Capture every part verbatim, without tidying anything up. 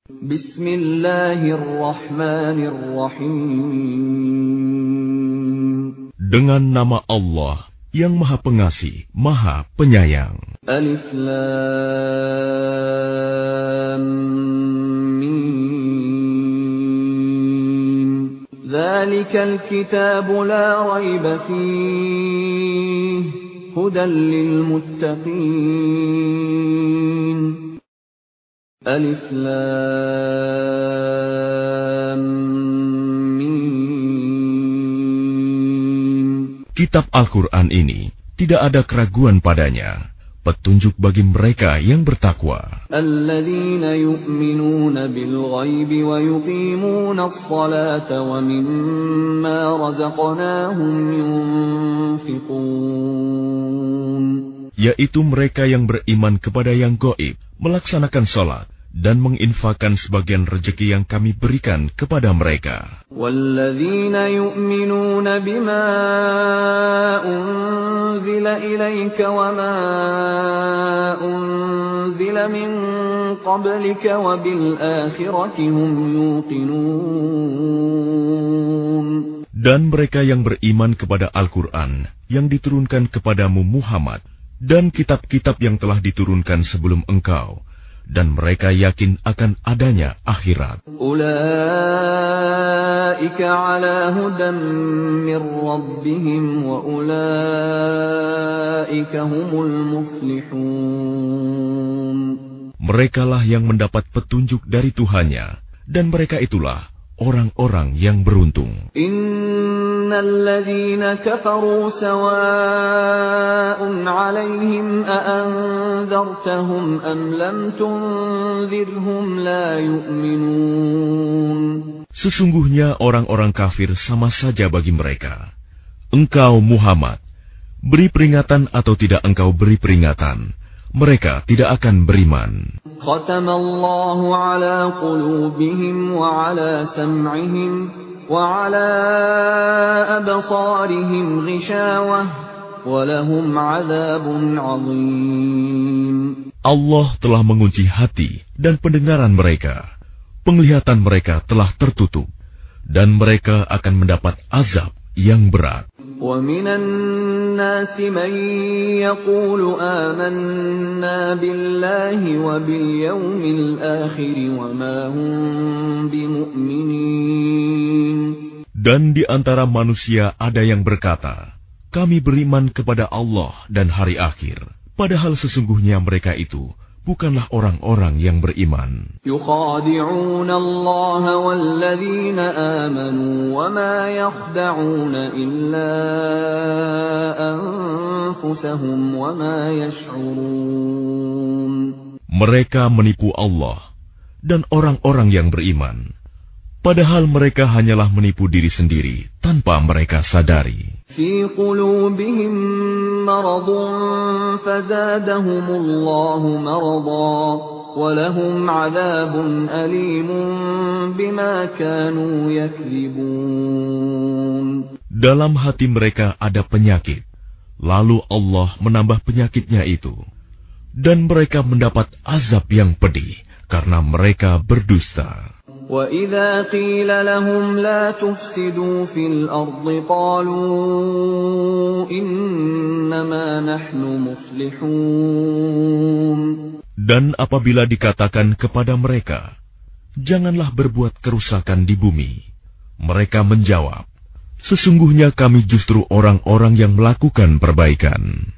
Bismillahirrahmanirrahim. Dengan nama Allah yang Maha Pengasih, Maha Penyayang. Alif Lam Mim. Dzalikal kitabu la raiba fihi hudan lil muttaqin. Alif Lam Mim. Kitab Al-Quran ini tidak ada keraguan padanya, petunjuk bagi mereka yang bertakwa. Alladzina yu'minuna bil ghaibi wa yuqimuna as-salata wa mimma razaqnahum yunfiqun. Yaitu mereka yang beriman kepada yang gaib, melaksanakan salat dan menginfakkan sebagian rezeki yang kami berikan kepada mereka. Walladzina yu'minuna bima unzila ilaika wa ma unzila min qablika wa bil akhirati hum yuqinun. Dan mereka yang beriman kepada Al-Quran yang diturunkan kepadamu Muhammad dan kitab-kitab yang telah diturunkan sebelum engkau, dan mereka yakin akan adanya akhirat. Ulaika ala hudan min rabbihim wa ulaika humul muflihun. Merekalah yang mendapat petunjuk dari Tuhannya, dan mereka itulah orang-orang yang beruntung. Innal ladzina kafaru sawa'un 'alaihim a anzartahum am lam tunzirhum la yu'minun. Sesungguhnya orang-orang kafir sama saja bagi mereka. Engkau Muhammad, beri peringatan atau tidak engkau beri peringatan, mereka tidak akan beriman. Khatamallahu ala qulubihim wa ala sam'ihim wa ala absarihim ghishawah wa lahum 'adzabun 'adzim. Allah telah mengunci hati dan pendengaran mereka. Penglihatan mereka telah tertutup dan mereka akan mendapat azab yang berat. وَمِنَ النَّاسِ مَن يَقُولُ آمَنَّا بِاللَّهِ وَبِالْيَوْمِ الْآخِرِ وَمَا هُمْ بِمُؤْمِنِينَ. Dan di antara manusia ada yang berkata, kami beriman kepada Allah dan hari akhir, padahal sesungguhnya mereka itu bukanlah orang-orang yang beriman. Yukhadi'una Allah walladzina amanu wa ma yakhda'una illa anfusahum wa ma yash'urun. Mereka menipu Allah dan orang-orang yang beriman, padahal mereka hanyalah menipu diri sendiri tanpa mereka sadari. Fi qulubihim maradun fazadahumullahu marada wa lahum 'adzabun alimun bima kanu yakdzibun. Dalam hati mereka ada penyakit, lalu Allah menambah penyakitnya itu, dan mereka mendapat azab yang pedih karena mereka berdusta. وَإِذَا قِيلَ لَهُمْ لَا تُفْسِدُوا فِي الْأَرْضِ قَالُوا إِنَّمَا نَحْنُ مُصْلِحُونَ. Dan apabila dikatakan kepada mereka, janganlah berbuat kerusakan di bumi, mereka menjawab, sesungguhnya kami justru orang-orang yang melakukan perbaikan.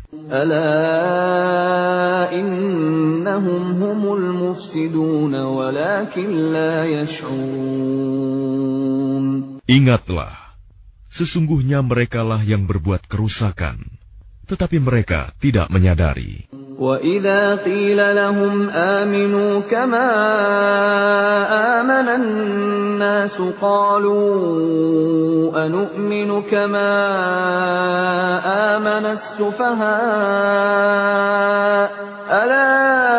Ala innahum humul mufsidun walakin la yash'urun. Ingatlah, sesungguhnya merekalah yang berbuat kerusakan, tetapi mereka tidak menyadari. وَإِذَا قِيلَ لَهُمْ آمِنُوا كَمَا آمَنَ النَّاسُ قَالُوا أَنُؤْمِنُ كَمَا آمَنَ السُّفَهَاءُ أَلَا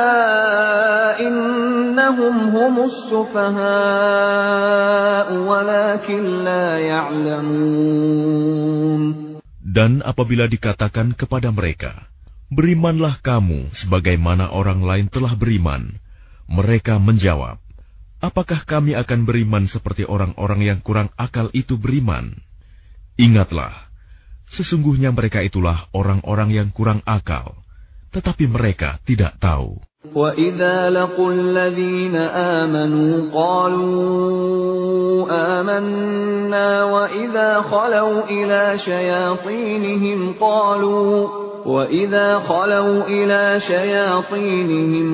إِنَّهُمْ هُمُ السُّفَهَاءُ وَلَكِنْ لَا يَعْلَمُونَ. Dan apabila dikatakan kepada mereka, berimanlah kamu sebagaimana orang lain telah beriman, mereka menjawab, apakah kami akan beriman seperti orang-orang yang kurang akal itu beriman? Ingatlah, sesungguhnya mereka itulah orang-orang yang kurang akal, tetapi mereka tidak tahu. وَإِذَا لَقُوا الَّذِينَ آمَنُوا قَالُوا آمَنَّا وَإِذَا خَلَوْا إِلَى شَيَاطِينِهِمْ قَالُوا وَإِذَا خَلَوْا إِلَى شَيَاطِينِهِمْ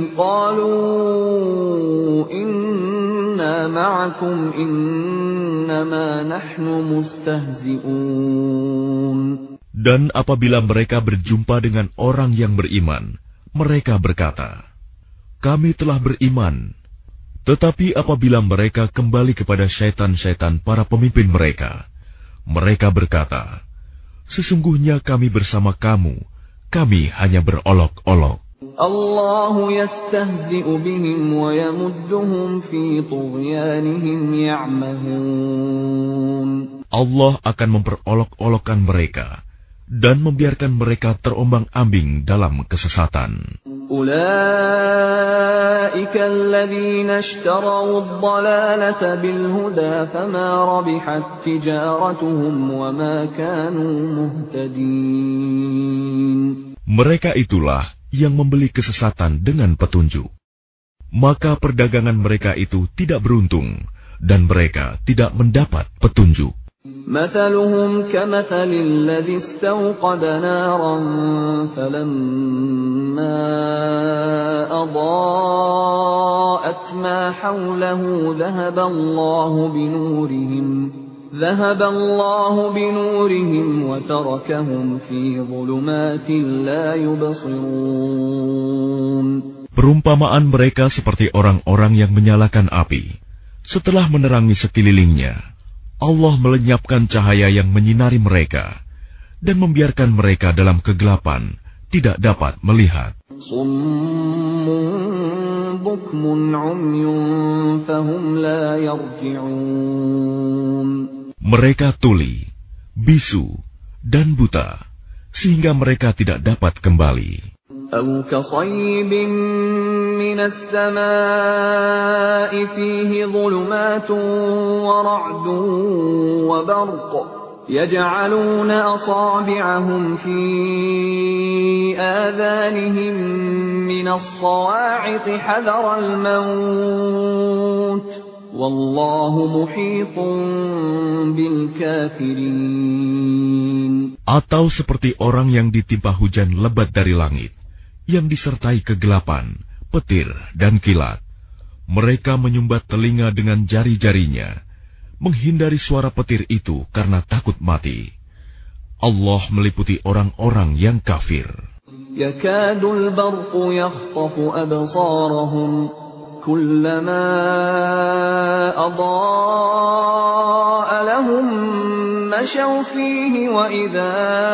قَالُوا إِنَّا مَعَكُمْ إِنَّمَا نَحْنُ مُسْتَهْزِئُونَ. Dan apabila mereka berjumpa dengan orang yang beriman, mereka berkata, kami telah beriman. Tetapi apabila mereka kembali kepada syaitan-syaitan para pemimpin mereka, mereka berkata, sesungguhnya kami bersama kamu, kami hanya berolok-olok. Allahu yastahzi'u bihim wa yamudduhum fi tughyanihim ya'mahun. Allah akan memperolok-olokkan mereka dan membiarkan mereka terombang-ambing dalam kesesatan. Ulaika alladhina ishtaraw ad-dalalata bil huda fama rabihat tijaratuhum wa ma kanu muhtadin. Mereka itulah yang membeli kesesatan dengan petunjuk. Maka perdagangan mereka itu tidak beruntung dan mereka tidak mendapat petunjuk. مثلهم كمثل الذي استوقد نارا فلما أضاءت ما حوله ذهب الله بنورهم ذهب الله بنورهم وتركهم في ظلمات لا يبصرون. Perumpamaan mereka seperti orang-orang yang menyalakan api. Setelah menerangi sekelilingnya, Allah melenyapkan cahaya yang menyinari mereka dan membiarkan mereka dalam kegelapan, tidak dapat melihat. Mereka tuli, bisu, dan buta, sehingga mereka tidak dapat kembali. أو كصيب من السماء فيه ظلمات ورعد وبرق يجعلون أصابعهم في آذانهم من الصواعق حذر الموت والله محيط بالكافرين. Atau seperti orang yang ditimpa hujan lebat dari langit, yang disertai kegelapan, petir, dan kilat. Mereka menyumbat telinga dengan jari-jarinya, menghindari suara petir itu karena takut mati. Allah meliputi orang-orang yang kafir. Yakadul barqu yakhtafu absarahum, kullama adaa lahum mashaw fihi wa idza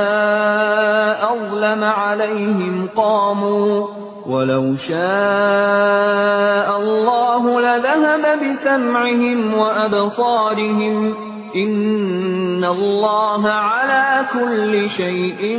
azlama alayhim qamu walau syaa Allah ladhahaba bisam'ihim wa absarihim inna Allah ala kulli shay'in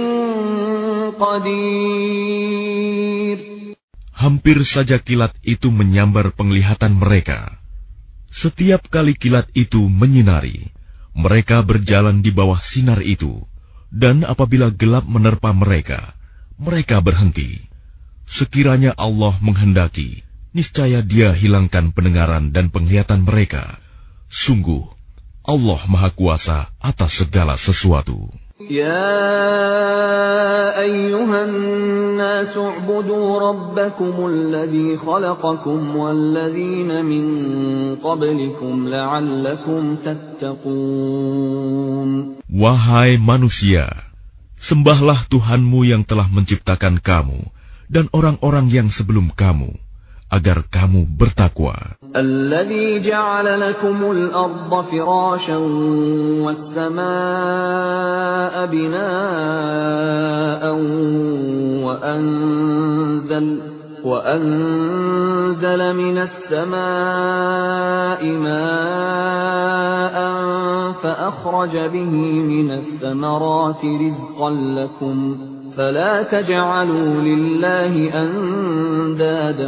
qadir. Hampir saja kilat itu menyambar penglihatan mereka. Setiap kali kilat itu menyinari, mereka berjalan di bawah sinar itu, dan apabila gelap menerpa mereka, mereka berhenti. Sekiranya Allah menghendaki, niscaya Dia hilangkan pendengaran dan penglihatan mereka. Sungguh, Allah Maha Kuasa atas segala sesuatu. Ya ayyuhan nas u'budu rabbakumul ladzi khalaqakum wal ladzina min qablikum la'allakum tattaqun. Wahai manusia, sembahlah Tuhanmu yang telah menciptakan kamu dan orang-orang yang sebelum kamu, agar kamu bertakwa. Alladzi ja'ala lakumul arda firasyan was samaa'a binaa'an wa anzal wa anzala minas samaa'i maa'an fa akhraja bihi minas thamarati rizqan lakum فلا تجعلوا لله أندادا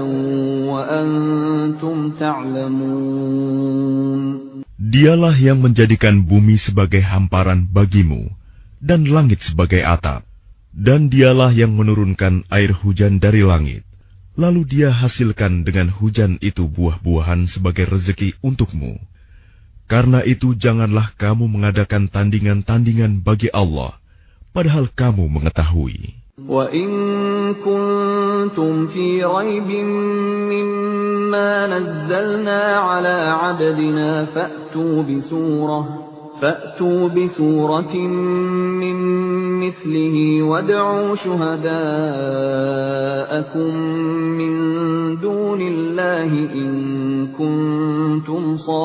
وأنتم تعلمون. Dialah yang menjadikan bumi sebagai hamparan bagimu dan langit sebagai atap. Dan dialah yang menurunkan air hujan dari langit. Lalu dia hasilkan dengan hujan itu buah-buahan sebagai rezeki untukmu. Karena itu janganlah kamu mengadakan tandingan-tandingan bagi Allah, padahal kamu mengetahui. وَإِن كُنتُمْ فِي رَيْبٍ مِّمَّا نَزَّلْنَا عَلَىٰ عَبْدِنَا فَأْتُوا بِسُورَةٍ فَأْتُوا بِسُورَةٍ مِّن مِّثْلِهِ وَادْعُوا شُهَدَاءَكُم مِّن دُونِ اللَّهِ إِن كُنتُمْ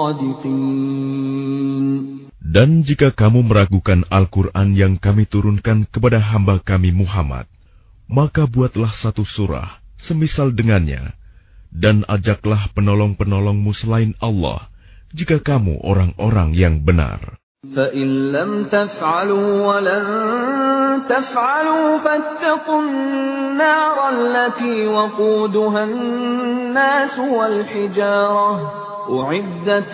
صَادِقِينَ. Dan jika kamu meragukan Al-Quran yang kami turunkan kepada hamba kami Muhammad, maka buatlah satu surah semisal dengannya, dan ajaklah penolong-penolongmu selain Allah, jika kamu orang-orang yang benar. فَإِن لَّمْ تَفْعَلُوا وَلَن تَفْعَلُوا فَاتَّقُوا النَّارَ الَّتِي وَقُودُهَا النَّاسُ وَالْحِجَارَةُ أُعِدَّتْ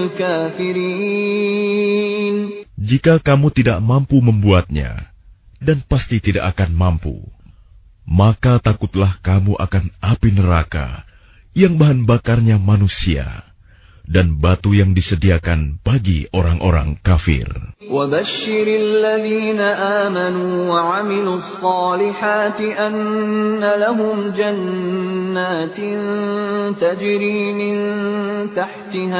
لِلْكَافِرِينَ. Jika kamu tidak mampu membuatnya, dan pasti tidak akan mampu, maka takutlah kamu akan api neraka yang bahan bakarnya manusia dan batu yang disediakan bagi orang-orang kafir. وَبَشِّرِ الَّذِينَ آمَنُوا وَعَمِلُوا الصَّالِحَاتِ أَنَّ لَهُمْ جَنَّاتٍ تَجْرِي مِن تَحْتِهَا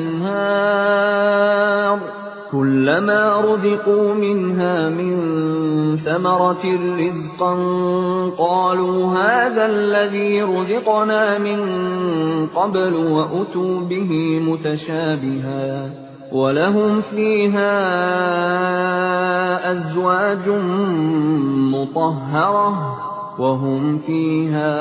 الْأَنْهَارُ كُلَّمَا رُزِقُوا مِنْهَا مِن ثَمَرَةٍ رِّزْقًا قَالُوا هَٰذَا الَّذِي رُزِقْنَا مِن قَبْلُ وَأُتُوا بِهِ مُتَشَابِهًا وَلَهُمْ فِيهَا أَزْوَاجٌ مُّطَهَّرَةٌ وَهُمْ فِيهَا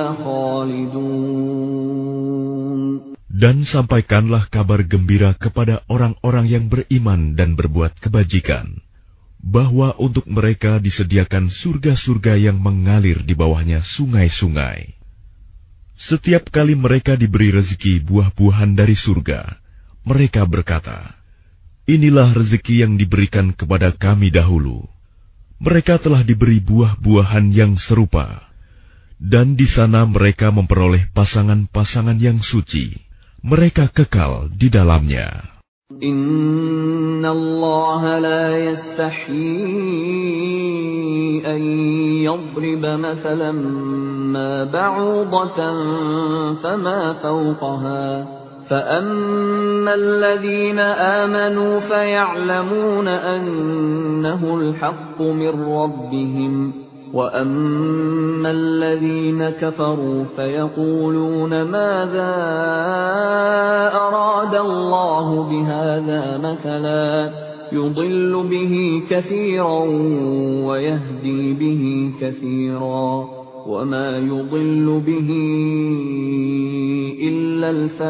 خَالِدُونَ. Dan sampaikanlah kabar gembira kepada orang-orang yang beriman dan berbuat kebajikan, bahwa untuk mereka disediakan surga-surga yang mengalir di bawahnya sungai-sungai. Setiap kali mereka diberi rezeki buah-buahan dari surga, mereka berkata, "Inilah rezeki yang diberikan kepada kami dahulu." Mereka telah diberi buah-buahan yang serupa, dan di sana mereka memperoleh pasangan-pasangan yang suci. Mereka kekal di dalamnya. Inna Allah la yastahyi an yadriba mathalan ma ba'udatan fama fawqaha فأما الذين آمنوا فيعلمون أنه الحق من ربهم وأما الذين كفروا فيقولون ماذا أراد الله بهذا مثلا يضل به كثيرا ويهدي به كثيرا وما يضل به إلا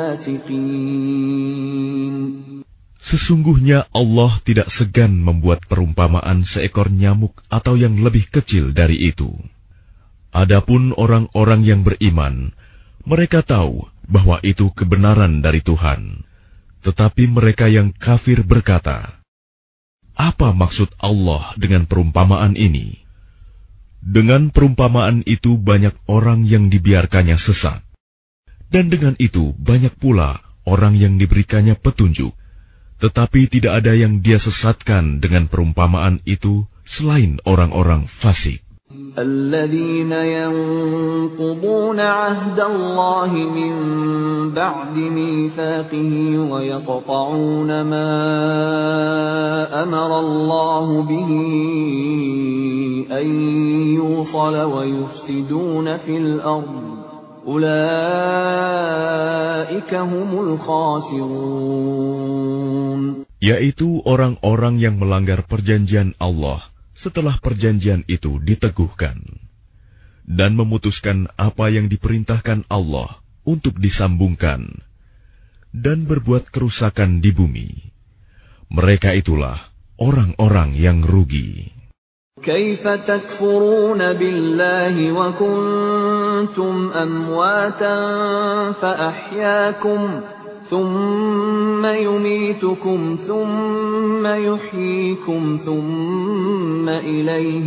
الفاسقين. Sesungguhnya Allah tidak segan membuat perumpamaan seekor nyamuk atau yang lebih kecil dari itu. Adapun orang-orang yang beriman, mereka tahu bahwa itu kebenaran dari Tuhan. Tetapi mereka yang kafir berkata, "Apa maksud Allah dengan perumpamaan ini?" Dengan perumpamaan itu banyak orang yang dibiarkannya sesat. Dan dengan itu banyak pula orang yang diberikannya petunjuk. Tetapi tidak ada yang dia sesatkan dengan perumpamaan itu selain orang-orang fasik. الذين ينقضون عهد الله من بعد ميثاقه ويقطعون ما أمر الله به أن يوصل ويفسدون في الأرض أولئك هم الخاسرون. Yaitu orang-orang yang melanggar perjanjian Allah setelah perjanjian itu diteguhkan, dan memutuskan apa yang diperintahkan Allah untuk disambungkan, dan berbuat kerusakan di bumi. Mereka itulah orang-orang yang rugi. كيف تكفرون بالله وكنتم أمواتا فأحياكم ثم يميتكم ثم يحييكم ثم إليه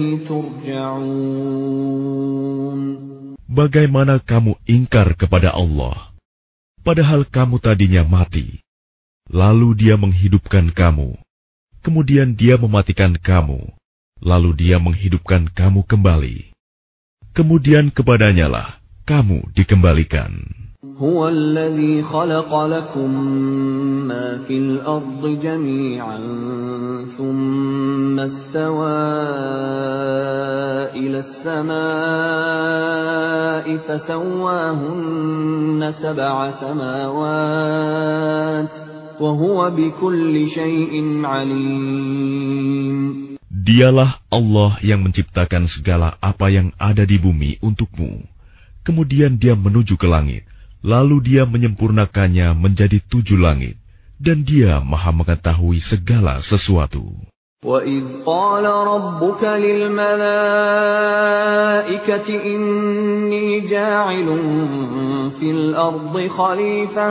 ترجعون. Bagaimana kamu ingkar kepada Allah, padahal kamu tadinya mati, lalu Dia menghidupkan kamu, kemudian Dia mematikan kamu, lalu Dia menghidupkan kamu kembali. Kemudian kepadanya lah kamu dikembalikan. هو الذي خلق لكم ما في الأرض جميعا ثم استوى إلى السماء فسواهن سبع سماوات وهو بكل شيء عليم. Dialah Allah yang menciptakan segala apa yang ada di bumi untukmu. Kemudian Dia menuju ke langit, lalu Dia menyempurnakannya menjadi tujuh langit, dan Dia Maha mengetahui segala sesuatu. وَإِذْ قَالَ رَبُّكَ لِلْمَلَائِكَةِ إِنِّي جَاعِلٌ فِي الْأَرْضِ خَلِيفَةً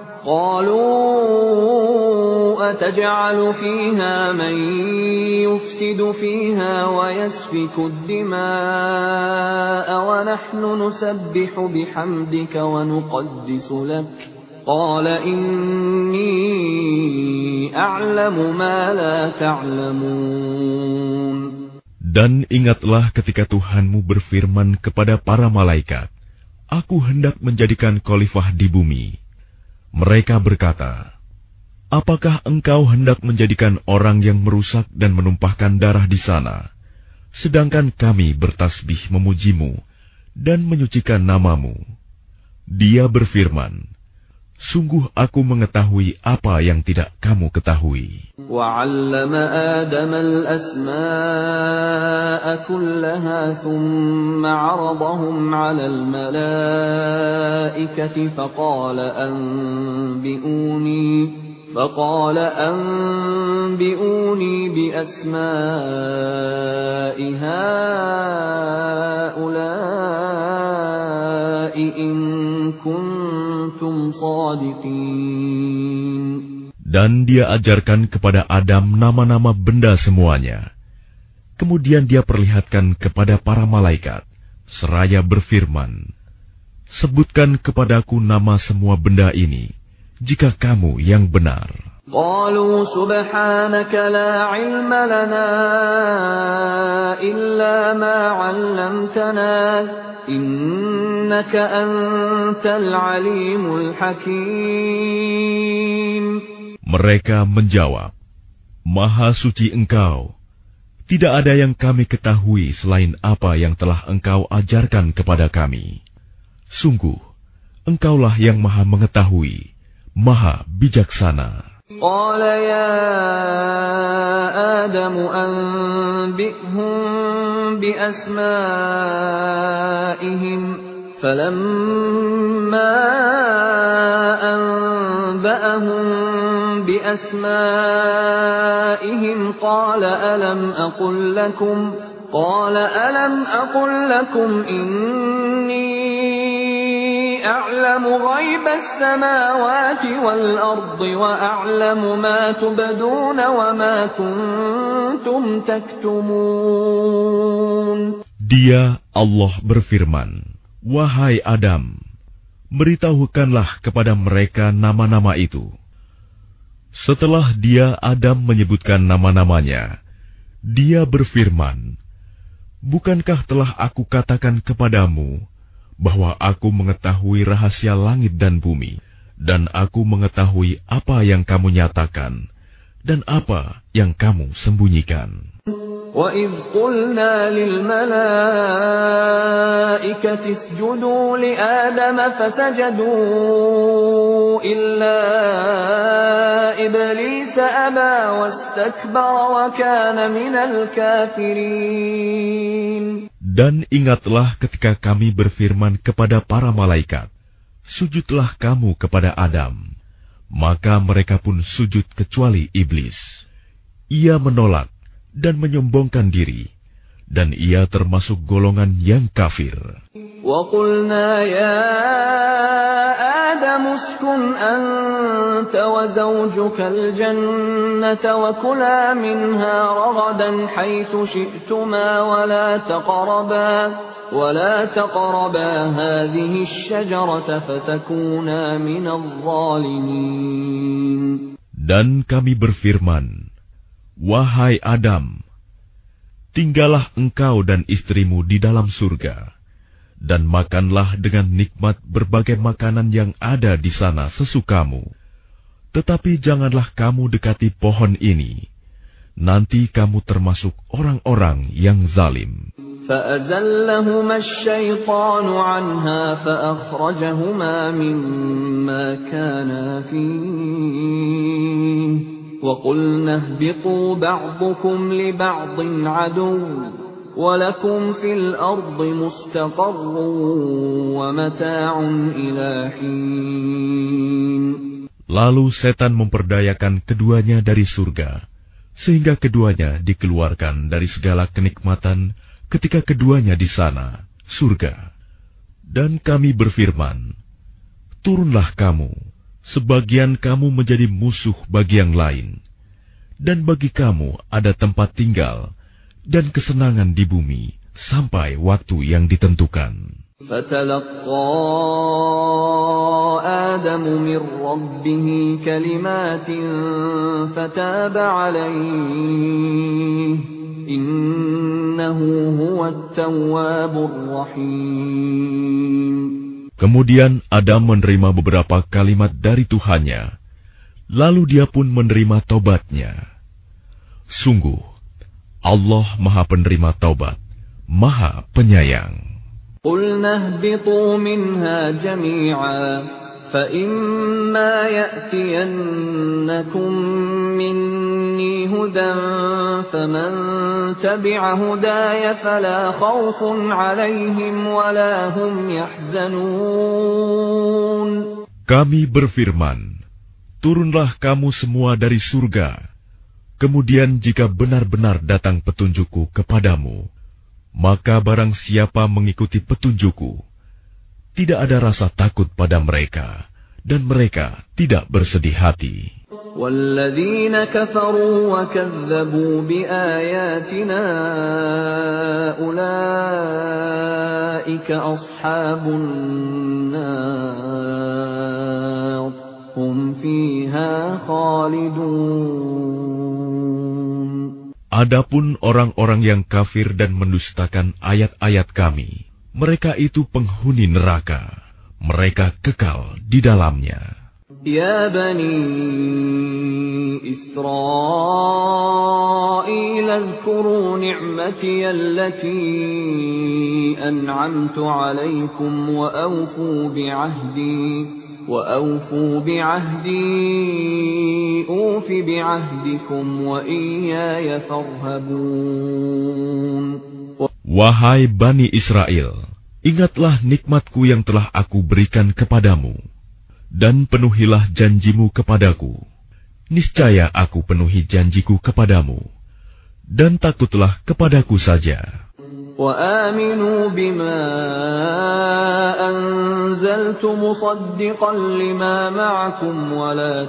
قَالُوا أَتَجْعَلُ فِيهَا مَن يُفْسِدُ فِيهَا وَيَسْفِكُ الدِّمَاءَ وَنَحْنُ نُسَبِّحُ بِحَمْدِكَ وَنُقَدِّسُ لَكَ قَالَ إِنِّي أَعْلَمُ مَا لَا تَعْلَمُونَ. Dan ingatlah ketika Tuhanmu berfirman kepada para malaikat, Aku hendak menjadikan khalifah di bumi. Mereka berkata, Apakah engkau hendak menjadikan orang yang merusak dan menumpahkan darah di sana, sedangkan kami bertasbih memujimu dan menyucikan namamu? Dia berfirman, Sungguh aku mengetahui apa yang tidak kamu ketahui. وَعَلَّمَ آدَمَ الْأَسْمَاءَ كُلَّهَا ثُمَّ عَرَضَهُمْ عَلَى الْمَلَائِكَةِ فَقَالَ أَنبِئُونِي فَقَالَ أَنبِئُونِي بِأَسْمَاءِ هَؤُلَاءِ إِن كُنتُمْ صَادِقِينَ. Dan Dia ajarkan kepada Adam nama-nama benda semuanya. Kemudian Dia perlihatkan kepada para malaikat, seraya berfirman, Sebutkan kepadaku nama semua benda ini, jika kamu yang benar. قالوا سبحانك لا علم لنا إلا ما علمتنا إنك أنت العليم الحكيم. Mereka menjawab, Maha suci Engkau, tidak ada yang kami ketahui selain apa yang telah Engkau ajarkan kepada kami. Sungguh, Engkaulah yang Maha mengetahui, Maha bijaksana. قال يا آدم أنبئهم بأسمائهم فلما أنبأهم بأسمائهم قال ألم أقل لكم قال ألم أقل لكم إني أعلم غيب السماوات والأرض وأعلم ما تبدون وما كنتم تكتمون. Dia, Allah berfirman, Wahai Adam, beritahukanlah kepada mereka nama-nama itu. Setelah dia, Adam, menyebutkan nama-namanya, dia berfirman, Bukankah telah aku katakan kepadamu bahwa aku mengetahui rahasia langit dan bumi, dan aku mengetahui apa yang kamu nyatakan, dan apa yang kamu sembunyikan. وَإِذْ قُلْنَا لِلْمَلَائِكَةِ اسْجُدُوا لِآدَمَ فَسَجَدُوا إِلَّا إِبْلِيسَ أَبَى وَاسْتَكْبَرَ وَكَانَ مِنَ الْكَافِرِينَ. Dan ingatlah ketika kami berfirman kepada para malaikat, sujudlah kamu kepada Adam. Maka mereka pun sujud kecuali iblis. Ia menolak dan menyombongkan diri, dan ia termasuk golongan yang kafir. وَقُلْنَا يَا آدَمُ اسْكُنْ أَنْتَ وَزَوْجُكَ الْجَنَّةَ وَكُلَا مِنْهَا رَغَدًا حَيْثُ شِئْتُمَا وَلَا تَقْرَبَا وَلَا تَقْرَبَا هَذِهِ الشَّجَرَةَ فَتَكُونَا مِنَ الظَّالِمِينَ. Dan kami berfirman, wahai Adam, tinggallah engkau dan istrimu di dalam surga, dan makanlah dengan nikmat berbagai makanan yang ada di sana sesukamu. Tetapi janganlah kamu dekati pohon ini, nanti kamu termasuk orang-orang yang zalim. فَأَزَلَّهُمَا الشَّيْطَانُ عَنْهَا فَأَخْرَجَهُمَا مِمَّا كَانَا فِيهِ وَقُلْنَا اهْبِطُوا بَعْضُكُمْ لِبَعْضٍ عَدُوٌّ وَلَكُمْ فِي الْأَرْضِ مُسْتَقَرٌّ وَمَتَاعٌ إِلَى حِينٍ. Lalu setan memperdayakan keduanya dari surga, sehingga keduanya dikeluarkan dari segala kenikmatan ketika keduanya di sana, surga. Dan kami berfirman, turunlah kamu, sebagian kamu menjadi musuh bagi yang lain, dan bagi kamu ada tempat tinggal dan kesenangan di bumi sampai waktu yang ditentukan. فَتَلَقَّى آدَمُ مِنْ رَبِّهِ كَلِمَاتٍ فَتَابَ عَلَيْهِ إِنَّهُ هُوَ التَّوَّابُ الرَّحِيمُ. Kemudian Adam menerima beberapa kalimat dari Tuhannya, lalu dia pun menerima taubatnya. Sungguh, Allah Maha Penerima Taubat, Maha Penyayang. قُلْنَا اهْبِطُوا مِنْهَا جَمِيعًا فَإِمَّا يَأْتِيَنَّكُمْ مِنِّي هُدًى فَمَنْ تَبِعَ هُدَايَ فَلَا خَوْفٌ عَلَيْهِمْ وَلَا هُمْ يَحْزَنُونَ. Kami berfirman, turunlah kamu semua dari surga. Kemudian jika benar-benar datang petunjukku kepadamu, maka barang siapa mengikuti petunjukku, tidak ada rasa takut pada mereka, dan mereka tidak bersedih hati. وَالَّذِينَ كَفَرُوا وَكَذَّبُوا بِآيَاتِنَا أُولَئِكَ أَصْحَابُ النَّارِ هُمْ فِيهَا خَالِدُونَ. Adapun orang-orang yang kafir dan mendustakan ayat-ayat kami, mereka itu penghuni neraka, mereka kekal di dalamnya. Ya Bani Israel, اذكروا نعمتي التي أنعمت عليكم وأوفوا بعهدي وأوفوا بعهدي أوف بعهدكم وإياي فارهبون. Wahai Bani Israel, ingatlah nikmatku yang telah aku berikan kepadamu, dan penuhilah janjimu kepadaku. Niscaya aku penuhi janjiku kepadamu, dan takutlah kepadaku saja. وآمنوا بما أنزلت مصدقا لما معكم ولا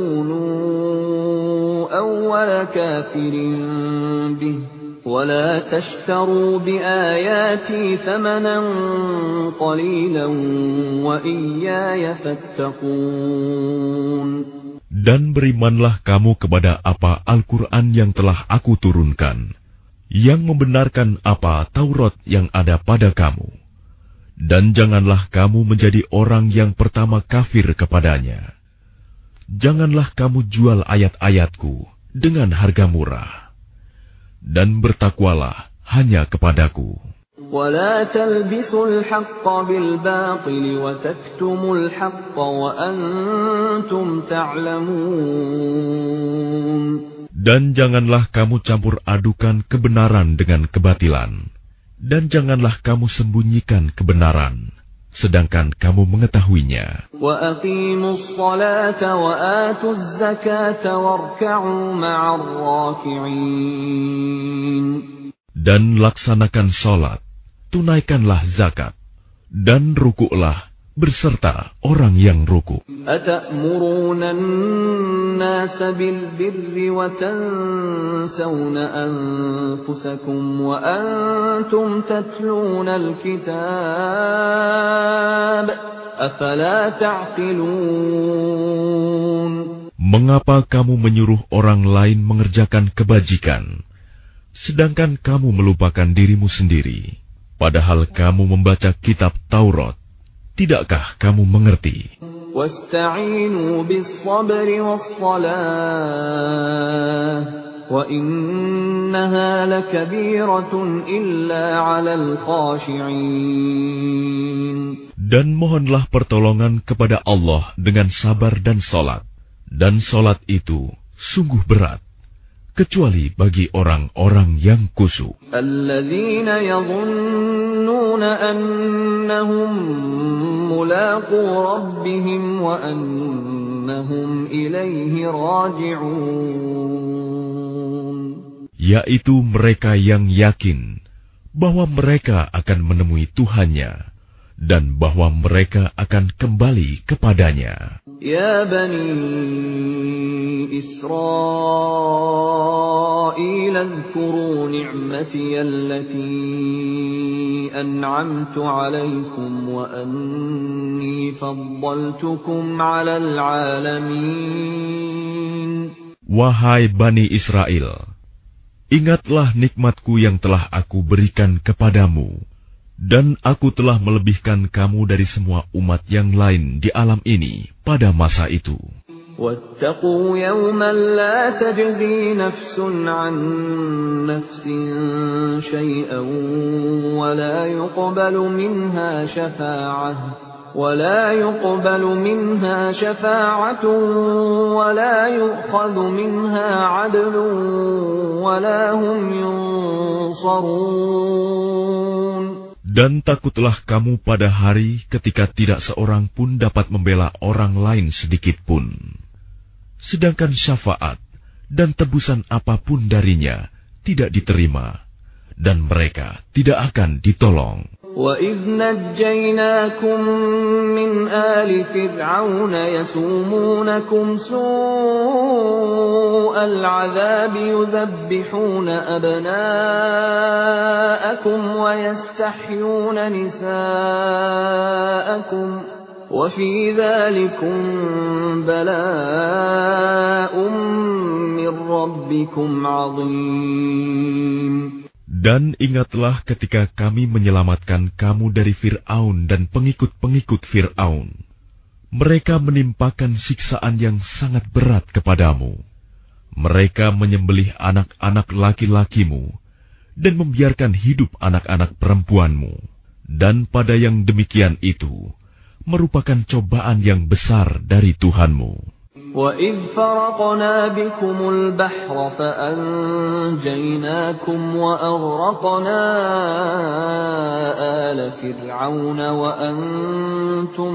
تكونوا أول كافر به ولا تشتروا بآياتي ثمنا قليلا وإياي فاتقون. Dan berimanlah kamu kepada apa Al-Quran yang telah aku turunkan, yang membenarkan apa Taurat yang ada pada kamu. Dan janganlah kamu menjadi orang yang pertama kafir kepadanya. Janganlah kamu jual ayat-ayatku dengan harga murah. Dan bertakwalah hanya kepadaku. ولا تلبسوا الحق بالباطل وتكتموا الحق وأنتم تعلمون. Dan janganlah kamu campur adukan kebenaran dengan kebatilan, dan janganlah kamu sembunyikan kebenaran, sedangkan kamu mengetahuinya. وَأَقِيمُوا الصَّلَاةَ وَآتُوا الزَّكَاةَ وَارْكَعُوا مَعَ الرَّاكِعِينَ. Dan laksanakan sholat, tunaikanlah zakat, dan rukuklah berserta orang yang rukuk. أَتَأْمُرُونَ النَّاسَ بِالْبِرِّ وَتَنْسَوْنَ أَنفُسَكُمْ وَأَنْتُمْ تَتْلُونَ الْكِتَابَ أَفَلَا تَعْقِلُونَ. Mengapa kamu menyuruh orang lain mengerjakan kebajikan, sedangkan kamu melupakan dirimu sendiri, padahal kamu membaca kitab Taurat? Tidakkah kamu mengerti? وَاسْتَعِينُوا بِالصَّبْرِ وَالصَّلَاةِ وَإِنَّهَا لَكَبِيرَةٌ إِلَّا عَلَى الْخَاشِعِينَ. Dan mohonlah pertolongan kepada Allah dengan sabar dan salat, dan salat itu sungguh berat, kecuali bagi orang-orang yang khusyuk. الَّذِينَ يَظُنُّونَ أَنَّهُمْ مُلَاقُو رَبِّهِمْ وَأَنَّهُمْ إِلَيْهِ رَاجِعُونَ. Yaitu mereka yang yakin bahwa mereka akan menemui Tuhannya dan bahwa mereka akan kembali kepadanya. Ya Bani Israel, اذكروا نعمتي التي أنعمت عليكم وأني فضلتكم على العالمين. Wahai Bani Israel, ingatlah nikmatku yang telah aku berikan kepadamu, dan aku telah melebihkan kamu dari semua umat yang lain di alam ini pada masa itu. وَاتَّقُوا يَوْمًا لَا تَجْزِي نَفْسٌ عَن نَّفْسٍ شَيْئًا وَلَا يُقْبَلُ مِنْهَا شَفَاعَةٌ وَلَا يُقْبَلُ مِنْهَا شَفَاعَةٌ وَلَا يُؤْخَذُ مِنْهَا عَدْلٌ وَلَا هُمْ يُنصَرُونَ. Dan takutlah kamu pada hari ketika tidak seorang pun dapat membela orang lain sedikit pun. Sedangkan syafaat dan tebusan apapun darinya tidak diterima, dan mereka tidak akan ditolong. وَإِذْ نَجَّيْنَاكُمْ مِنْ آلِ فِرْعَوْنَ يَسُومُونَكُمْ سُوءَ الْعَذَابِ يُذَبِّحُونَ أَبْنَاءَكُمْ وَيَسْتَحْيُونَ نِسَاءَكُمْ وَفِي ذَلِكُمْ بَلَاءٌ مِّن رَّبِّكُمْ عَظِيمٌ. Dan ingatlah ketika kami menyelamatkan kamu dari Fir'aun dan pengikut-pengikut Fir'aun. Mereka menimpakan siksaan yang sangat berat kepadamu. Mereka menyembelih anak-anak laki-lakimu dan membiarkan hidup anak-anak perempuanmu. Dan pada yang demikian itu merupakan cobaan yang besar dari Tuhanmu. وَإِذْ فَرَقْنَا بِكُمُ الْبَحْرَ فَأَنْجَيْنَاكُمْ وَأَغْرَقْنَا آلَ فِرْعَوْنَ وَأَنْتُمْ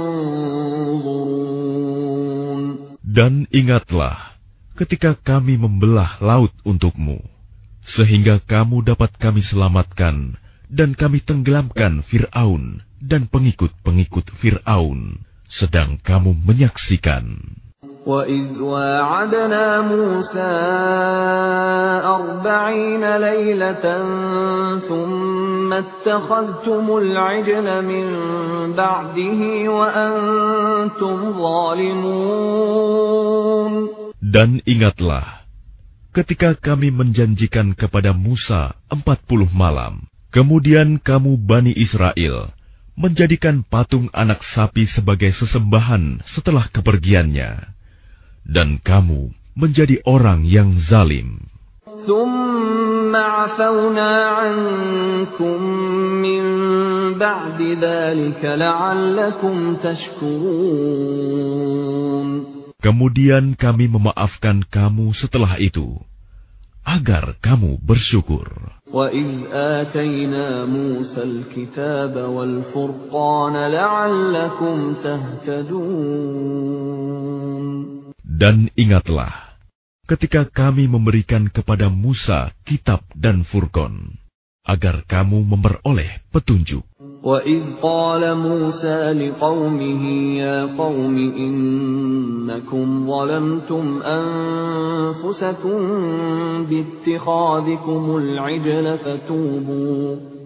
تَنْظُرُونَ. Dan ingatlah ketika kami membelah laut untukmu, sehingga kamu dapat kami selamatkan dan kami tenggelamkan Fir'aun dan pengikut-pengikut Fir'aun, sedang kamu menyaksikan. وَإِذْ وَاعَدْنَا مُوسَىٰ أَرْبَعِينَ لَيْلَةً ثُمَّ اتَّخَذْتُمُ الْعِجْلَ مِن بَعْدِهِ وَأَنْتُمْ ظَالِمُونَ. Dan ingatlah ketika kami menjanjikan kepada Musa empat puluh malam, kemudian kamu Bani Israel menjadikan patung anak sapi sebagai sesembahan setelah kepergiannya, dan kamu menjadi orang yang zalim. ثُمَّ عَفَوْنَا عَنكُم مِّن بَعْدِ ذَلِكَ لَعَلَّكُمْ تَشْكُرُونَ. Kemudian kami memaafkan kamu setelah itu, agar kamu bersyukur. وَإِذْ آتَيْنَا مُوسَى الْكِتَابَ وَالْفُرْقَانَ لَعَلَّكُمْ تَهْتَدُونَ. Dan ingatlah, ketika kami memberikan kepada Musa kitab dan Furqan, agar kamu memperoleh petunjuk. وَإِذْ قَالَ مُوسَى لِقَوْمِهِ يَا قَوْمِ إِنَّكُمْ ظَلَمْتُمْ أَنفُسَكُمْ بِاتِّخَاذِكُمُ الْعِجْلَ فَتُوبُوا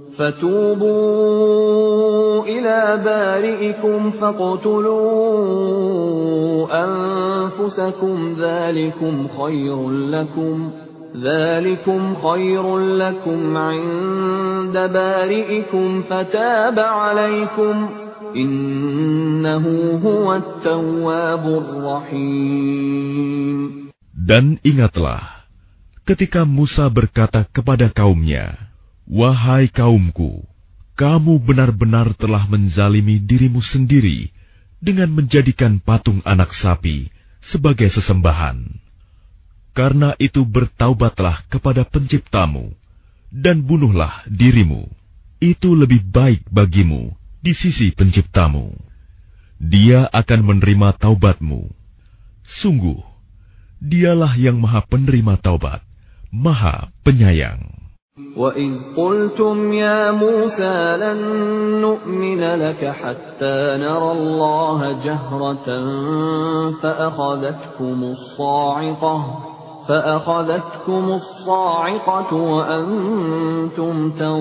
فَتُوبُوا إِلَى بَارِئِكُمْ فَاقْتُلُوا أَنفُسَكُمْ ذَلِكُمْ خَيْرٌ لَكُمْ ذَلِكُمْ خَيْرٌ لَكُمْ عِندَ بَارِئِكُمْ فَتَابَ عَلَيْكُمْ إِنَّهُ هُوَ التَّوَّابُ الرَّحِيمُ. Dan ingatlah ketika Musa berkata kepada kaumnya, "Wahai kaumku, kamu benar-benar telah menzalimi dirimu sendiri dengan menjadikan patung anak sapi sebagai sesembahan. Karena itu bertaubatlah kepada Penciptamu, dan bunuhlah dirimu. Itu lebih baik bagimu di sisi Penciptamu. Dia akan menerima taubatmu. Sungguh, Dialah yang Maha Penerima Taubat, Maha Penyayang." وَإِذْ قُلْتُمْ يَا مُوسَى لَن نُّؤْمِنَ لَكَ حَتَّىٰ نَرَى اللَّهَ جَهْرَةً فَأَخَذَتْكُمُ الصَّاعِقَةُ فَأَخَذَتْكُمُ الصَّاعِقَةُ وَأَنتُمْ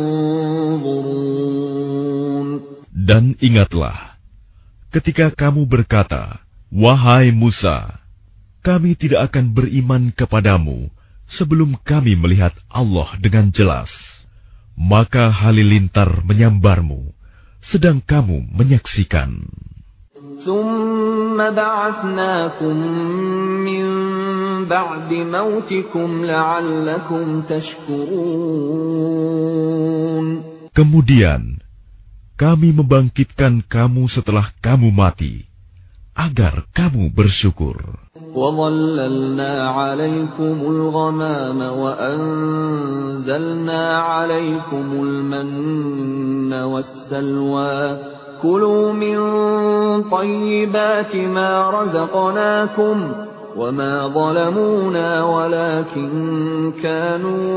تَنظُرُونَ. Dan ingatlah, ketika kamu berkata, "Wahai Musa, kami tidak akan beriman kepadamu sebelum kami melihat Allah dengan jelas," maka halilintar menyambarmu, sedang kamu menyaksikan. ثُمَّ بَعَثْنَاكُم مِّن بَعْدِ مَوْتِكُمْ لَعَلَّكُمْ تَشْكُرُونَ. Kemudian kami membangkitkan kamu setelah kamu mati, agar kamu bersyukur. وَظَلَّلْنَا عَلَيْكُمُ الْغَمَامَ وَأَنزَلْنَا عَلَيْكُمُ الْمَنَّ وَالسَّلْوَىٰ كُلُوا مِن طَيِّبَاتِ مَا رَزَقْنَاكُمْ وَمَا ظَلَمُونَا وَلَٰكِن كَانُوا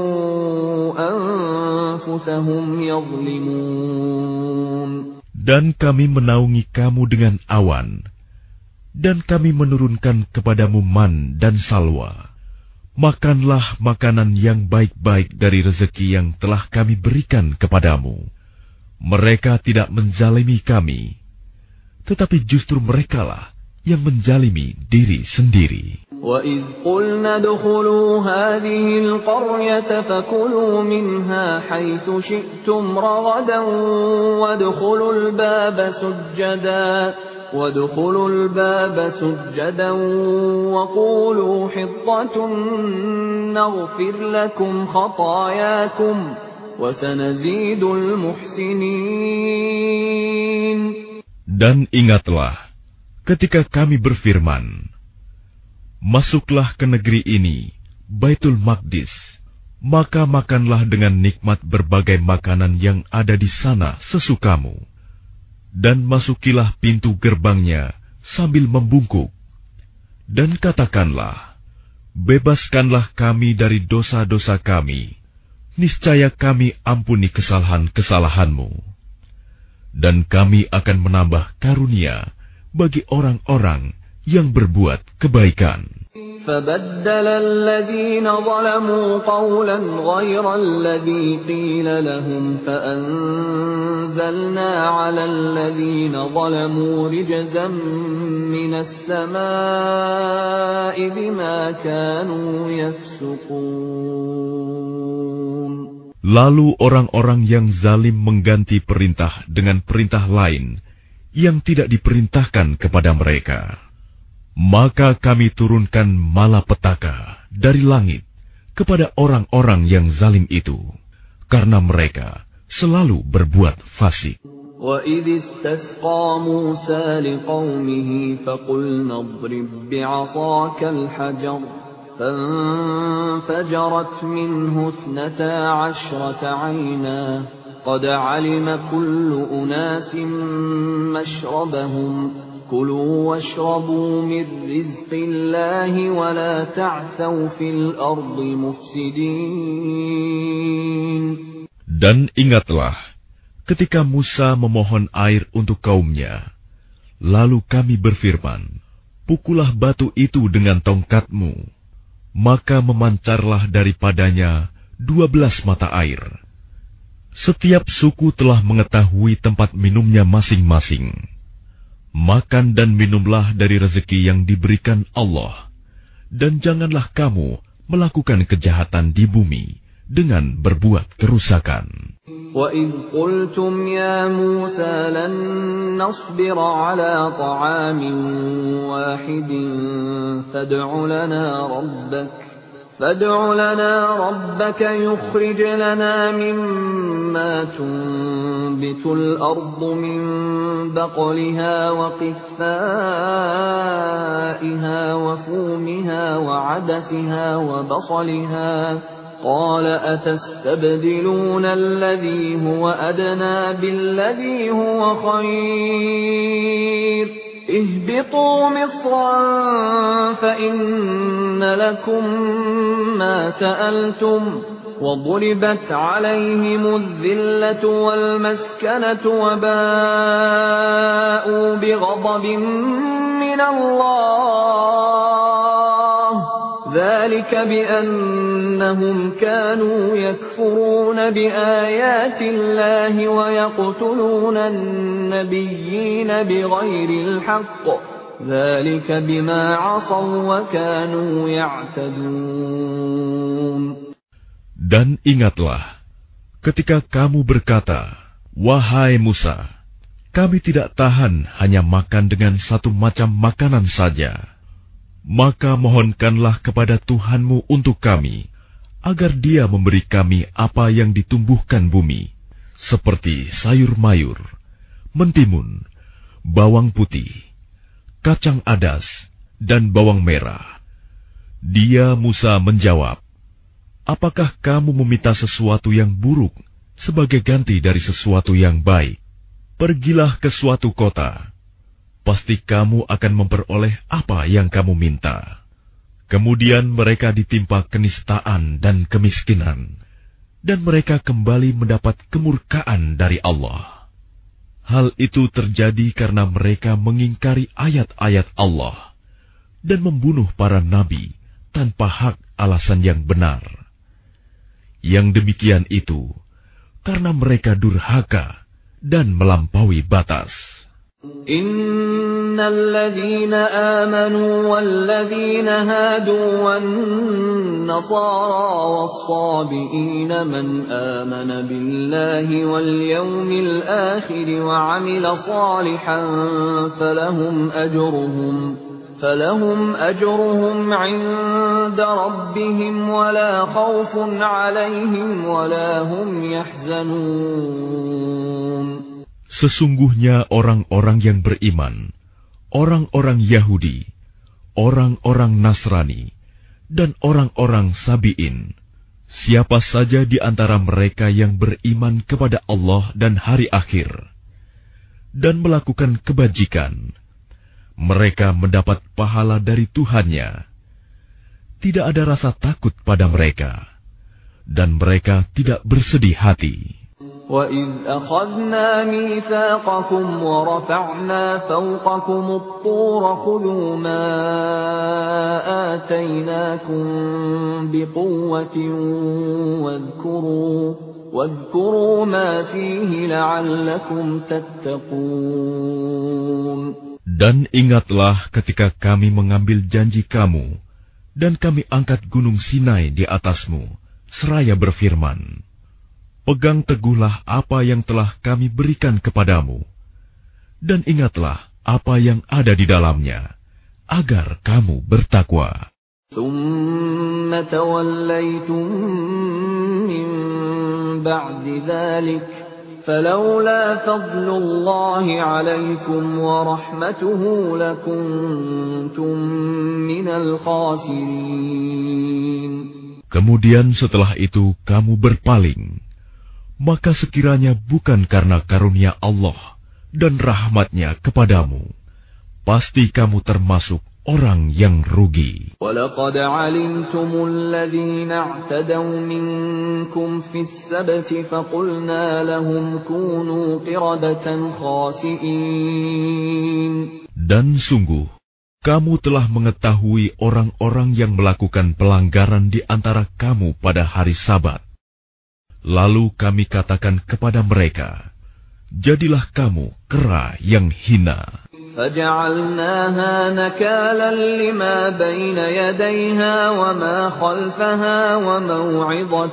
أَنفُسَهُمْ يَظْلِمُونَ. Dan kami menaungi kamu dengan awan, dan kami menurunkan kepadamu man dan salwa. Makanlah makanan yang baik-baik dari rezeki yang telah kami berikan kepadamu. Mereka tidak menzalimi kami, tetapi justru merekalah yang menzalimi diri sendiri. وَإِذْ قُلْنَا ادْخُلُوا هَٰذِهِ الْقَرْيَةَ فَكُلُوا مِنْهَا حَيْثُ شِئْتُمْ رَغَدًا وَادْخُلُوا الْبَابَ سُجَّدًا وَادْخُلُوا الْبَابَ سُجَّدًا وَقُولُوا حِطَّةٌ نَّغْفِرْ لَكُمْ خَطَايَاكُمْ وَسَنَزِيدُ الْمُحْسِنِينَ. Dan ingatlah ketika kami berfirman, "Masuklah ke negeri ini, Baitul Maqdis, maka makanlah dengan nikmat berbagai makanan yang ada di sana sesukamu. Dan masukilah pintu gerbangnya sambil membungkuk. Dan katakanlah, bebaskanlah kami dari dosa-dosa kami. Niscaya kami ampuni kesalahan-kesalahanmu. Dan kami akan menambah karunia bagi orang-orang yang berbuat kebaikan." فَبَدَّلَ الَّذِينَ ظَلَمُوا قَوْلًا غَيْرَ الَّذِي قِيلَ لَهُمْ فَأَنزَلْنَا عَلَى الَّذِينَ ظَلَمُوا رِجْزًا مِّنَ السَّمَاءِ بِمَا كَانُوا يَفْسُقُونَ. Lalu orang-orang yang zalim mengganti perintah dengan perintah lain yang tidak diperintahkan kepada mereka. Maka kami turunkan malapetaka dari langit kepada orang-orang yang zalim itu, karena mereka selalu berbuat fasik. وَإِذِ اسْتَسْقَىٰ مُوسَىٰ لِقَوْمِهِ فَقُلْنَا اضْرِب بِّعَصَاكَ الْحَجَرَ فَانفَجَرَتْ مِنْهُ اثْنَتَا عَشْرَةَ عَيْنًا قَدْ عَلِمَ كُلُّ أُنَاسٍ مَّشْرَبَهُمْ كُلُوا وَاشْرَبُوا مِنْ رِزْقِ اللَّهِ وَلَا تَعْثَوْا فِي الْأَرْضِ مُفْسِدِينَ. Dan ingatlah ketika Musa memohon air untuk kaumnya, lalu kami berfirman, pukullah batu itu dengan tongkatmu, maka memancarlah daripadanya dua belas mata air. Setiap suku telah mengetahui tempat minumnya masing-masing. Makan dan minumlah dari rezeki yang diberikan Allah, dan janganlah kamu melakukan kejahatan di bumi dengan berbuat kerusakan. وَإِذْ قُلْتُمْ يَا مُوسَى لَن نَّصْبِرَ عَلَىٰ طَعَامٍ وَاحِدٍ فَادْعُ لَنَا رَبَّكَ فَادْعُ لَنَا رَبَّكَ يُخْرِجْ لَنَا مِمَّا تُنبِتُ الْأَرْضُ مِن بَقْلِهَا وَقِثَّائِهَا وَفُومِهَا وَعَدَسِهَا وَبَصَلِهَا قَالَ أَتَسْتَبْدِلُونَ الَّذِي هُوَ أَدْنَىٰ بِالَّذِي هُوَ خَيْرٌ اهْبِطُوا مِصْرًا فَإِنَّ لَكُم مَّا سَأَلْتُمْ وَضُرِبَتْ عَلَيْهِمُ الذِّلَّةُ وَالْمَسْكَنَةُ وَبَاءُوا بِغَضَبٍ مِّنَ اللَّهِ ذَلِكَ بِأَنَّهُمْ كَانُوا يَكْفُرُونَ بِآيَاتِ اللَّهِ وَيَقْتُلُونَ النَّبِيِّينَ بِغَيْرِ الْحَقِّ ذَلِكَ بِمَا عَصَوْا وَكَانُوا يَعْتَدُونَ. Dan ingatlah ketika kamu berkata, wahai Musa, kami tidak tahan hanya makan dengan satu macam makanan saja. Maka mohonkanlah kepada Tuhanmu untuk kami, agar Dia memberi kami apa yang ditumbuhkan bumi, seperti sayur mayur, mentimun, bawang putih, kacang adas, dan bawang merah. Dia Musa menjawab, apakah kamu meminta sesuatu yang buruk sebagai ganti dari sesuatu yang baik? Pergilah ke suatu kota. Pasti kamu akan memperoleh apa yang kamu minta. Kemudian mereka ditimpa kenistaan dan kemiskinan, dan mereka kembali mendapat kemurkaan dari Allah. Hal itu terjadi karena mereka mengingkari ayat-ayat Allah dan membunuh para nabi tanpa hak alasan yang benar. Yang demikian itu karena mereka durhaka dan melampaui batas. إِنَّ الَّذِينَ آمَنُوا وَالَّذِينَ هَادُوا وَالنَّصَارَىٰ وَالصَّابِئِينَ مَنْ آمَنَ بِاللَّهِ وَالْيَوْمِ الْآخِرِ وَعَمِلَ صَالِحًا فَلَهُمْ أَجْرُهُمْ فَلَهُمْ أَجْرُهُمْ عِندَ رَبِّهِمْ وَلَا خَوْفٌ عَلَيْهِمْ وَلَا هُمْ يَحْزَنُونَ. Sesungguhnya orang-orang yang beriman, orang-orang Yahudi, orang-orang Nasrani, dan orang-orang Sabi'in, siapa saja di antara mereka yang beriman kepada Allah dan hari akhir, dan melakukan kebajikan, mereka mendapat pahala dari Tuhannya. Tidak ada rasa takut pada mereka, dan mereka tidak bersedih hati. وَإِذْ أَخَذْنَا مِيثَاقَكُمْ وَرَفَعْنَا فَوْقَكُمُ الطُّورَ خُذُوا مَا آتَيْنَاكُمْ بِقُوَّةٍ وَاذْكُرُوا وَاذْكُرُوا مَا فِيهِ لَعَلَّكُمْ تَتَّقُونَ. Dan ingatlah ketika kami mengambil janji kamu, dan kami angkat gunung Sinai di atasmu, seraya berfirman, pegang teguhlah apa yang telah kami berikan kepadamu, dan ingatlah apa yang ada di dalamnya, agar kamu bertakwa. ثُمَّ تَوَلَّيْتُم مِّن بَعْدِ ذَلِكَ فَلَوْلَا فَضْلُ اللَّهِ عَلَيْكُمْ وَرَحْمَتُهُ لَكُنتُم مِّنَ الْخَاسِرِينَ. Kemudian setelah itu kamu berpaling, maka sekiranya bukan karena karunia Allah dan rahmat-Nya kepadamu, pasti kamu termasuk orang yang rugi. وَلَقَدْ عَلِمْتُمُ الَّذِينَ اعْتَدَوْا مِنكُمْ فِي السَّبْتِ فَقُلْنَا لَهُمْ كُونُوا قِرَدَةً خَاسِئِينَ. Dan sungguh, kamu telah mengetahui orang-orang yang melakukan pelanggaran di antara kamu pada hari Sabat. Lalu kami katakan kepada mereka, jadilah kamu kera yang hina. فَجَعَلْنَاهَا نَكَالًا لِمَا بَيْنَ يَدَيْهَا وَمَا خَلْفَهَا وَمَوْعِظَةً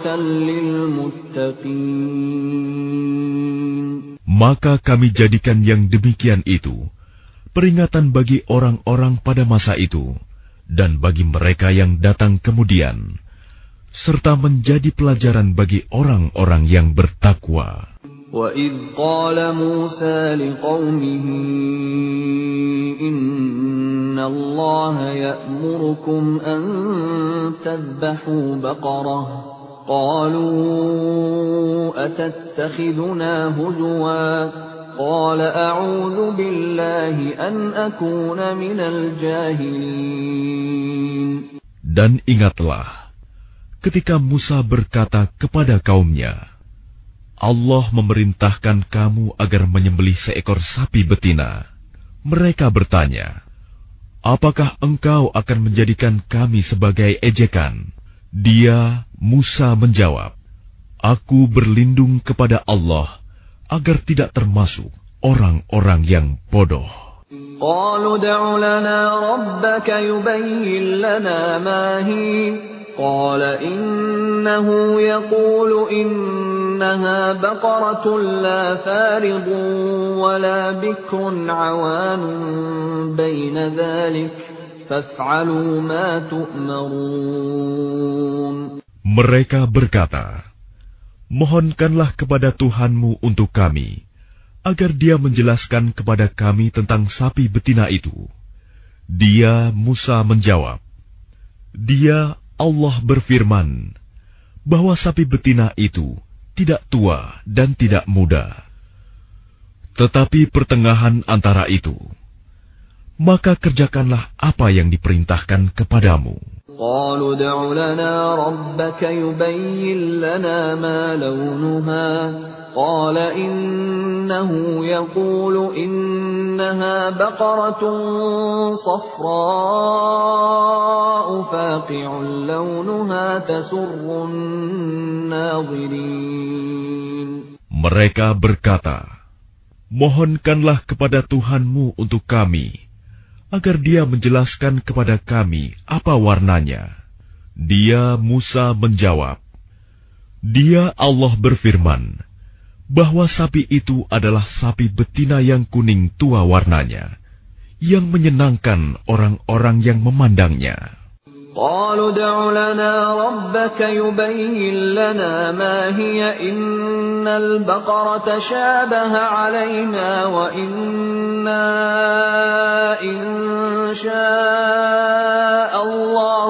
لِلْمُتَّقِينَ. Maka kami jadikan yang demikian itu peringatan bagi orang-orang pada masa itu dan bagi mereka yang datang kemudian, serta menjadi pelajaran bagi orang-orang yang bertakwa. وَإِذْ قَالَ مُوسَى لِقَوْمِهِ إِنَّ اللَّهَ يَأْمُرُكُمْ أَن تَذْبَحُوا بَقَرَةً قَالُوا أَتَتَّخِذُنَا هُزُوًا قَالَ أَعُوذُ بِاللَّهِ أَنْ أَكُونَ مِنَ الْجَاهِلِينَ. Dan ingatlah ketika Musa berkata kepada kaumnya, Allah memerintahkan kamu agar menyembelih seekor sapi betina. Mereka bertanya, apakah engkau akan menjadikan kami sebagai ejekan? Dia, Musa, menjawab, aku berlindung kepada Allah agar tidak termasuk orang-orang yang bodoh. قَالُوا ادْعُ لَنَا رَبَّكَ يُبَيِّن لَّنَا مَا هِيَ قال إنه يقول إنها بقرة لا فارض ولا بكر عوان بين ذلك فافعلوا ما تؤمرون. Mereka berkata, mohonkanlah kepada Tuhanmu untuk kami, agar Dia menjelaskan kepada kami tentang sapi betina itu. Dia, Musa, menjawab, Dia, Allah berfirman bahwa sapi betina itu tidak tua dan tidak muda, tetapi pertengahan antara itu. Maka kerjakanlah apa yang diperintahkan kepadamu. قالوا ادْعُ لَنَا رَبَّكَ يُبَيِّن لَّنَا مَا لَوْنُهَا قال إنه يقول إنها بقرة صفراء فاقع لونها تسر الناظرين. Mereka berkata, mohonkanlah kepada Tuhanmu untuk kami, agar Dia menjelaskan kepada kami apa warnanya. Dia, Musa, menjawab, Dia, Allah berfirman bahwa sapi itu adalah sapi betina yang kuning tua warnanya, yang menyenangkan orang-orang yang memandangnya. قالوا ادْعُ لَنَا رَبَّكَ يُبَيِّن لَّنَا مَا هِيَ إِنَّ الْبَقَرَةَ شَابَهَ عَلَيْنَا وَإِنَّا إِن شَاءَ اللَّهُ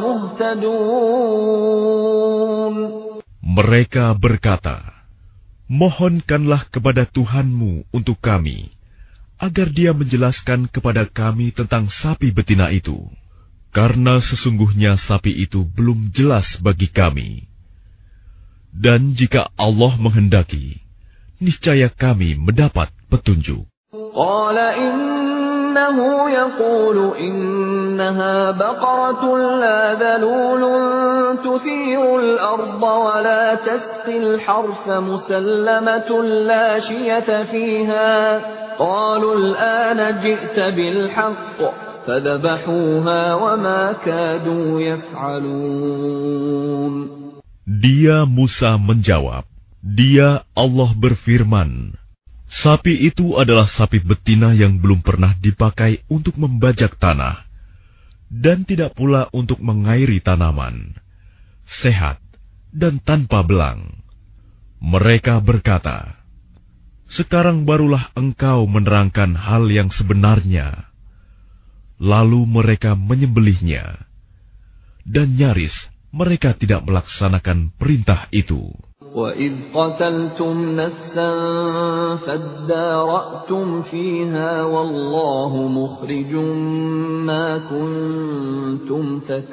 لَمُهْتَدُونَ. Mereka berkata, mohonkanlah kepada Tuhanmu untuk kami, agar Dia menjelaskan kepada kami tentang sapi betina itu. Karena sesungguhnya sapi itu belum jelas bagi kami. Dan jika Allah menghendaki, niscaya kami mendapat petunjuk. قال إنه يقول إنها بقرة لا ذلول تثير الأرض ولا تسقي الحرث مسلمة لا شية فيها قالوا الآن جئت بالحق فذبحوها وما كادوا يفعلون. Dia, Musa, menjawab, Dia, Allah berfirman, sapi itu adalah sapi betina yang belum pernah dipakai untuk membajak tanah, dan tidak pula untuk mengairi tanaman, sehat dan tanpa belang. Mereka berkata, sekarang barulah engkau menerangkan hal yang sebenarnya. Lalu mereka menyembelihnya, dan nyaris mereka tidak melaksanakan perintah itu. وَإِذْ قَتَلْتُمْ نَفْسًا فَادَّارَأْتُمْ فِيهَا وَاللَّهُ مُخْرِجٌ مَا كُنْتُمْ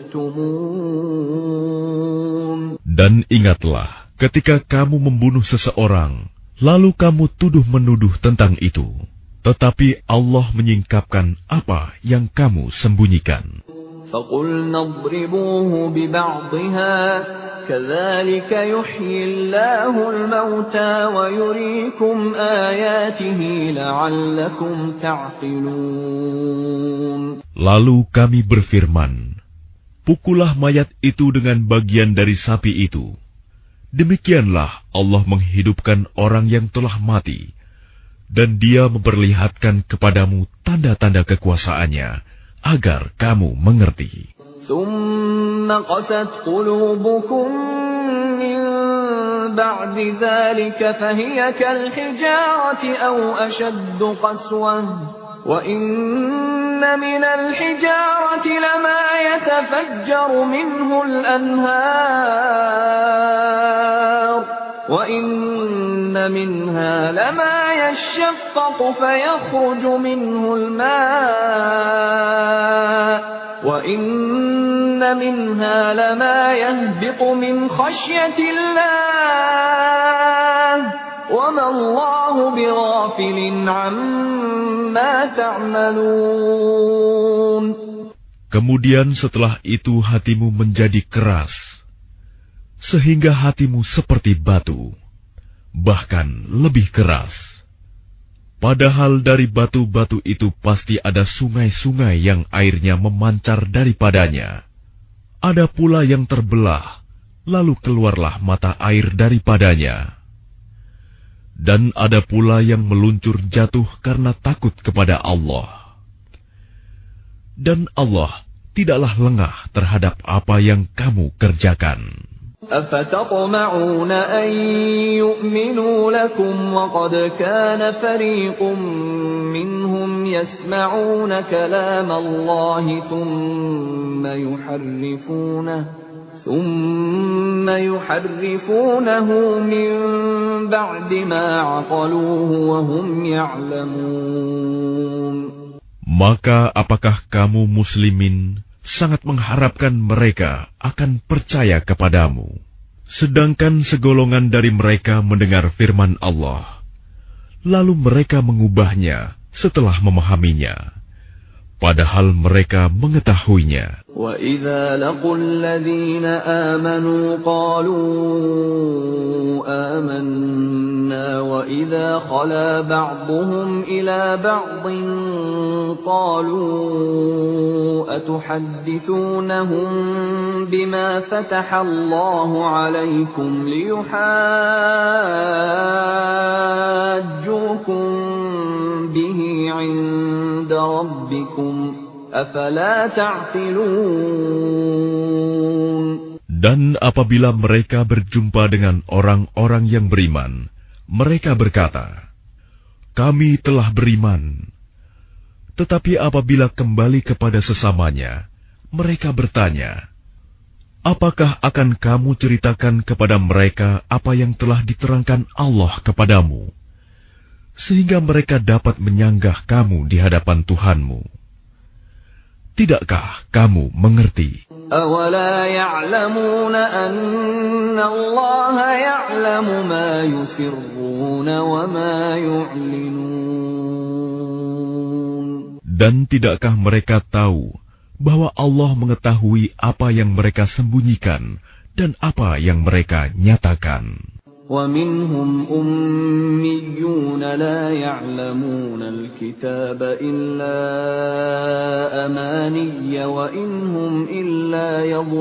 تَكْتُمُونَ. Dan ingatlah ketika kamu membunuh seseorang, lalu kamu tuduh-menuduh tentang itu, tetapi Allah menyingkapkan apa yang kamu sembunyikan. فَقُلْنَا اضْرِبُوهُ بِبَعْضِهَا كَذَلِكَ يُحْيِي اللَّهُ الْمَوْتَى وَيُرِيكُمْ آيَاتِهِ لَعَلَّكُمْ تَعْقِلُونَ. Lalu kami berfirman, pukullah mayat itu dengan bagian dari sapi itu. Demikianlah Allah menghidupkan orang yang telah mati, dan Dia memperlihatkan kepadamu tanda-tanda kekuasaannya, agar kamu mengerti. ثُمَّ قَسَتْ قُلُوبُكُم مِّن بَعْدِ ذَلِكَ فَهِيَ كَالْحِجَارَةِ أَوْ أَشَدُّ قَسْوَةً وَإِنَّ مِنَ الْحِجَارَةِ لَمَا يَتَفَجَّرُ مِنْهُ الْأَنْهَارُ وَإِنَّ مِنْهَا لَمَا يَشَّقَّقُ فَيَخْرُجُ مِنْهُ الْمَاءُ وَإِنَّ مِنْهَا لَمَا يَهْبِطُ مِنْ خَشْيَةِ اللَّهِ وَمَا اللَّهُ بِغَافِلٍ عَمَّا تَعْمَلُونَ. Kemudian setelah itu hatimu menjadi keras, sehingga hatimu seperti batu, bahkan lebih keras. Padahal dari batu-batu itu pasti ada sungai-sungai yang airnya memancar daripadanya. Ada pula yang terbelah, lalu keluarlah mata air daripadanya. Dan ada pula yang meluncur jatuh karena takut kepada Allah. Dan Allah tidaklah lengah terhadap apa yang kamu kerjakan. أَفَتَطْمَعُونَ أَن يُؤْمِنُوا لَكُمْ وَقَدْ كَانَ فَرِيقٌ مِّنْهُمْ يَسْمَعُونَ كَلَامَ اللَّهِ ثُمَّ يُحَرِّفُونَهُ ثُمَّ يُحَرِّفُونَهُ مِنْ بَعْدِ مَا عَقَلُوهُ وَهُمْ يَعْلَمُونَ. Maka apakah kamu muslimin sangat mengharapkan mereka akan percaya kepadamu, sedangkan segolongan dari mereka mendengar firman Allah, lalu mereka mengubahnya setelah memahaminya, padahal mereka mengetahuinya. وَإِذَا لَقُوا الَّذِينَ آمَنُوا قَالُوا آمَنَّا وَإِذَا خَلَا بَعْضُهُمْ إِلَى بَعْضٍ قَالُوا أَتُحَدِّثُونَهُم بِمَا فَتَحَ اللَّهُ عَلَيْكُمْ لِيُحَاجُّوكُم بِهِ عِندَ رَبِّكُمْ أَفَلَا تَعْقِلُونَ. Dan apabila mereka berjumpa dengan orang-orang yang beriman, mereka berkata, kami telah beriman. Tetapi apabila kembali kepada sesamanya, mereka bertanya, apakah akan kamu ceritakan kepada mereka apa yang telah diterangkan Allah kepadamu, sehingga mereka dapat menyanggah kamu di hadapan Tuhanmu? Tidakkah kamu mengerti? أَوَلَا يَعْلَمُونَ أَنَّ اللَّهَ يَعْلَمُ مَا يُسِرُّونَ وَمَا يُعْلِنُونَ. Dan tidakkah mereka tahu bahwa Allah mengetahui apa yang mereka sembunyikan dan apa yang mereka nyatakan? وَمِنْهُمْ أُمِّيُّونَ لَا يَعْلَمُونَ الْكِتَابَ إِلَّا أَمَانِيَّ وَإِنْ هُمْ إِلَّا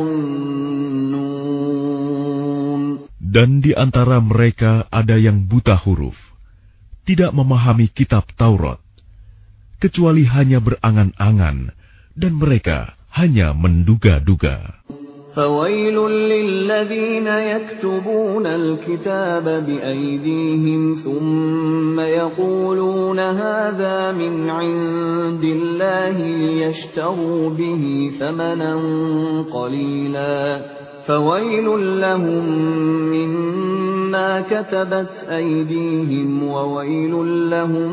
يَظُنُّونَ. Dan di antara mereka ada yang buta huruf, tidak memahami kitab Taurat, kecuali hanya berangan-angan, dan mereka hanya menduga-duga. فَوَيْلٌ لِّلَّذِينَ يَكْتُبُونَ الْكِتَابَ بِأَيْدِيهِمْ ثُمَّ يَقُولُونَ هَٰذَا مِنْ عِندِ اللَّهِ لِيَشْتَرُوا بِهِ ثَمَنًا قَلِيلًا فَوَيْلٌ لَّهُم مِّمَّا ما كتبت أيديهم وويل لهم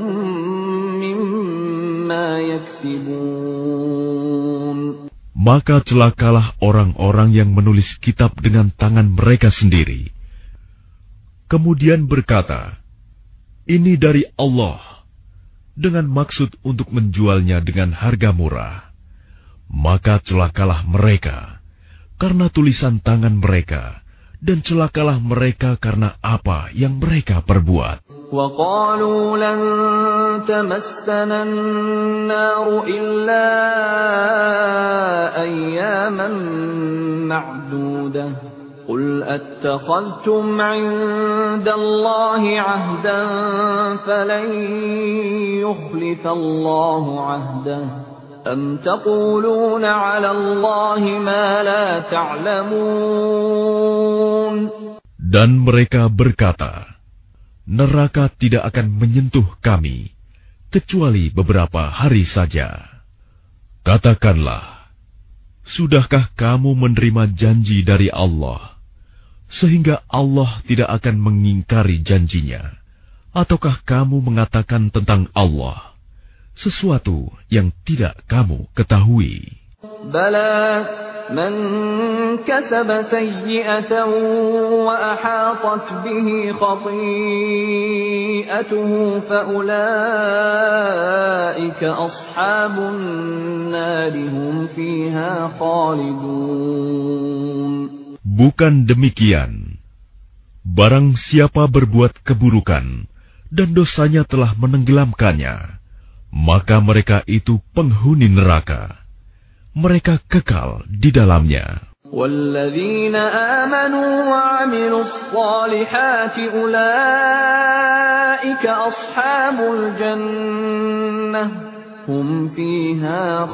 مما يكسبون. Maka celakalah orang-orang yang menulis kitab dengan tangan mereka sendiri, kemudian berkata, ini dari Allah, dengan maksud untuk menjualnya dengan harga murah. Maka celakalah mereka karena tulisan tangan mereka, dan celakalah mereka karena apa yang mereka perbuat. وَقَالُوا لَن تَمَسَّنَا النَّارُ إِلَّا أَيَّامًا مَّعْدُودَةً قُلْ أَتَّخَذْتُمْ عِندَ اللَّهِ عَهْدًا فَلَن يُخْلِفَ اللَّهُ عَهْدَهُ أَمْ تَقُولُونَ عَلَى اللَّهِ مَا لَا تَعْلَمُونَ. Dan mereka berkata, neraka tidak akan menyentuh kami, kecuali beberapa hari saja. Katakanlah, sudahkah kamu menerima janji dari Allah, sehingga Allah tidak akan mengingkari janjinya? Ataukah kamu mengatakan tentang Allah sesuatu yang tidak kamu ketahui? Bala, man kasaba sayyi'atan wa ahatat bihi khati'atuhu fa ulaika ashabun nari hum fiha khalidun. Bukan demikian. Barang siapa berbuat keburukan dan dosanya telah menenggelamkannya, maka mereka itu penghuni neraka. Mereka kekal di dalamnya. وَالَّذِينَ آمَنُوا وَعَمِلُوا الصَّالِحَاتِ أُولَئِكَ أَصْحَابُ الْجَنَّةِ هُمْ فِيهَا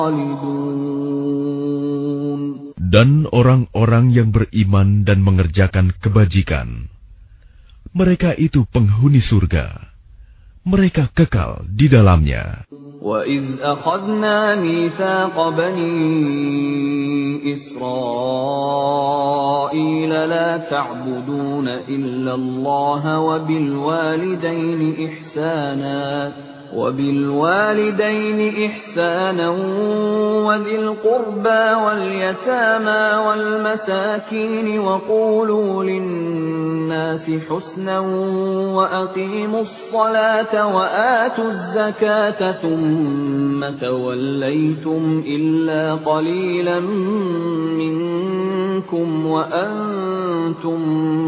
خَالِدُونَ. Dan orang-orang yang beriman dan mengerjakan kebajikan, mereka itu penghuni surga. Mereka kekal di dalamnya. وَإِذْ أَخَذْنَا مِيثَاقَ بَنِي إِسْرَائِيلَ لَا تَعْبُدُونَ إِلَّا اللَّهَ وَبِالْوَالِدَيْنِ إِحْسَانًا وَبِالْوَالِدَيْنِ إِحْسَانًا وَذِي الْقُرْبَى وَالْيَتَامَى وَالْمَسَاكِينِ وَقُولُوا لِلنَّاسِ حُسْنًا وَأَقِيمُوا الصَّلَاةَ وَآتُوا الزَّكَاةَ ثُمَّ تَوَلَّيْتُمْ إِلَّا قَلِيلًا مِّنكُمْ وَأَنتُمْ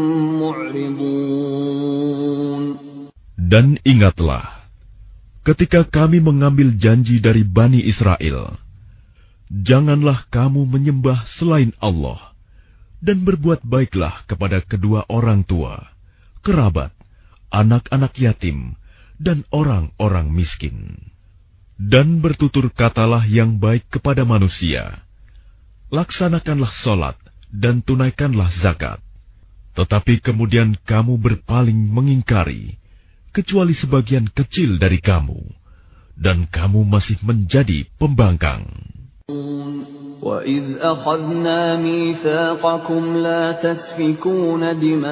مُعْرِضُونَ. Dan ingatlah, ketika kami mengambil janji dari Bani Israel, janganlah kamu menyembah selain Allah, dan berbuat baiklah kepada kedua orang tua, kerabat, anak-anak yatim, dan orang-orang miskin. Dan bertutur katalah yang baik kepada manusia. Laksanakanlah sholat dan tunaikanlah zakat. Tetapi kemudian kamu berpaling mengingkari, kecuali sebagian kecil dari kamu, dan kamu masih menjadi pembangkang. وَإِذْ أَخَذْنَا مِيثَاقَكُمْ لَا تَسْفِكُونَ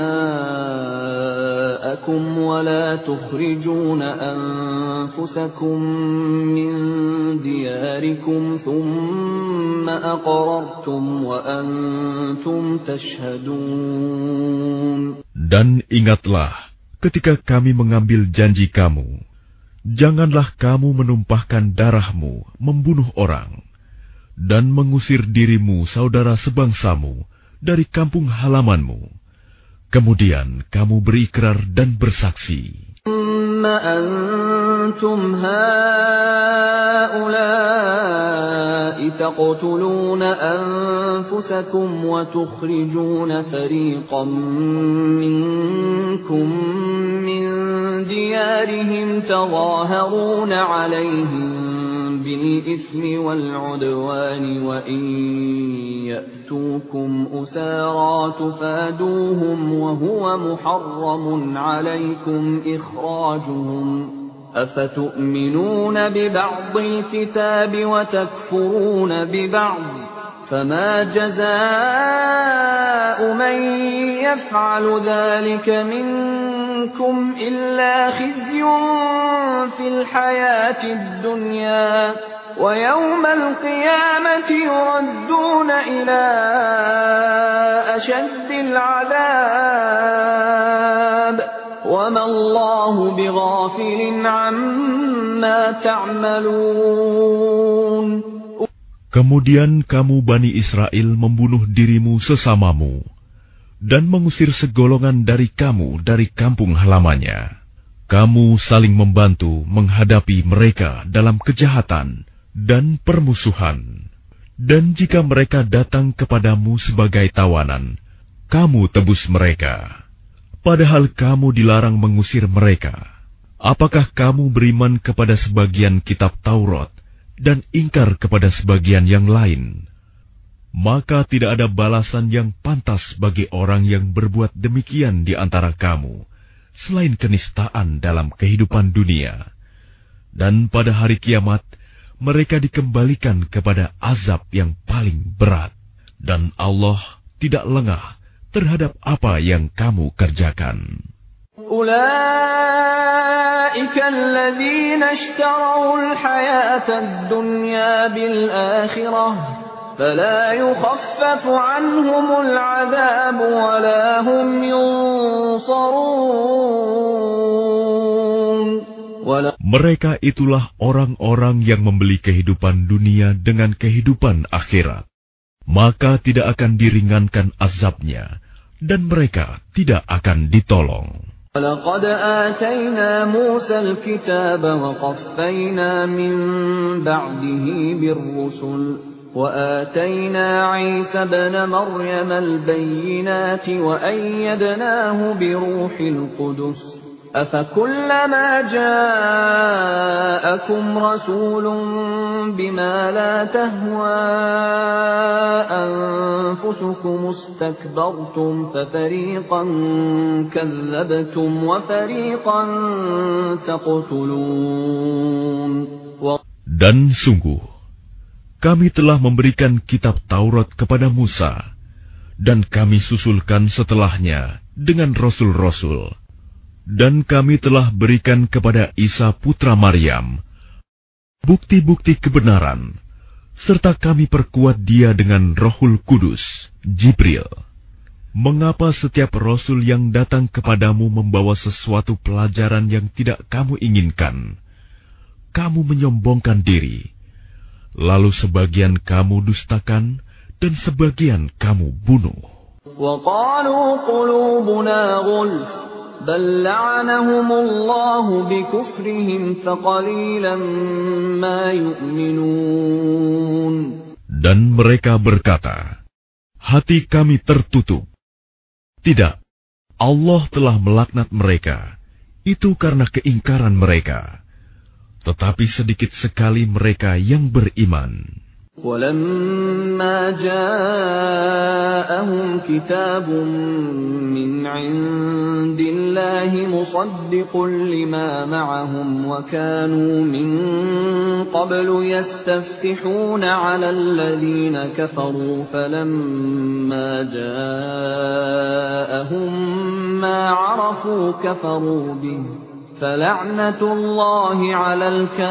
دِمَاءَكُمْ وَلَا تُخْرِجُونَ أَنفُسَكُمْ مِنْ دِيَارِكُمْ ثُمَّ أَقْرَرْتُمْ وَأَنْتُمْ تَشْهَدُونَ. Dan ingatlah, ketika kami mengambil janji kamu, janganlah kamu menumpahkan darahmu, membunuh orang, dan mengusir dirimu saudara sebangsamu dari kampung halamanmu. Kemudian kamu berikrar dan bersaksi. ثُمَّ أَنْتُمْ هَؤُلَاءِ تَقْتُلُونَ أَنفُسَكُمْ وَتُخْرِجُونَ فَرِيقًا مِّنكُم مِّن دِيَارِهِمْ تَظَاهَرُونَ عَلَيْهِم بِالْإِثْمِ وَالْعُدْوَانِ وَإِن يَأْتُوكُمْ أُسَارَىٰ تُفَادُوهُمْ وَهُوَ مُحَرَّمٌ عَلَيْكُمْ إِخْرَاجُهُمْ أَفَتُؤْمِنُونَ بِبَعْضِ الْكِتَابِ وَتَكْفُرُونَ بِبَعْضٍ فما جزاء من يفعل ذلك منكم إلا خزي في الحياة الدنيا ويوم القيامة يردون إلى أشد العذاب وما الله بغافل عما تعملون. Kemudian kamu Bani Israel membunuh dirimu sesamamu dan mengusir segolongan dari kamu dari kampung halamannya. Kamu saling membantu menghadapi mereka dalam kejahatan dan permusuhan. Dan jika mereka datang kepadamu sebagai tawanan, kamu tebus mereka. Padahal kamu dilarang mengusir mereka. Apakah kamu beriman kepada sebagian kitab Taurat dan ingkar kepada sebagian yang lain? Maka tidak ada balasan yang pantas bagi orang yang berbuat demikian di antara kamu, selain kenistaan dalam kehidupan dunia. Dan pada hari kiamat, mereka dikembalikan kepada azab yang paling berat. Dan Allah tidak lengah terhadap apa yang kamu kerjakan. أولئك الذين اشتروا الحياة الدنيا بالآخرة فلا يخفف عنهم العذاب ولا هم ينصرون. Mereka itulah orang-orang yang membeli kehidupan dunia dengan kehidupan akhirat. Maka tidak akan diringankan azabnya dan mereka tidak akan ditolong. وَلَقَدْ آتَيْنَا مُوسَى الْكِتَابَ وَقَفَّيْنَا مِنْ بَعْدِهِ بِالرُّسُلِ وَآتَيْنَا عِيسَى ابْنَ مَرْيَمَ الْبَيِّنَاتِ وَأَيَّدْنَاهُ بِرُوحِ الْقُدُسِ أَفَكُلَّمَا جَاءَكُمْ رَسُولٌ بِمَا لَا تَهْوَى أَنفُسُكُمُ اسْتَكْبَرْتُمْ فَفَرِيقًا كَذَّبْتُمْ وَفَرِيقًا تَقْتُلُونَ. Dan sungguh, kami telah memberikan kitab Taurat kepada Musa, dan kami susulkan setelahnya dengan rasul-rasul. Dan kami telah berikan kepada Isa putra Maryam bukti-bukti kebenaran, serta kami perkuat dia dengan Rohul Kudus, Jibril. Mengapa setiap rasul yang datang kepadamu membawa sesuatu pelajaran yang tidak kamu inginkan, kamu menyombongkan diri, lalu sebagian kamu dustakan dan sebagian kamu bunuh. وَقَالُوا قُلُوبُنَا غُلْفٌ بل لعنهم الله بكفرهم فقليلا ما يؤمنون. Dan mereka berkata, hati kami tertutup. Tidak, Allah telah melaknat mereka. Itu karena keingkaran mereka. Tetapi sedikit sekali mereka yang beriman. وَلَمَّا جَاءَهُمْ كِتَابٌ مِّنْ عِندِ اللَّهِ مُصَدِّقٌ لِّمَا مَعَهُمْ وَكَانُوا مِن قَبْلُ يَسْتَفْتِحُونَ عَلَى الَّذِينَ كَفَرُوا فَلَمَّا جَاءَهُم مَّا عَرَفُوا كَفَرُوا بِهِ فَلَعْنَةُ اللَّهِ عَلَى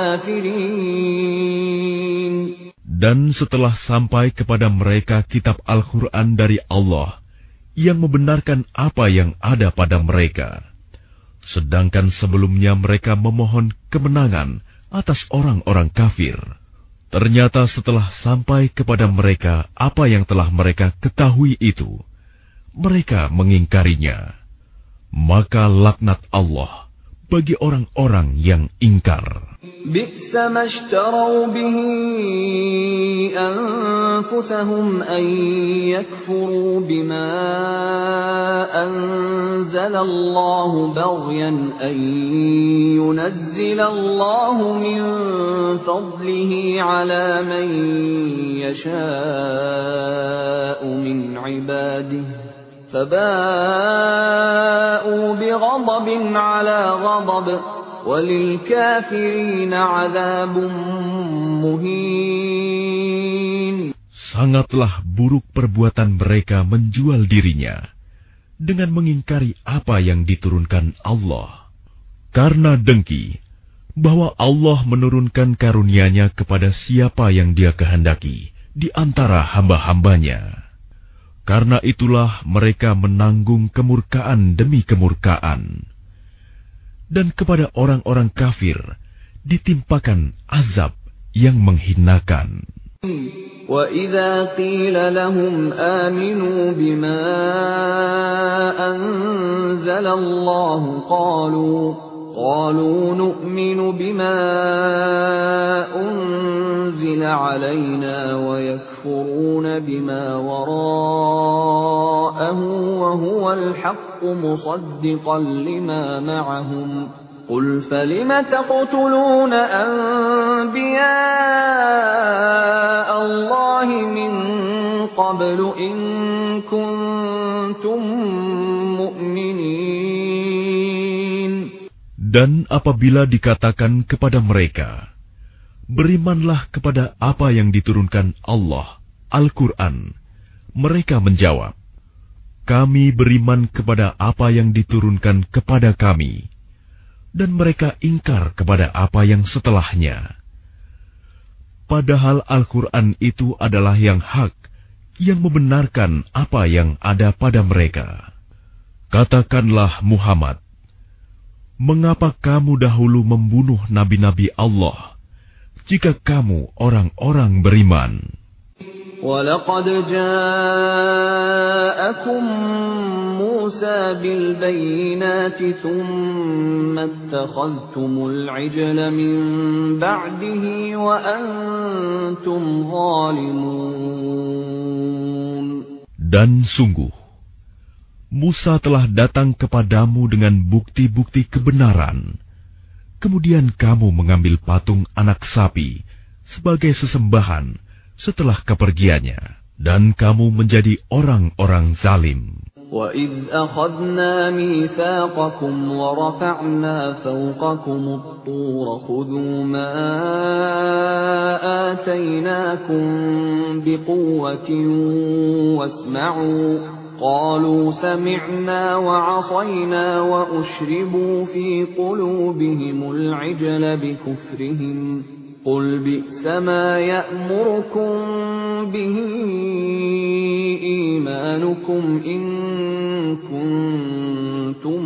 الْكَافِرِينَ. Dan setelah sampai kepada mereka kitab Al-Quran dari Allah yang membenarkan apa yang ada pada mereka, sedangkan sebelumnya mereka memohon kemenangan atas orang-orang kafir, ternyata setelah sampai kepada mereka apa yang telah mereka ketahui itu, mereka mengingkarinya. Maka laknat Allah bagi orang-orang yang ingkar. بئس ما اشتروا به أنفسهم أن يكفروا بما أنزل الله بغيا أن ينزل الله من فضله على من يشاء من عباده فباءوا بغضب على غضب وَلِلْكَافِرِينَ عَذَابٌ مُهِينٌ. Sangatlah buruk perbuatan mereka menjual dirinya dengan mengingkari apa yang diturunkan Allah. Karena dengki bahwa Allah menurunkan karunia-Nya kepada siapa yang Dia kehendaki di antara hamba-hambanya. Karena itulah mereka menanggung kemurkaan demi kemurkaan. Dan kepada orang-orang kafir ditimpakan azab yang menghinakan. وَإِذَا قِيلَ لَهُمْ آمِنُوا بِمَا أَنزَلَ اللَّهُ قَالُوا قَالُوا نُؤْمِنُ بِمَا أُنزِلَ عَلَيْنَا وَيَكْفُرُونَ بِمَا وَرَاءَهُ وَهُوَ الْحَقُّ مُصَدِّقًا لِمَا مَعَهُمْ قُلْ فَلِمَ تَقْتُلُونَ أَنبِيَاءَ اللَّهِ مِن قَبْلُ إِن كُنتُم مُّؤْمِنِينَ. Dan apabila dikatakan kepada mereka, berimanlah kepada apa yang diturunkan Allah, Al-Quran, mereka menjawab, kami beriman kepada apa yang diturunkan kepada kami. Dan mereka ingkar kepada apa yang setelahnya. Padahal Al-Quran itu adalah yang hak, yang membenarkan apa yang ada pada mereka. Katakanlah Muhammad, mengapa kamu dahulu membunuh nabi-nabi Allah, jika kamu orang-orang beriman? وَلَقَدْ جَاءَكُم مُّوسَىٰ بِالْبَيِّنَاتِ ثُمَّ اتَّخَذْتُمُ الْعِجْلَ مِن بَعْدِهِ وَأَنتُمْ ظَالِمُونَ. Dan sungguh, Musa telah datang kepadamu dengan bukti-bukti kebenaran. Kemudian kamu mengambil patung anak sapi sebagai sesembahan setelah kepergiannya, dan kamu menjadi orang-orang zalim. وَإِذْ أَخَذْنَا مِيثَاقَكُمْ وَرَفَعْنَا فَوْقَكُمُ الطُّورَ خُذُوا مَا آتَيْنَاكُمْ بِقُوَّةٍ وَاسْمَعُوا قَالُوا سَمِعْنَا وَعَصَيْنَا وَأُشْرِبُوا فِي قُلُوبِهِمُ الْعِجْلَ بِكُفْرِهِمْ قُلْ بِئْسَ مَا يَأْمُرُكُمْ بِهِ إِيمَانُكُمْ إِن كُنتُم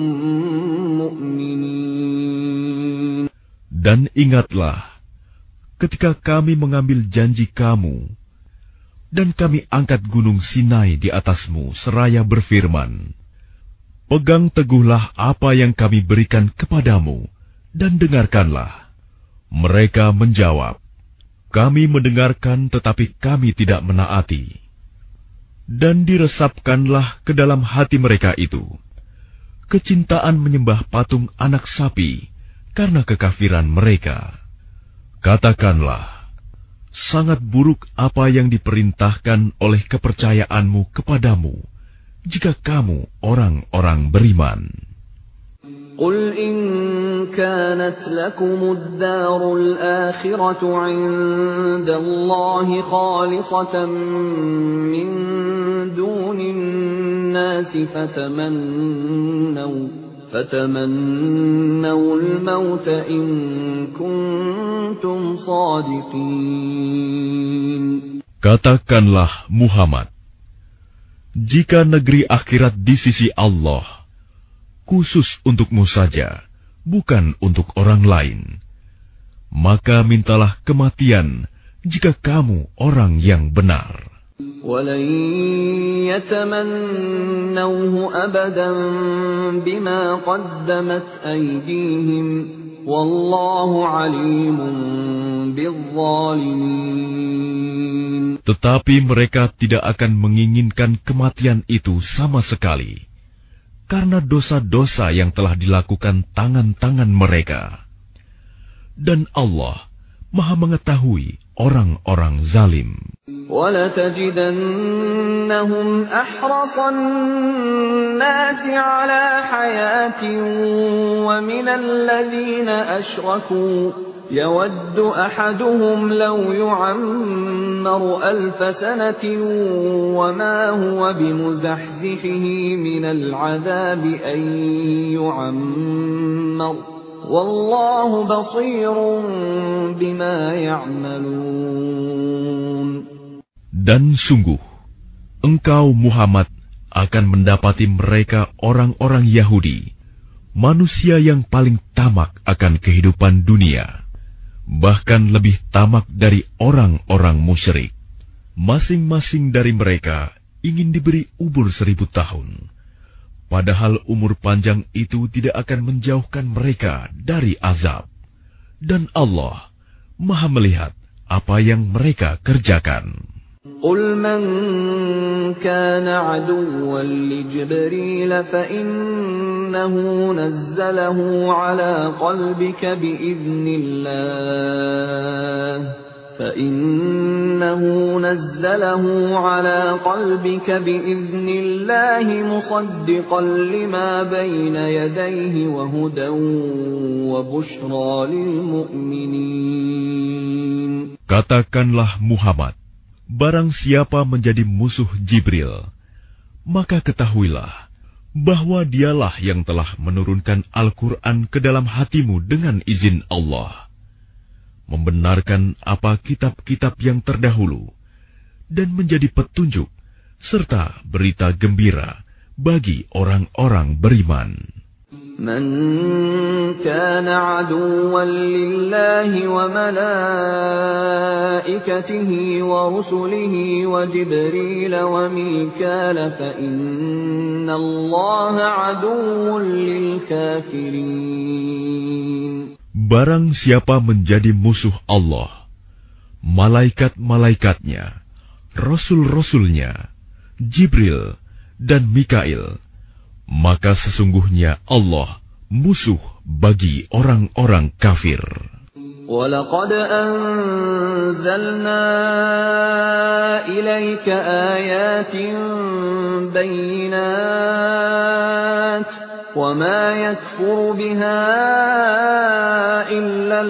مُّؤْمِنِينَ. Dan ingatlah ketika kami mengambil janji kamu dan kami angkat gunung Sinai di atasmu seraya berfirman, pegang teguhlah apa yang kami berikan kepadamu dan dengarkanlah. Mereka menjawab, kami mendengarkan tetapi kami tidak menaati. Dan diresapkanlah ke dalam hati mereka itu kecintaan menyembah patung anak sapi karena kekafiran mereka. Katakanlah, sangat buruk apa yang diperintahkan oleh kepercayaanmu kepadamu jika kamu orang-orang beriman. قُلْ إِن كَانَتْ لَكُمُ الدَّارُ الْآخِرَةُ عِندَ اللَّهِ خَالِصَةً مِّن دُونِ النَّاسِ فَتَمَنَّوْا فَتَمَنَّوُا الْمَوْتَ إِن كُنتُمْ صَادِقِينَ. Katakanlah Muhammad, jika negeri akhirat di sisi Allah khusus untukmu saja, bukan untuk orang lain, maka mintalah kematian jika kamu orang yang benar. وَلَن يَتَمَنَّوْهُ أَبَدًا بِمَا قَدَّمَتْ أَيْدِيهِمْ وَاللَّهُ عَلِيمٌ بِالظَّالِمِينَ. Tetapi mereka tidak akan menginginkan kematian itu sama sekali, karena dosa-dosa yang telah dilakukan tangan-tangan mereka. Dan Allah Maha mengetahui orang-orang zalim. وَلَتَجِدَنَّهُمْ أَحْرَصَ النَّاسِ عَلَى حَيَاةٍ وَمِنَ الَّذِينَ أَشْرَكُوا يود أحدهم لو يعمر ألف سنة وما هو بمزحزحه من العذاب أن يعمر والله بصير بما يعملون. Dan sungguh, engkau Muhammad akan mendapati mereka orang-orang Yahudi, manusia yang paling tamak akan kehidupan dunia, bahkan lebih tamak dari orang-orang musyrik. Masing-masing dari mereka ingin diberi umur seribu tahun, padahal umur panjang itu tidak akan menjauhkan mereka dari azab. Dan Allah Maha melihat apa yang mereka kerjakan. قل من كان عدوا لجبريل فإنه نزله على قلبك بإذن الله فإنه نزله على قلبك بإذن الله مصدقا لما بين يديه وهدى وبشرى للمؤمنين. Katakanlah Muhammad, barang siapa menjadi musuh Jibril, maka ketahuilah bahwa dialah yang telah menurunkan Al-Quran ke dalam hatimu dengan izin Allah, membenarkan apa kitab-kitab yang terdahulu, dan menjadi petunjuk serta berita gembira bagi orang-orang beriman. من كان عدوا لله وملائكته ورسله وجبريل وميكال فإن الله عدو للكافرين. Barang siapa menjadi musuh Allah, malaikat-malaikatnya, rasul-rasulnya, Jibril dan Mikail, maka sesungguhnya Allah musuh bagi orang-orang kafir. وَلَقَدْ أَنزَلْنَا إِلَيْكَ آيَاتٍ بَيِّنَاتٍ وَمَا يَكْفُرُ بِهَا إِلَّا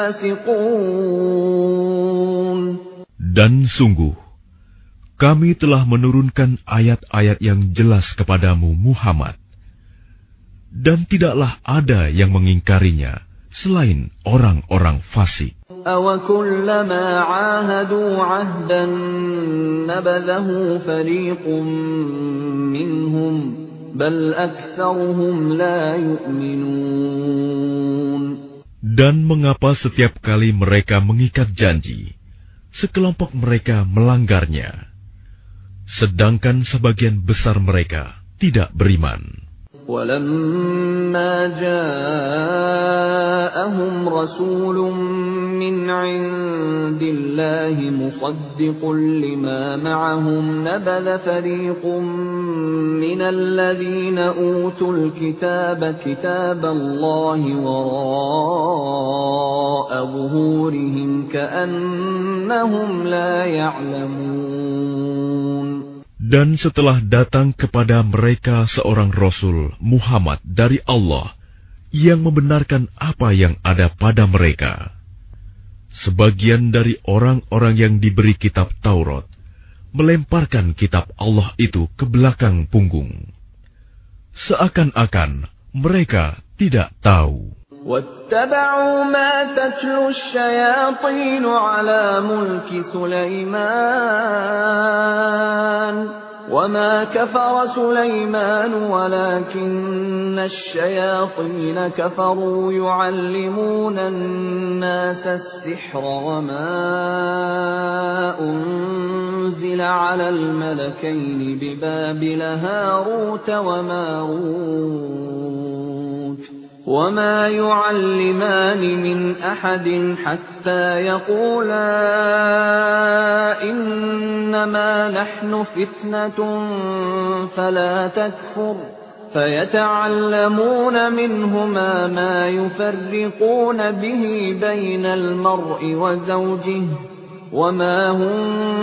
الْفَاسِقُونَ. Dan sungguh, kami telah menurunkan ayat-ayat yang jelas kepadamu Muhammad, dan tidaklah ada yang mengingkarinya selain orang-orang fasik. أَوَكُلَّمَا عَاهَدُوا عَهْدًا نَبَذَهُ فَرِيقٌ مِّنْهُمْ بَلْ أَكْثَرُهُمْ لَا يُؤْمِنُونَ. Dan mengapa setiap kali mereka mengikat janji, sekelompok mereka melanggarnya, sedangkan sebagian besar mereka tidak beriman. وَلَمَّا جَاءَهُمْ رَسُولٌ مِّنْ عِندِ اللَّهِ مُصَدِّقٌ لِّمَا مَعَهُمْ نَبَذَ فَرِيقٌ مِّنَ الَّذِينَ أُوتُوا الْكِتَابَ كِتَابَ اللَّهِ وَرَاءَ ظُهُورِهِمْ كَأَنَّهُمْ لَا يَعْلَمُونَ. Dan setelah datang kepada mereka seorang Rasul Muhammad dari Allah yang membenarkan apa yang ada pada mereka, sebagian dari orang-orang yang diberi kitab Taurat melemparkan kitab Allah itu ke belakang punggung, seakan-akan mereka tidak tahu. وَاتَّبَعُوا مَا تَتْلُو الشَّيَاطِينُ عَلَى مُلْكِ سُلَيْمَانَ وَمَا كَفَرَ سُلَيْمَانُ وَلَكِنَّ الشَّيَاطِينَ كَفَرُوا يُعَلِّمُونَ النَّاسَ السِّحْرَ وَمَا أُنزِلَ عَلَى الْمَلَكَيْنِ بِبَابِلَ هَارُوتَ وَمَارُوتَ وَمَا يُعَلِّمَانِ مِنْ أَحَدٍ حَتَّى يَقُولَا إِنَّمَا نَحْنُ فِتْنَةٌ فَلَا تَكْفُرْ فَيَتَعَلَّمُونَ مِنْهُمَا مَا يُفَرِّقُونَ بِهِ بَيْنَ الْمَرْءِ وَزَوْجِهِ وَمَا هُمْ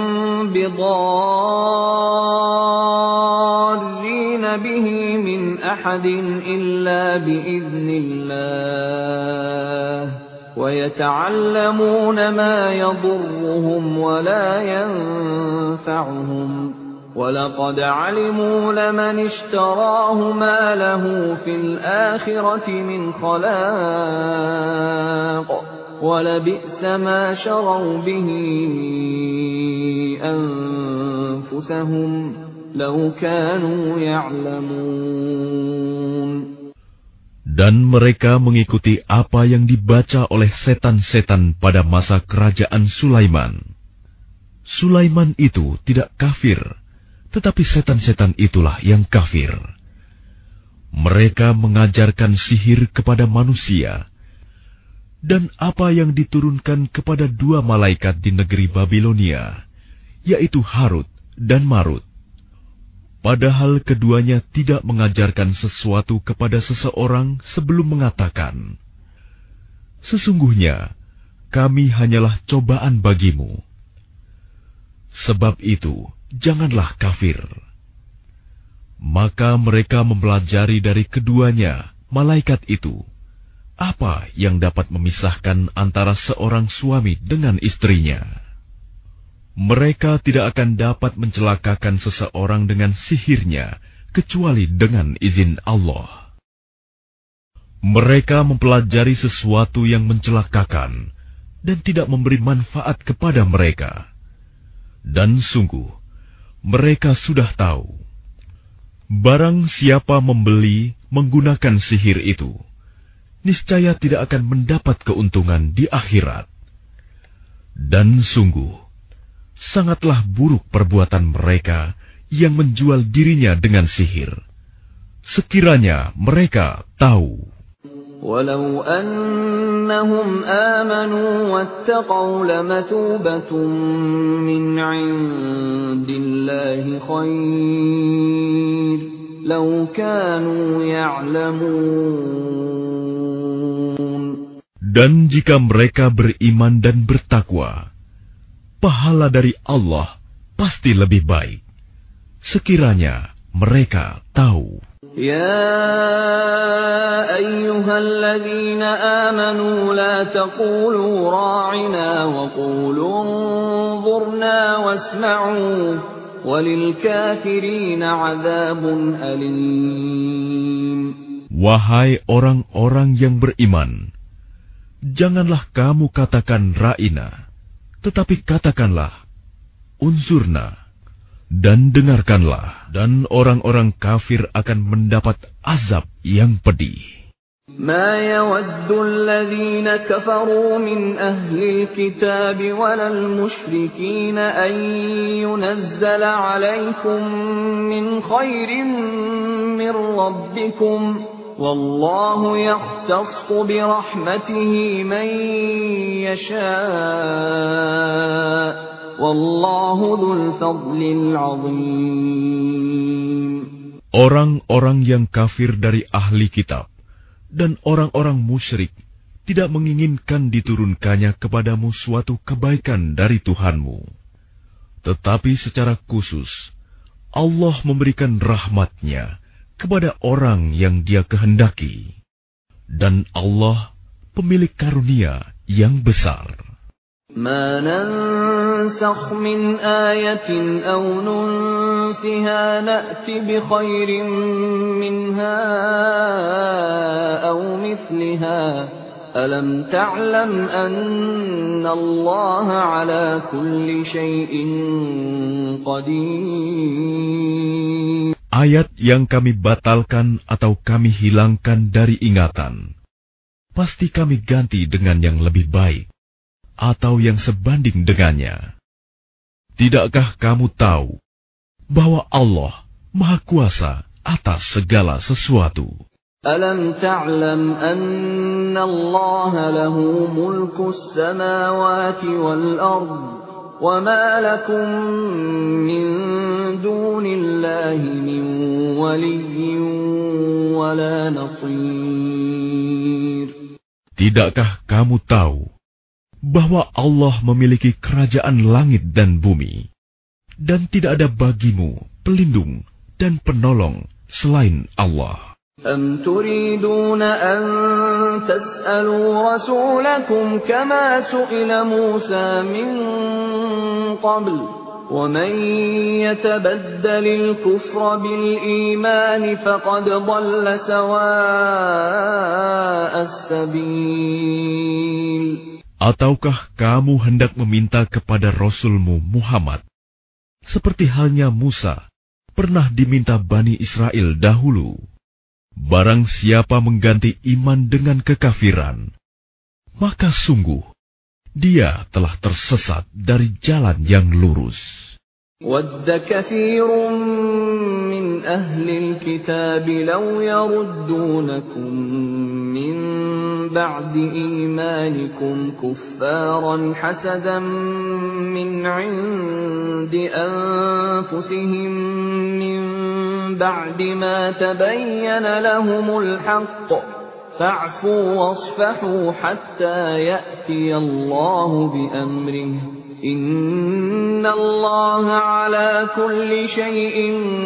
بِضَارِّينَ بِهِ مِنْ أَحَدٍ إِلَّا بِإِذْنِ اللَّهِ وَيَتَعَلَّمُونَ مَا يَضُرُّهُمْ وَلَا يَنفَعُهُمْ وَلَقَدْ عَلِمُوا لَمَنِ اشْتَرَاهُ مَا لَهُ فِي الْآخِرَةِ مِنْ خَلَاقٍ وَلَبِئْسَ مَا شَرَوْا بِهِ أَنفُسَهُمْ لَوْ كَانُوا يَعْلَمُونَ. Dan mereka mengikuti apa yang dibaca oleh setan-setan pada masa kerajaan Sulaiman. Sulaiman itu tidak kafir, tetapi setan-setan itulah yang kafir. Mereka mengajarkan sihir kepada manusia, dan apa yang diturunkan kepada dua malaikat di negeri Babilonia, yaitu Harut dan Marut. Padahal keduanya tidak mengajarkan sesuatu kepada seseorang sebelum mengatakan, "Sesungguhnya kami hanyalah cobaan bagimu." Sebab itu, janganlah kafir. Maka mereka mempelajari dari keduanya, malaikat itu, apa yang dapat memisahkan antara seorang suami dengan istrinya. Mereka tidak akan dapat mencelakakan seseorang dengan sihirnya, kecuali dengan izin Allah. Mereka mempelajari sesuatu yang mencelakakan, dan tidak memberi manfaat kepada mereka. Dan sungguh, mereka sudah tahu, barang siapa membeli menggunakan sihir itu, niscaya tidak akan mendapat keuntungan di akhirat. Dan sungguh, sangatlah buruk perbuatan mereka yang menjual dirinya dengan sihir. Sekiranya mereka tahu. Walau annahum amanu wattaqaw lamathubatun min 'indillahi khair law kanu ya'lamun. Dan jika mereka beriman dan bertakwa, pahala dari Allah pasti lebih baik, sekiranya mereka tahu. Ya ayyuhalladzina amanu la taqulu ra'ina wa qulu unzurna wasma'u walil kafirina 'adzabun alim. Wahai orang-orang yang beriman, janganlah kamu katakan ra'ina, tetapi katakanlah, unzurna, dan dengarkanlah, dan orang-orang kafir akan mendapat azab yang pedih. Ma yawaddu alladhina kafaru min ahli alkitabi walal musyrikin an yunazzala alaykum min khairin min rabbikum. Wallahu yakhtassu birahmatihi man yasha' wallahu dzul fadlil 'adzim. Orang-orang yang kafir dari ahli kitab dan orang-orang musyrik tidak menginginkan diturunkannya kepadamu suatu kebaikan dari Tuhanmu. Tetapi secara khusus, Allah memberikan rahmat-Nya kepada orang yang Dia kehendaki. Dan Allah pemilik karunia yang besar. Ma nansakh min ayatin aw nunsiha na'ti bi khairin minha aw mithliha. Alam ta'lam anna Allah 'ala kulli shay'in qadir. Ayat yang kami batalkan atau kami hilangkan dari ingatan, pasti kami ganti dengan yang lebih baik, atau yang sebanding dengannya. Tidakkah kamu tahu bahwa Allah Maha Kuasa atas segala sesuatu? Alam ta'lam anna Allah lahu mulku as-samawati wal ard wa ma lakum min dunillahi min waliyyin wa la nasir. Tidakkah kamu tahu bahwa Allah memiliki kerajaan langit dan bumi, dan tidak ada bagimu pelindung dan penolong selain Allah? أَمْ تُرِيدُونَ أَن تَسْأَلُوا رَسُولَكُمْ كَمَا سُئِلَ مُوسَى مِن قَبْلُ وَمَن يَتَبَدَّلِ الْكُفْرَ بِالْإِيمَانِ فَقَدْ ضَلَّ سَوَاءَ السَّبِيلِ. Ataukah kamu hendak meminta kepada Rasulmu Muhammad, seperti halnya Musa pernah diminta Bani Israel dahulu? Barang siapa mengganti iman dengan kekafiran, maka sungguh dia telah tersesat dari jalan yang lurus. وَدَّ كَثِيرٌ مِّنْ أَهْلِ الْكِتَابِ لَوْ يَرُدُّونَكُم مِّن بَعْدِ إِيمَانِكُمْ كُفَّارًا حَسَدًا مِّنْ عِندِ أَنفُسِهِم مِّن بَعْدِ مَا تَبَيَّنَ لَهُمُ الْحَقُّ فَاعْفُوا وَاصْفَحُوا حَتَّى يَأْتِيَ اللَّهُ بِأَمْرِهِ إِنَّ اللَّهَ عَلَى كُلِّ شَيْءٍ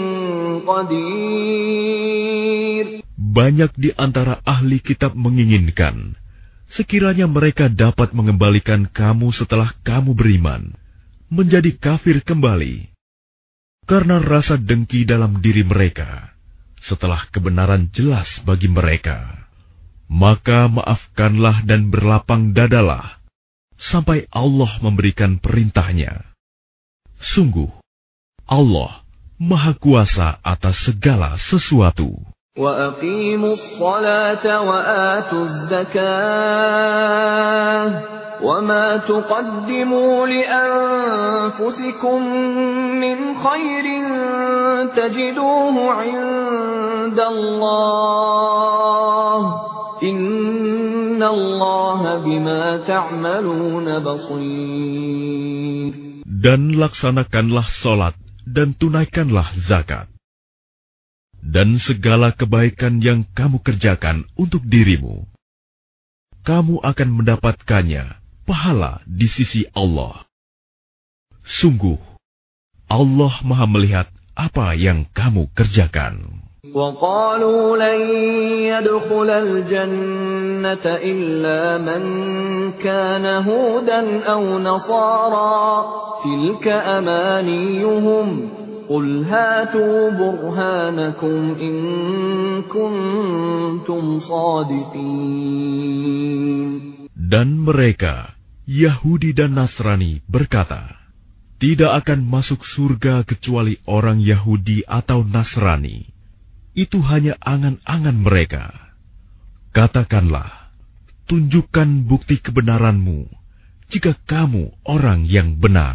قَدِيرٌ. Banyak di antara ahli kitab menginginkan sekiranya mereka dapat mengembalikan kamu setelah kamu beriman menjadi kafir kembali, karena rasa dengki dalam diri mereka setelah kebenaran jelas bagi mereka. Maka maafkanlah dan berlapang dadalah sampai Allah memberikan perintahnya. Sungguh, Allah Maha Kuasa atas segala sesuatu. وَأَقِيمُوا الصَّلَاةَ وَآتُوا الزَّكَاةَ وَمَا تُقَدِّمُوا لِأَنفُسِكُم مِّنْ خَيْرٍ تَجِدُوهُ عِندَ اللَّهِ إِنَّ اللَّهَ بِمَا تَعْمَلُونَ بَصِيرٌ. Dan laksanakanlah salat dan tunaikanlah zakat. Dan segala kebaikan yang kamu kerjakan untuk dirimu, kamu akan mendapatkannya pahala di sisi Allah. Sungguh, Allah Maha melihat apa yang kamu kerjakan. وَقَالُوا لَن يَدْخُلَ الْجَنَّةَ إِلَّا مَن كَانَ هُودًا أَوْ نَصَارَىٰ تِلْكَ أَمَانِيُّهُمْ قُلْ هَاتُوا بُرْهَانَكُمْ إِن كُنتُمْ صَادِقِينَ. Dan mereka, Yahudi dan Nasrani, berkata, tidak akan masuk surga kecuali orang Yahudi atau Nasrani. Itu hanya angan-angan mereka. Katakanlah, tunjukkan bukti kebenaranmu jika kamu orang yang benar.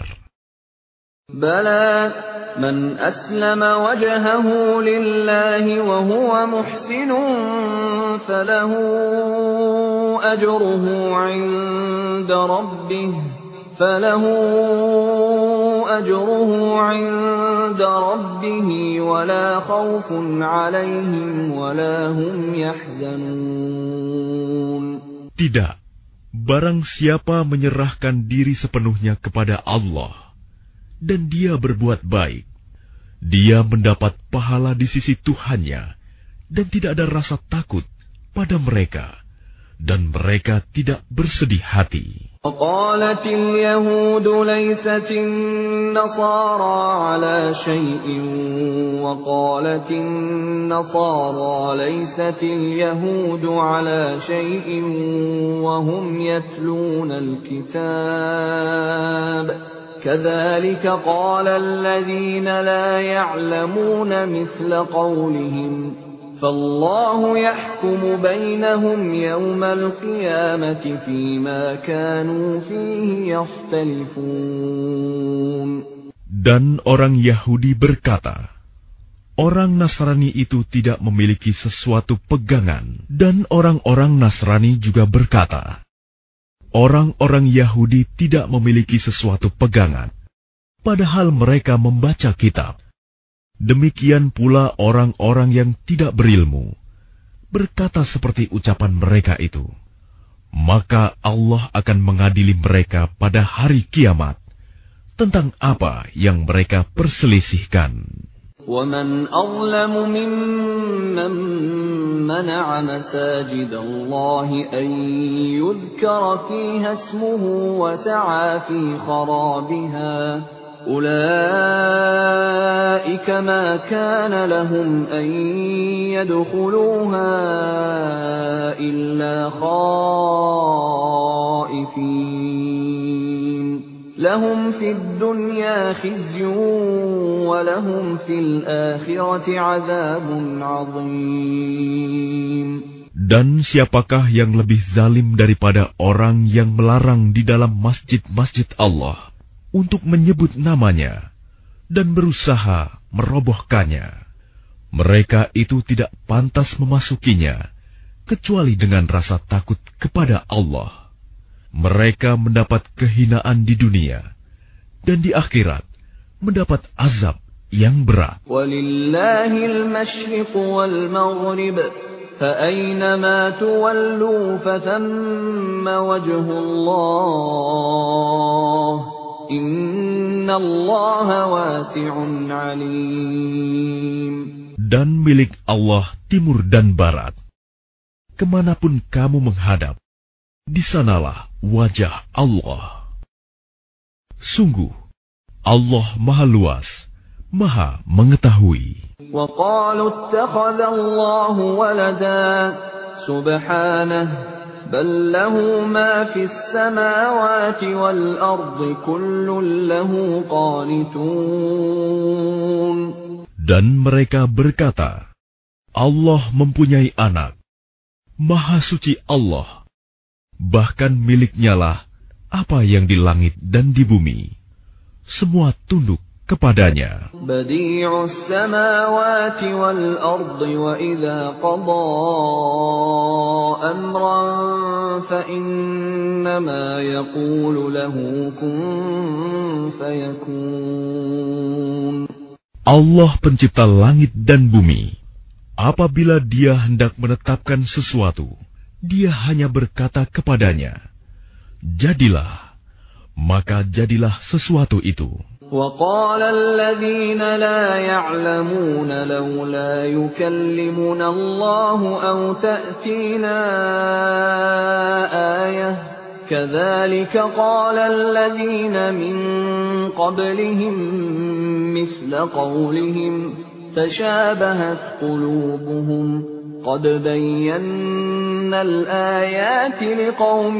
Bala man aslama wajhahu lillahi wa huwa muhsinun falahu ajruhu 'inda rabbih falahu ajruhu 'inda rabbih wa la khawfun 'alayhim wa la hum yahzanun. Tidak, barang siapa menyerahkan diri sepenuhnya kepada Allah dan dia berbuat baik, dia mendapat pahala di sisi Tuhannya dan tidak ada rasa takut pada mereka, dan mereka tidak bersedih hati. وقالت اليهود ليست النصارى على شيء وقالت النصارى ليست اليهود على شيء وهم يتلون الكتاب كذلك قال الذين لا يعلمون مثل قولهم فالله يحكم بينهم يوم القيامة فيما كانوا فيه يختلفون. Dan orang Yahudi berkata, orang Nasrani itu tidak memiliki sesuatu pegangan. Dan orang-orang Nasrani juga berkata, orang-orang Yahudi tidak memiliki sesuatu pegangan, padahal mereka membaca kitab. Demikian pula orang-orang yang tidak berilmu berkata seperti ucapan mereka itu. Maka Allah akan mengadili mereka pada hari kiamat tentang apa yang mereka perselisihkan. وَمَنْ أَظْلَمُ مِمَّنْ مَنَعَ مَسَاجِدَ اللَّهِ أَنْ يُذْكَرَ فِيهَا اسْمُهُ وَسَعَى فِي خَرَابِهَا أُولَئِكَ مَا كَانَ لَهُمْ أَنْ يَدْخُلُوهَا إِلَّا خَائِفِينَ لَهُمْ فِي الدُّنْيَا خِزْيٌ وَلَهُمْ فِي الْآخِرَةِ عَذَابٌ عَظِيمٌ. Dan siapakah yang lebih zalim daripada orang yang melarang di dalam masjid-masjid Allah untuk menyebut namanya dan berusaha merobohkannya? Mereka itu tidak pantas memasukinya kecuali dengan rasa takut kepada Allah. Mereka mendapat kehinaan di dunia dan di akhirat mendapat azab yang berat. Walillahil masyriq wal maghrib fa aynama tuwallu fathamma wajhullah innallaha wasi'un alim. Dan milik Allah timur dan barat. Kemanapun kamu menghadap, di sanalah wajah Allah. Sungguh, Allah Maha Luas, Maha Mengetahui. وَقَالُوا اتَّخَذَ اللَّهُ وَلَدًا سُبْحَانَهُ بَل لَّهُ مَا فِي السَّمَاوَاتِ وَالْأَرْضِ كُلٌّ لَّهُ قَانِتُونَ. Dan mereka berkata, Allah mempunyai anak. Maha suci Allah. Bahkan miliknya lah apa yang di langit dan di bumi. Semua tunduk kepadanya. Badi'us samawati wal ardi wa idza qada amran fa innama yaqulu lahu kun fayakun. Allah pencipta langit dan bumi. Apabila Dia hendak menetapkan sesuatu, Dia hanya berkata kepadanya, jadilah, maka jadilah sesuatu itu. وَقَالَ الَّذِينَ لَا يَعْلَمُونَ لَوْلَا يُكَلِّمُنَا اللَّهُ أَوْ تَأْتِينَا آيَةٌ كَذَلِكَ قَالَ الَّذِينَ مِنْ قَبْلِهِمْ مِثْلَ قَوْلِهِمْ تَشَابَهَتْ قُلُوبُهُمْ قَدْ بَيَّنَّا الْآيَاتِ لِقَوْمٍ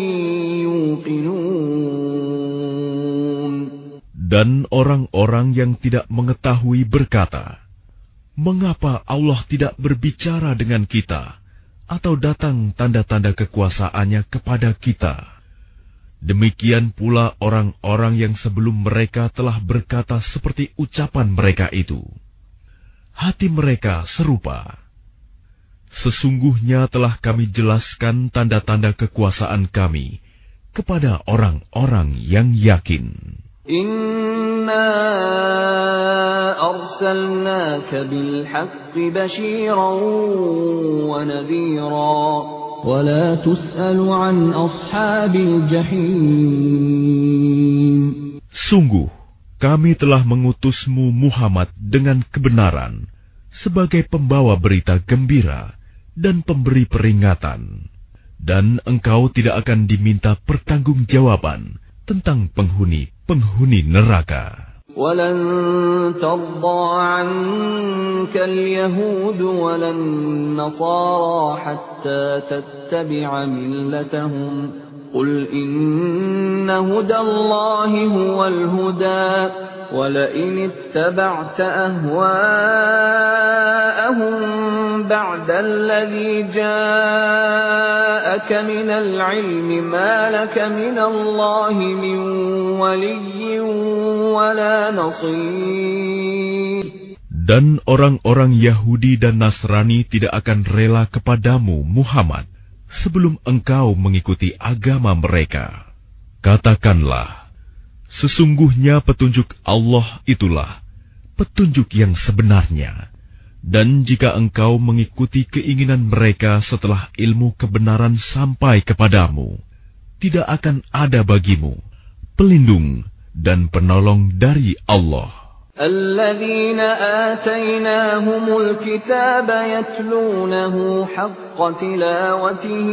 يُوقِنُونَ. Dan orang-orang yang tidak mengetahui berkata, mengapa Allah tidak berbicara dengan kita atau datang tanda-tanda kekuasaannya kepada kita? Demikian pula orang-orang yang sebelum mereka telah berkata seperti ucapan mereka itu. Hati mereka serupa. Sesungguhnya telah kami jelaskan tanda-tanda kekuasaan kami kepada orang-orang yang yakin. Inna arsalnaka bil haqqi bashiran wa nadhira wa la tus'alu an ashabil jahim. Sungguh, kami telah mengutusmu Muhammad dengan kebenaran sebagai pembawa berita gembira dan pemberi peringatan, dan engkau tidak akan diminta pertanggungjawaban tentang penghuni-penghuni neraka. وَلَن تَرْضَىٰ عَنكَ الْيَهُودُ وَلَا النَّصَارَىٰ حَتَّىٰ تَتَّبِعَ مِلَّتَهُمْ قُلْ إِنَّ هُدَى اللَّهِ هُوَ الْهُدَىٰ وَلَئِنِ اتَّبَعْتَ أَهْوَاءَهُم بَعْدَ الَّذِي جَاءَكَ مِنَ الْعِلْمِ مَا لَكَ مِنَ اللَّهِ مِن وَلِيٍّ وَلَا نَصِيرٍ. Dan orang-orang Yahudi dan Nasrani tidak akan rela kepadamu, Muhammad, sebelum engkau mengikuti agama mereka. Katakanlah, sesungguhnya petunjuk Allah itulah petunjuk yang sebenarnya. Dan jika engkau mengikuti keinginan mereka setelah ilmu kebenaran sampai kepadamu, tidak akan ada bagimu pelindung dan penolong dari Allah. الذين آتيناهم الكتاب يتلونه حق تلاوته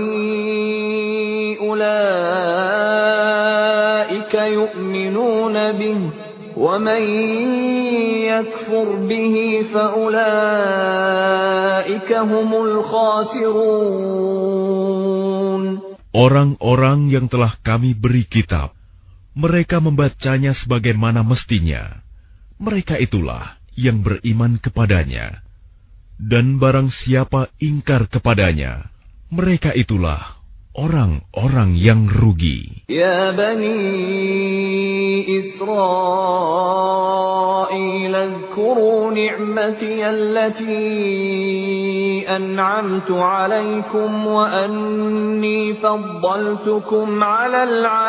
أولئك يؤمنون به ومن يكفر به فأولئك هم الخاسرون. Orang-orang yang telah kami beri kitab, mereka membacanya sebagaimana mestinya. Mereka itulah yang beriman kepadanya. Dan barang siapa ingkar kepadanya, mereka itulah orang-orang yang rugi. Ya Bani Israel, اذكروا نعمتي التي أنعمت عليكم وأني فضلتكم على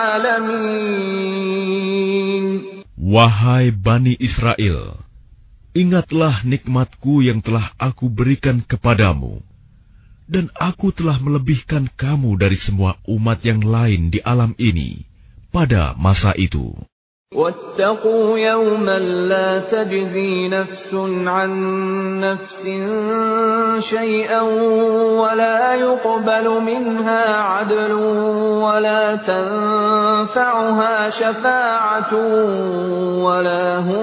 العالمين. Wahai Bani Israel, ingatlah nikmatku yang telah aku berikan kepadamu, dan aku telah melebihkan kamu dari semua umat yang lain di alam ini pada masa itu. واتقوا يوما لا تجزي نفس عن نفس شيئا ولا يقبل منها عدل ولا تنفعها شفاعة ولا هم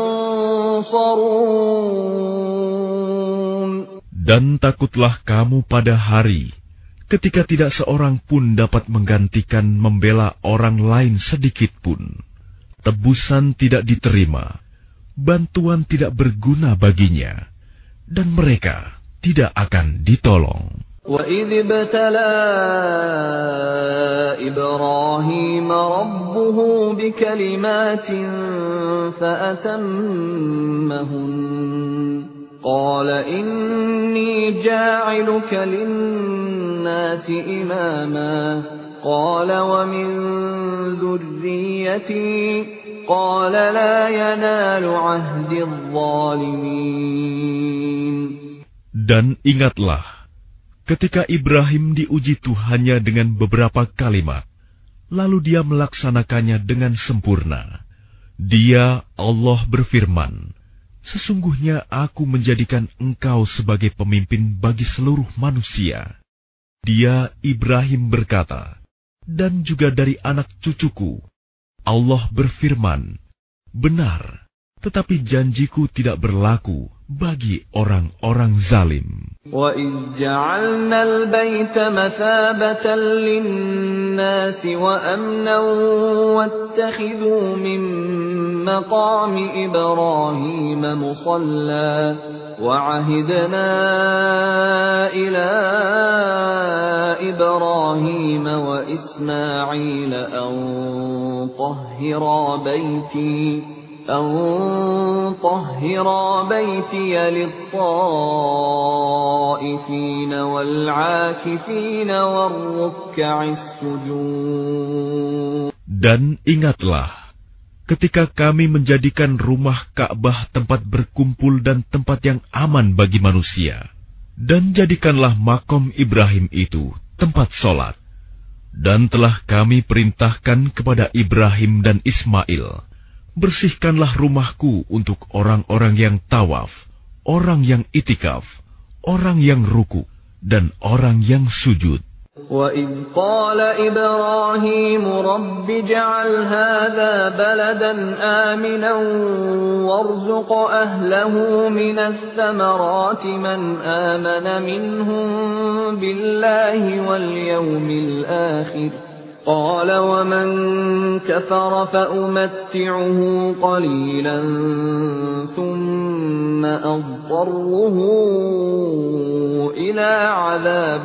ينصرون. Dan takutlah kamu pada hari ketika tidak seorang pun dapat menggantikan membela orang lain sedikit pun. Tebusan tidak diterima, bantuan tidak berguna baginya, dan mereka tidak akan ditolong. وَإِذِ ابْتَلَى إِبْرَاهِيمَ رَبُّهُ بِكَلِمَاتٍ فَأَتَمَّهُنَّ قَالَ إِنِّي جَاعِلُكَ لِلنَّاسِ إِمَامًا قال ومن ذريتي قال لا ينال عهد الظالمين. Dan ingatlah ketika Ibrahim diuji Tuhannya dengan beberapa kalimat, lalu dia melaksanakannya dengan sempurna. Dia, Allah berfirman, sesungguhnya aku menjadikan engkau sebagai pemimpin bagi seluruh manusia. Dia, Ibrahim berkata, dan juga dari anak cucuku. Allah berfirman, benar, tetapi janjiku tidak berlaku bagi orang-orang zalim. وَإِذْ جَعَلْنَا الْبَيْتَ مَثَابَةً لِلنَّاسِ وَأَمْنًا وَاتَّخِذُوا مِن مَّقَامِ إِبْرَاهِيمَ مُصَلًّى وَعَهِدْنَا إِلَى إِبْرَاهِيمَ وَإِسْمَاعِيلَ أَن طَهِّرَا بَيْتِي أَن طَهِّرَا بَيْتِيَ لِلطَّائِفِينَ وَالْعَاكِفِينَ وَالرُّكَّعِ السُّجُودِ. Dan ingatlah ketika kami menjadikan rumah Ka'bah tempat berkumpul dan tempat yang aman bagi manusia, dan jadikanlah makom Ibrahim itu tempat sholat. Dan telah kami perintahkan kepada Ibrahim dan Ismail, bersihkanlah rumahku untuk orang-orang yang tawaf, orang yang itikaf, orang yang ruku, dan orang yang sujud. وَإِذْ قَالَ إِبْرَاهِيمُ رَبِّ اجْعَلْ هَذَا بَلَدًا آمِنًا وَارْزُقْ أَهْلَهُ مِنَ الثَّمَرَاتِ مَنْ آمَنَ مِنْهُمْ بِاللَّهِ وَالْيَوْمِ الْآخِرِ قَالَ وَمَنْ كَفَرَ فَأُمَتِّعُهُ قَلِيلًا ثُمَّ أَضْطَرُّهُ إِلَى عَذَابِ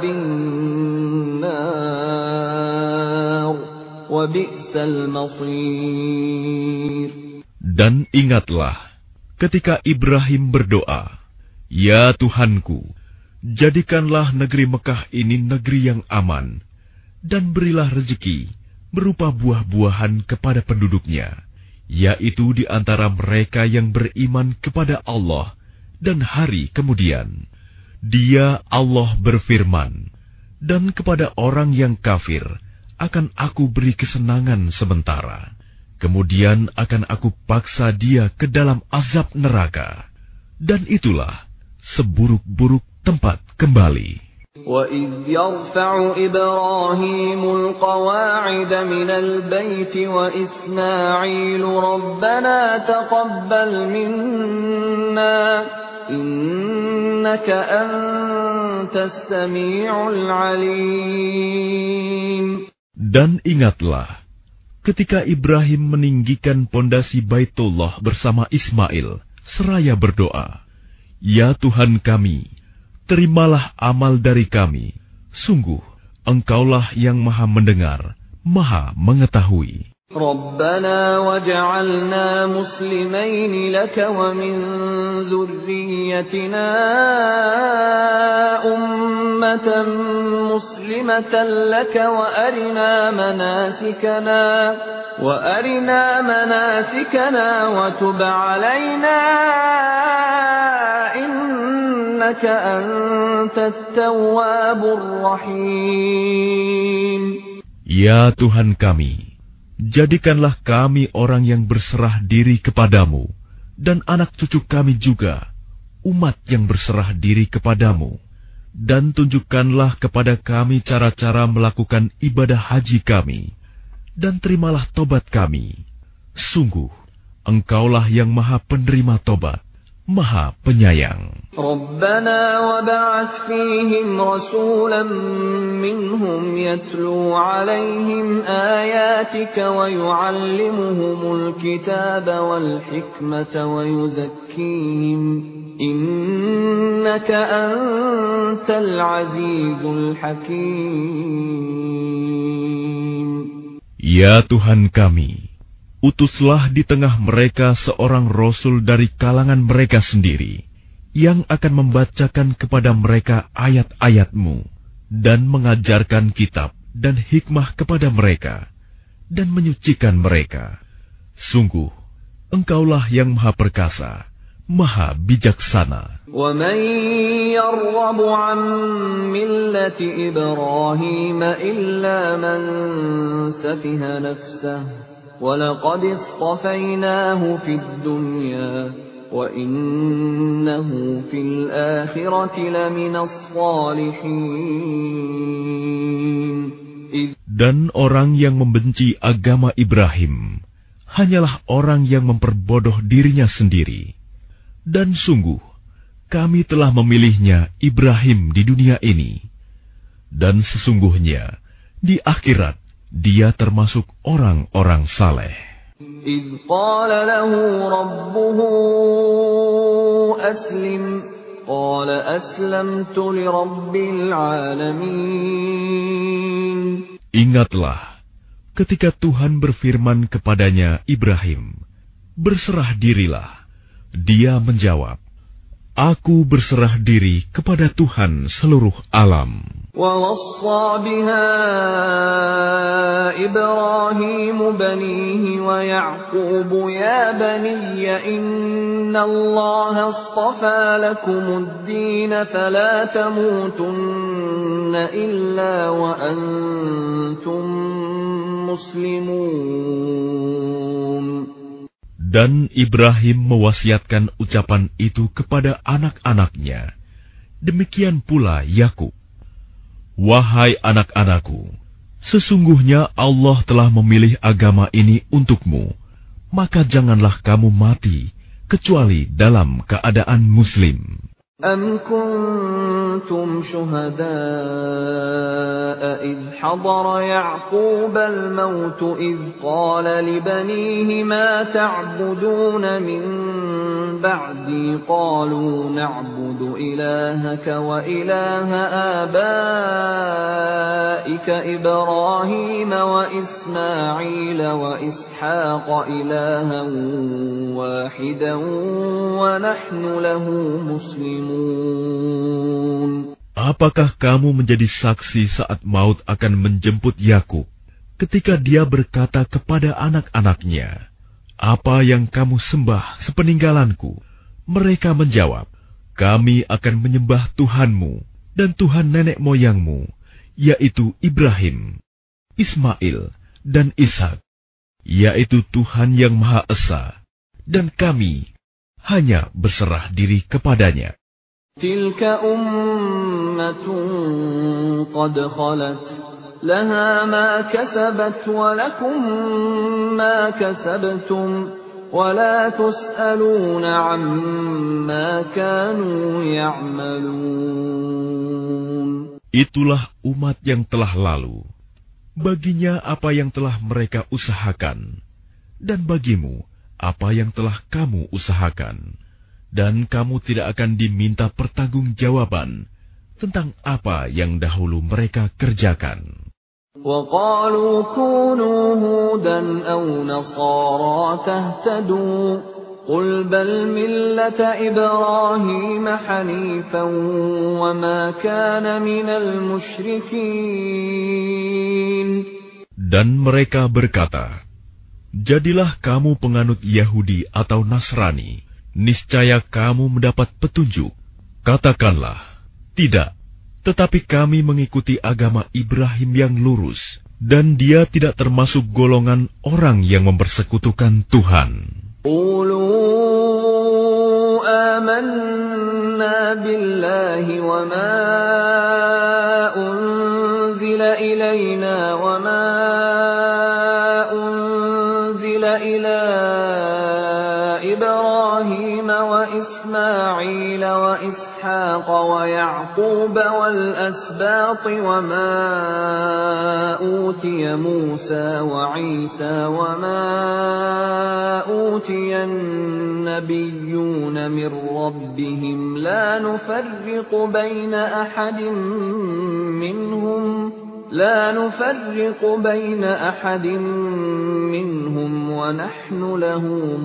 النَّارِ وَبِئْسَ الْمَصِيرُ. Dan ingatlah ketika Ibrahim berdoa, Ya Tuhanku, jadikanlah negeri Mekah ini negeri yang aman, dan berilah rezeki berupa buah-buahan kepada penduduknya, yaitu di antara mereka yang beriman kepada Allah dan hari kemudian. Dia, Allah berfirman, dan kepada orang yang kafir akan aku beri kesenangan sementara, Kemudian akan aku paksa dia ke dalam azab neraka. Dan itulah seburuk-buruk tempat kembali. وَإِذْ يَرْفَعُ إِبْرَاهِيمُ الْقَوَاعِدَ مِنَ الْبَيْتِ وَإِسْمَاعِيلُ رَبَّنَا تَقَبَّلْ مِنَّا إِنَّكَ أَنْتَ السَّمِيعُ الْعَلِيمُ. Dan ingatlah, ketika Ibrahim meninggikan pondasi Baitullah bersama Ismail, seraya berdoa, "Ya Tuhan kami, terimalah amal dari kami. Sungguh, Engkaulah yang Maha Mendengar, Maha Mengetahui." رَبَّنَا وَاجْعَلْنَا مُسْلِمَيْنِ لَكَ وَمِنْ ذُرِّيَّتِنَا أُمَّةً مُسْلِمَةً لَكَ وَأَرِنَا مَنَاسِكَنَا وَأَرِنَا مَنَاسِكَنَا وَتُبْ عَلَيْنَا إِنَّكَ أَنْتَ التَّوَّابُ الرَّحِيمُ. Ya Tuhan kami, jadikanlah kami orang yang berserah diri kepadamu, dan anak cucu kami juga, umat yang berserah diri kepadamu. Dan tunjukkanlah kepada kami cara-cara melakukan ibadah haji kami, dan terimalah tobat kami. Sungguh, Engkaulah yang Maha Penerima Tobat, Maha Penyayang. رَبَّنَا وَابْعَثْ فِيهِمْ رَسُولًا مِّنْهُمْ يَتْلُو عَلَيْهِمْ آيَاتِكَ وَيُعَلِّمُهُمُ الْكِتَابَ وَالْحِكْمَةَ وَيُزَكِّيهِمْ إِنَّكَ أَنْتَ الْعَزِيزُ الْحَكِيمُ. Ya Tuhan kami, utuslah di tengah mereka seorang rasul dari kalangan mereka sendiri, yang akan membacakan kepada mereka ayat-ayat-Mu, dan mengajarkan kitab dan hikmah kepada mereka, dan menyucikan mereka. Sungguh, Engkaulah yang Maha Perkasa, Maha Bijaksana. وَمَنْ يَرْغَبُ عَنْ مِلَّةِ إِبْرَاهِيمَ إِلَّا مَنْ سَفِهَ نَفْسَهُ وَلَقَدِ اصْطَفَيْنَاهُ فِي الدُّنْيَا وَإِنَّهُ فِي الْآخِرَةِ لَمِنَ الصَّالِحِينَ. Dan orang yang membenci agama Ibrahim hanyalah orang yang memperbodoh dirinya sendiri. Dan sungguh, kami telah memilihnya Ibrahim di dunia ini. Dan sesungguhnya, di akhirat, dia termasuk orang-orang saleh. إِذْ قَالَ لَهُ رَبُّهُ أَسْلِمْ قَالَ أَسْلَمْتُ لِرَبِّ الْعَالَمِينَ. Ingatlah, ketika Tuhan berfirman kepadanya, Ibrahim, berserah dirilah. Dia menjawab, Aku berserah diri kepada Tuhan seluruh alam. وَوَصَّى بِهَا إِبْرَاهِيمُ بَنِيهِ وَيَعْقُوبُ يَا بَنِيَّ إِنَّ اللَّهَ اصْطَفَى لَكُمُ الدِّينَ فَلَا تَمُوتُنَّ إِلَّا وَأَنْتُمْ مُسْلِمُونَ. Dan Ibrahim mewasiatkan ucapan itu kepada anak-anaknya. Demikian pula Yakub. Wahai anak-anakku, sesungguhnya Allah telah memilih agama ini untukmu, maka janganlah kamu mati kecuali dalam keadaan Muslim. أَمْ كُنْتُمْ شُهَدَاءَ إِذْ حَضَرَ يَعْقُوبَ الْمَوْتُ إِذْ قَالَ لِبَنِيهِ مَا تَعْبُدُونَ مِنْ بَعْدِي قَالُوا نَعْبُدُ إِلَٰهَكَ وَإِلَٰهَ آبَائِكَ إِبْرَاهِيمَ وَإِسْمَاعِيلَ وَإِسْحَاقَ إِلَٰهًا وَاحِدًا وَنَحْنُ لَهُ مُسْلِمُونَ. Apakah kamu menjadi saksi saat maut akan menjemput Yakub, ketika dia berkata kepada anak-anaknya, Apa yang kamu sembah sepeninggalanku? Mereka menjawab, Kami akan menyembah Tuhanmu dan Tuhan nenek moyangmu, yaitu Ibrahim, Ismail, dan Ishak. yaitu Tuhan yang Maha Esa, dan kami hanya berserah diri kepadanya. Tilka ummatun qad khalat, laha ma kasabat wa lakum ma kasabtum, wa la tus'aluna amma kanu ya'malun. Itulah umat yang telah lalu. Baginya apa yang telah mereka usahakan, dan bagimu apa yang telah kamu usahakan, dan kamu tidak akan diminta pertanggungjawaban tentang apa yang dahulu mereka kerjakan. وَقَالُوا كُونُوا هُودًا أَوْ نَصَارَىٰ تَهْتَدُوا قُلْ بَلْ مِلَّةَ إِبْرَاهِيمَ حَنِيفًا وَمَا كَانَ مِنَ الْمُشْرِكِينَ. Dan mereka berkata, jadilah kamu penganut Yahudi atau Nasrani, niscaya kamu mendapat petunjuk. Katakanlah, tidak, tetapi kami mengikuti agama Ibrahim yang lurus, dan dia tidak termasuk golongan orang yang mempersekutukan Tuhan. Qulu amanna billahi wa ma unzila ilayna wa ma unzila ila Ibrahim wa Ismail wa Ishaq wa Ya'qub wal asbat wa ma utiya Musa wa Isa wa ma utiya an-nabiyyuna min rabbihim la nufarriqu baina ahadin minhum لا نفرق بين أحد منهم ونحن له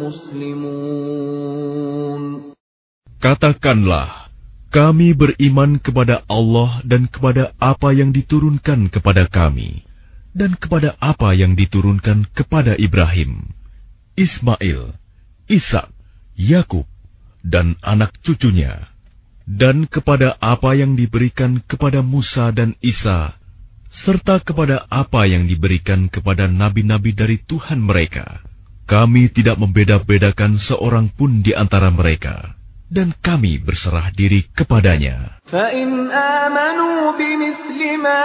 مسلمون. Katakanlah, kami beriman kepada Allah dan kepada apa yang diturunkan kepada kami, dan kepada apa yang diturunkan kepada Ibrahim, Ismail, Ishak, Yakub, dan anak cucunya, dan kepada apa yang diberikan kepada Musa dan Isa, serta kepada apa yang diberikan kepada nabi-nabi dari Tuhan mereka. Kami tidak membeda-bedakan seorang pun di antara mereka, dan kami berserah diri kepadanya. فَإِنْ آمَنُوا بِمِثْلِ مَا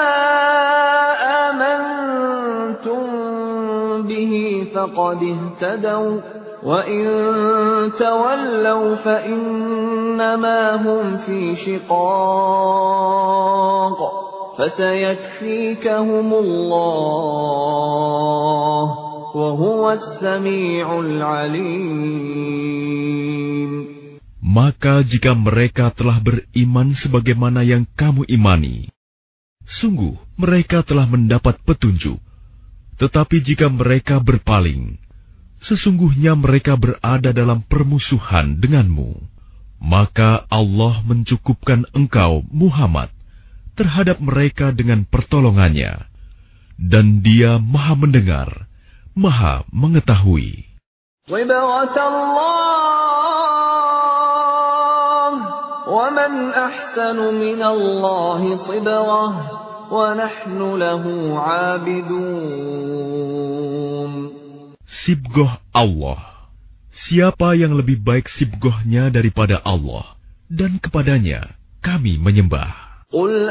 آمَنْتُمْ بِهِ فَقَدِ اهْتَدَوْا وَإِنْ تَوَلَّوْا فَإِنَّمَا هُمْ فِي شِقَاقٍ فَسَيَكْفِيكَهُمُ اللَّهُ وَهُوَ السَّمِيعُ الْعَلِيمُ. Maka jika mereka telah beriman sebagaimana yang kamu imani, sungguh mereka telah mendapat petunjuk. Tetapi jika mereka berpaling, sesungguhnya mereka berada dalam permusuhan denganmu. Maka Allah mencukupkan engkau, Muhammad, terhadap mereka dengan pertolongannya, dan Dia Maha Mendengar, Maha Mengetahui. وَمَنْ أَحْسَنُ مِنَ اللَّهِ صِبْغَةً وَنَحْنُ لَهُ عَابِدُونَ. Sibgoh Allah. Siapa yang lebih baik sibgohnya daripada Allah, dan kepadanya kami menyembah. قُلْ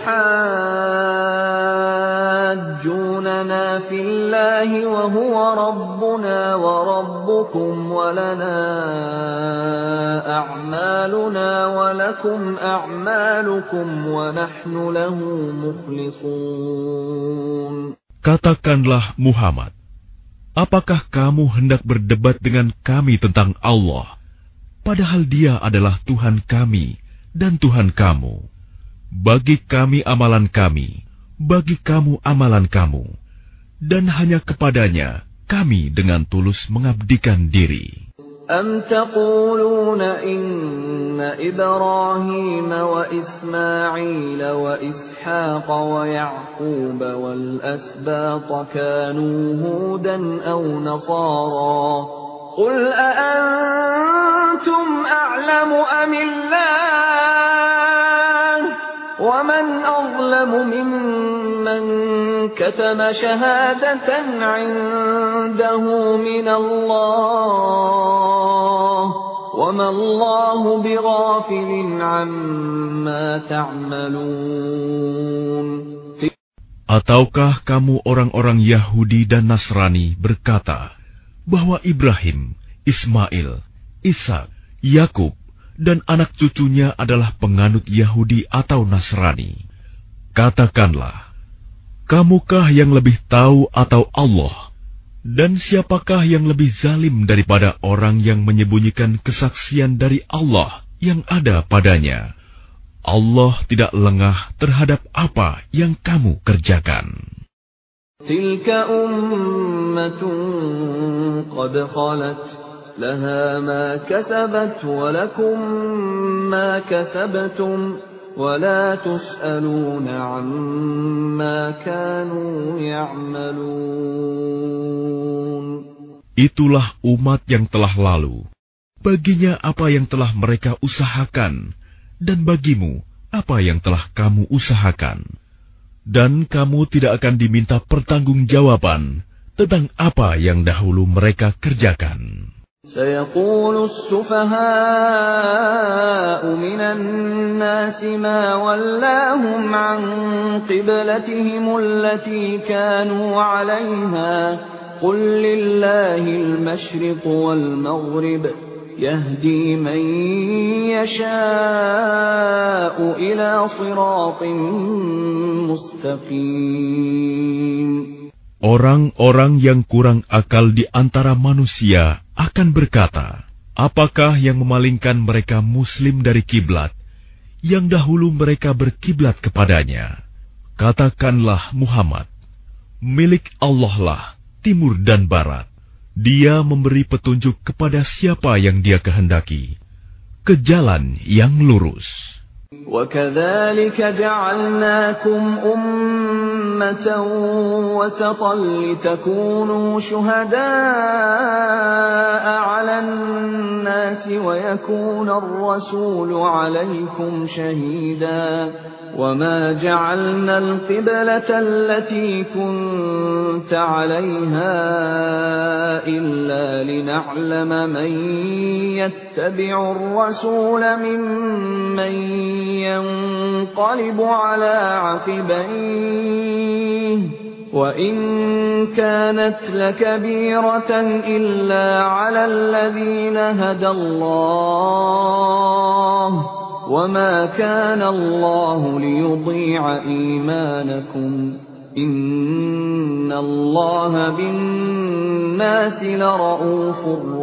أَتُحَاجُّونَنَا فِي اللَّهِ وَهُوَ رَبُّنَا وَرَبُّكُمْ وَلَنَا أَعْمَالُنَا وَلَكُمْ أَعْمَالُكُمْ وَنَحْنُ لَهُ مُخْلِصُونَ. Katakanlah Muhammad, apakah kamu hendak berdebat dengan kami tentang Allah, padahal Dia adalah Tuhan kami dan Tuhan kamu? Bagi kami amalan kami, bagi kamu amalan kamu, dan hanya kepadanya kami dengan tulus mengabdikan diri. أَمْ تَقُولُونَ إِنَّ إِبْرَاهِيمَ وَإِسْمَاعِيلَ وَإِسْحَاقَ وَيَعْقُوبَ وَالْأَسْبَاطَ كَانُوا هُودًا أَوْ نَصَارَىٰ قُلْ أَأَنْتُمْ أَعْلَمُ أَمِ اللَّهُ وَمَنْ أَظْلَمُ مِمَّنِ من كتم شهادة عنده من الله وما الله بغافل عما تعملون. Ataukah kamu orang-orang Yahudi dan Nasrani berkata bahwa Ibrahim, Ismail, Ishak, Yakub, dan anak cucunya adalah penganut Yahudi atau Nasrani? Katakanlah, kamukah yang lebih tahu atau Allah? Dan siapakah yang lebih zalim daripada orang yang menyembunyikan kesaksian dari Allah yang ada padanya? Allah tidak lengah terhadap apa yang kamu kerjakan. Tilka ummatun qad khalat laha ma kasabat wa lakum ma kasabtum wa la tus'aluna amma kanu ya'malun. Itulah umat yang telah lalu. Baginya apa yang telah mereka usahakan, dan bagimu apa yang telah kamu usahakan. Dan kamu tidak akan diminta pertanggungjawaban tentang apa yang dahulu mereka kerjakan. سيقول السفهاء من الناس ما ولاهم عن قبلتهم التي كانوا عليها قل لله المشرق والمغرب يهدي من يشاء إلى صراط مستقيم. Orang-orang yang kurang akal di antara manusia akan berkata, apakah yang memalingkan mereka muslim dari kiblat yang dahulu mereka berkiblat kepadanya? Katakanlah Muhammad, milik Allah lah timur dan barat. Dia memberi petunjuk kepada siapa yang Dia kehendaki ke jalan yang lurus. وَكَذَلِكَ جَعَلْنَاكُمْ أُمَّةً وَسَطًا لِتَكُونُوا شُهَدَاءَ عَلَى النَّاسِ وَيَكُونَ الرَّسُولُ عَلَيْكُمْ شَهِيدًا وَمَا جَعَلْنَا الْقِبْلَةَ الَّتِي كُنْتَ عَلَيْهَا إِلَّا لِنَعْلَمَ مَنْ يَتَّبِعُ الرَّسُولَ مِمَّنْ ينقلب على عقبيه وإن كانت لكبيرة إلا على الذين هدى الله وما كان الله ليضيع إيمانكم إن الله بالناس لرءوف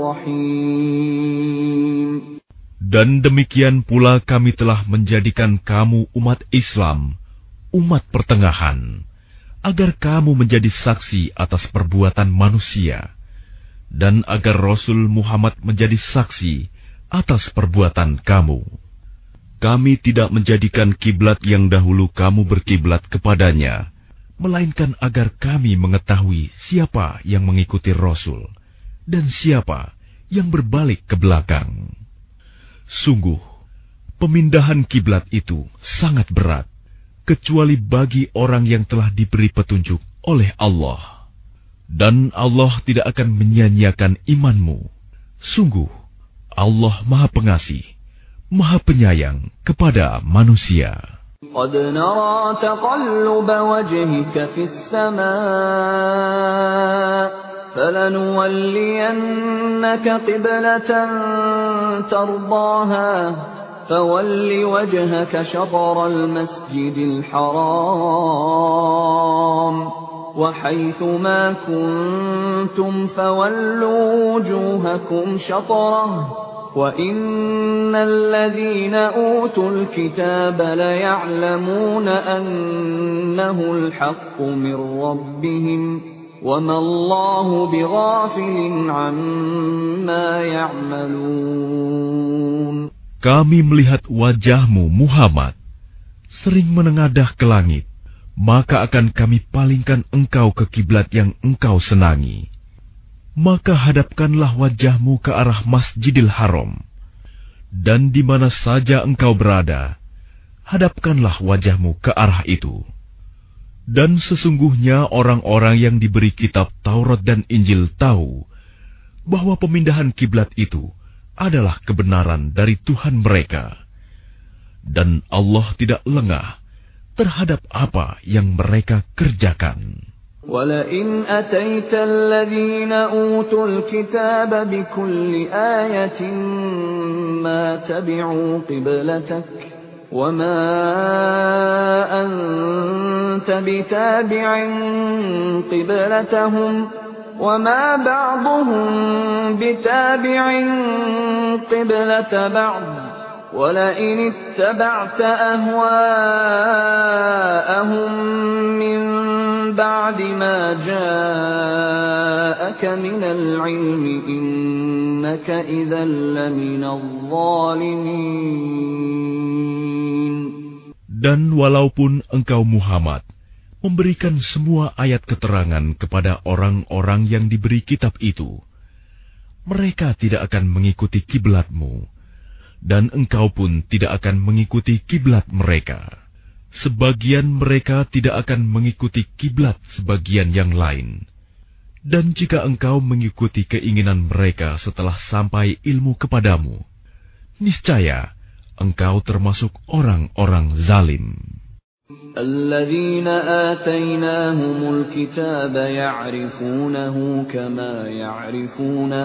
رحيم. Dan demikian pula kami telah menjadikan kamu umat Islam, umat pertengahan, agar kamu menjadi saksi atas perbuatan manusia, dan agar Rasul Muhammad menjadi saksi atas perbuatan kamu. Kami tidak menjadikan kiblat yang dahulu kamu berkiblat kepadanya, melainkan agar kami mengetahui siapa yang mengikuti Rasul, dan siapa yang berbalik ke belakang. Sungguh, pemindahan kiblat itu sangat berat, kecuali bagi orang yang telah diberi petunjuk oleh Allah. Dan Allah tidak akan menyia-nyiakan imanmu. Sungguh, Allah Maha Pengasih, Maha Penyayang kepada manusia. قد نرى تقلب وجهك في السماء فلنولينك قبلة ترضاها فول وجهك شطر المسجد الحرام وحيث ما كنتم فولوا وجوهكم شطره وَإِنَّ الَّذِينَ أُوتُوا الْكِتَابَ لَيَعْلَمُونَ أَنَّهُ الْحَقُّ مِنْ رَبِّهِمْ وَمَا اللَّهُ بِغَافِلٍ عَمَّا يَعْمَلُونَ. Kami melihat wajahmu Muhammad sering menengadah ke langit, maka akan kami palingkan engkau ke kiblat yang engkau senangi. Maka hadapkanlah wajahmu ke arah Masjidil Haram, dan di mana saja engkau berada, hadapkanlah wajahmu ke arah itu. Dan sesungguhnya orang-orang yang diberi kitab Taurat dan Injil tahu bahwa pemindahan kiblat itu adalah kebenaran dari Tuhan mereka. Dan Allah tidak lengah terhadap apa yang mereka kerjakan. وَلَئِنْ أَتَيْتَ الَّذِينَ أُوتُوا الْكِتَابَ بِكُلِّ آيَةٍ مَا تَبِعُوا قِبْلَتَكَ وَمَا أَنْتَ بِتَابِعٍ قِبْلَتَهُمْ وَمَا بَعْضُهُمْ بِتَابِعٍ قِبْلَةَ بَعْضٍ وَلَئِنِ اتَّبَعْتَ أَهْوَاءَهُمْ مِنْ بَعْدِ مَا جَاءَكَ مِنَ الْعِلْمِ إِنَّكَ إِذًا لَّمِنَ الظَّالِمِينَ. Dan walaupun engkau Muhammad memberikan semua ayat keterangan kepada orang-orang yang diberi kitab itu, mereka tidak akan mengikuti kiblatmu, dan engkau pun tidak akan mengikuti kiblat mereka. Sebagian mereka tidak akan mengikuti kiblat sebagian yang lain. Dan jika engkau mengikuti keinginan mereka setelah sampai ilmu kepadamu, niscaya engkau termasuk orang-orang zalim. الذين آتيناهم الكتاب يعرفونه كما يعرفون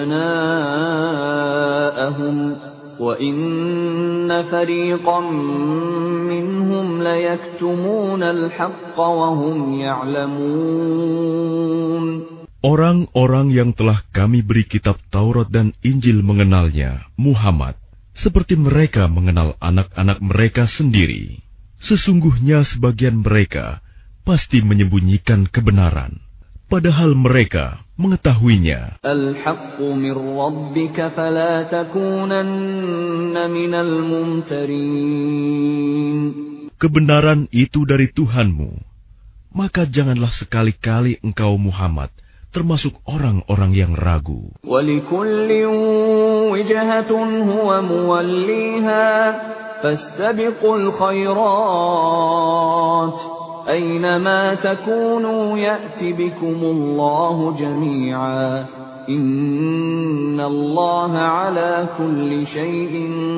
أبناءهم وَإِنَّ فَرِيقًا مِّنْهُمْ لَيَكْتُمُونَ الْحَقَّ وَهُمْ يَعْلَمُونَ. Orang-orang yang telah kami beri kitab Taurat dan Injil mengenalnya, Muhammad, seperti mereka mengenal anak-anak mereka sendiri. Sesungguhnya sebagian mereka pasti menyembunyikan kebenaran, padahal mereka mengetahuinya. Al-haqqu min rabbika fala takunanna minal mumtarin. Kebenaran itu dari Tuhanmu, maka janganlah sekali-kali engkau Muhammad termasuk orang-orang yang ragu. Walikullin wijhatun huwa muwalliha fastabiqul khairat. أينما تكونوا يأت بكم الله جميعا إن الله على كل شيء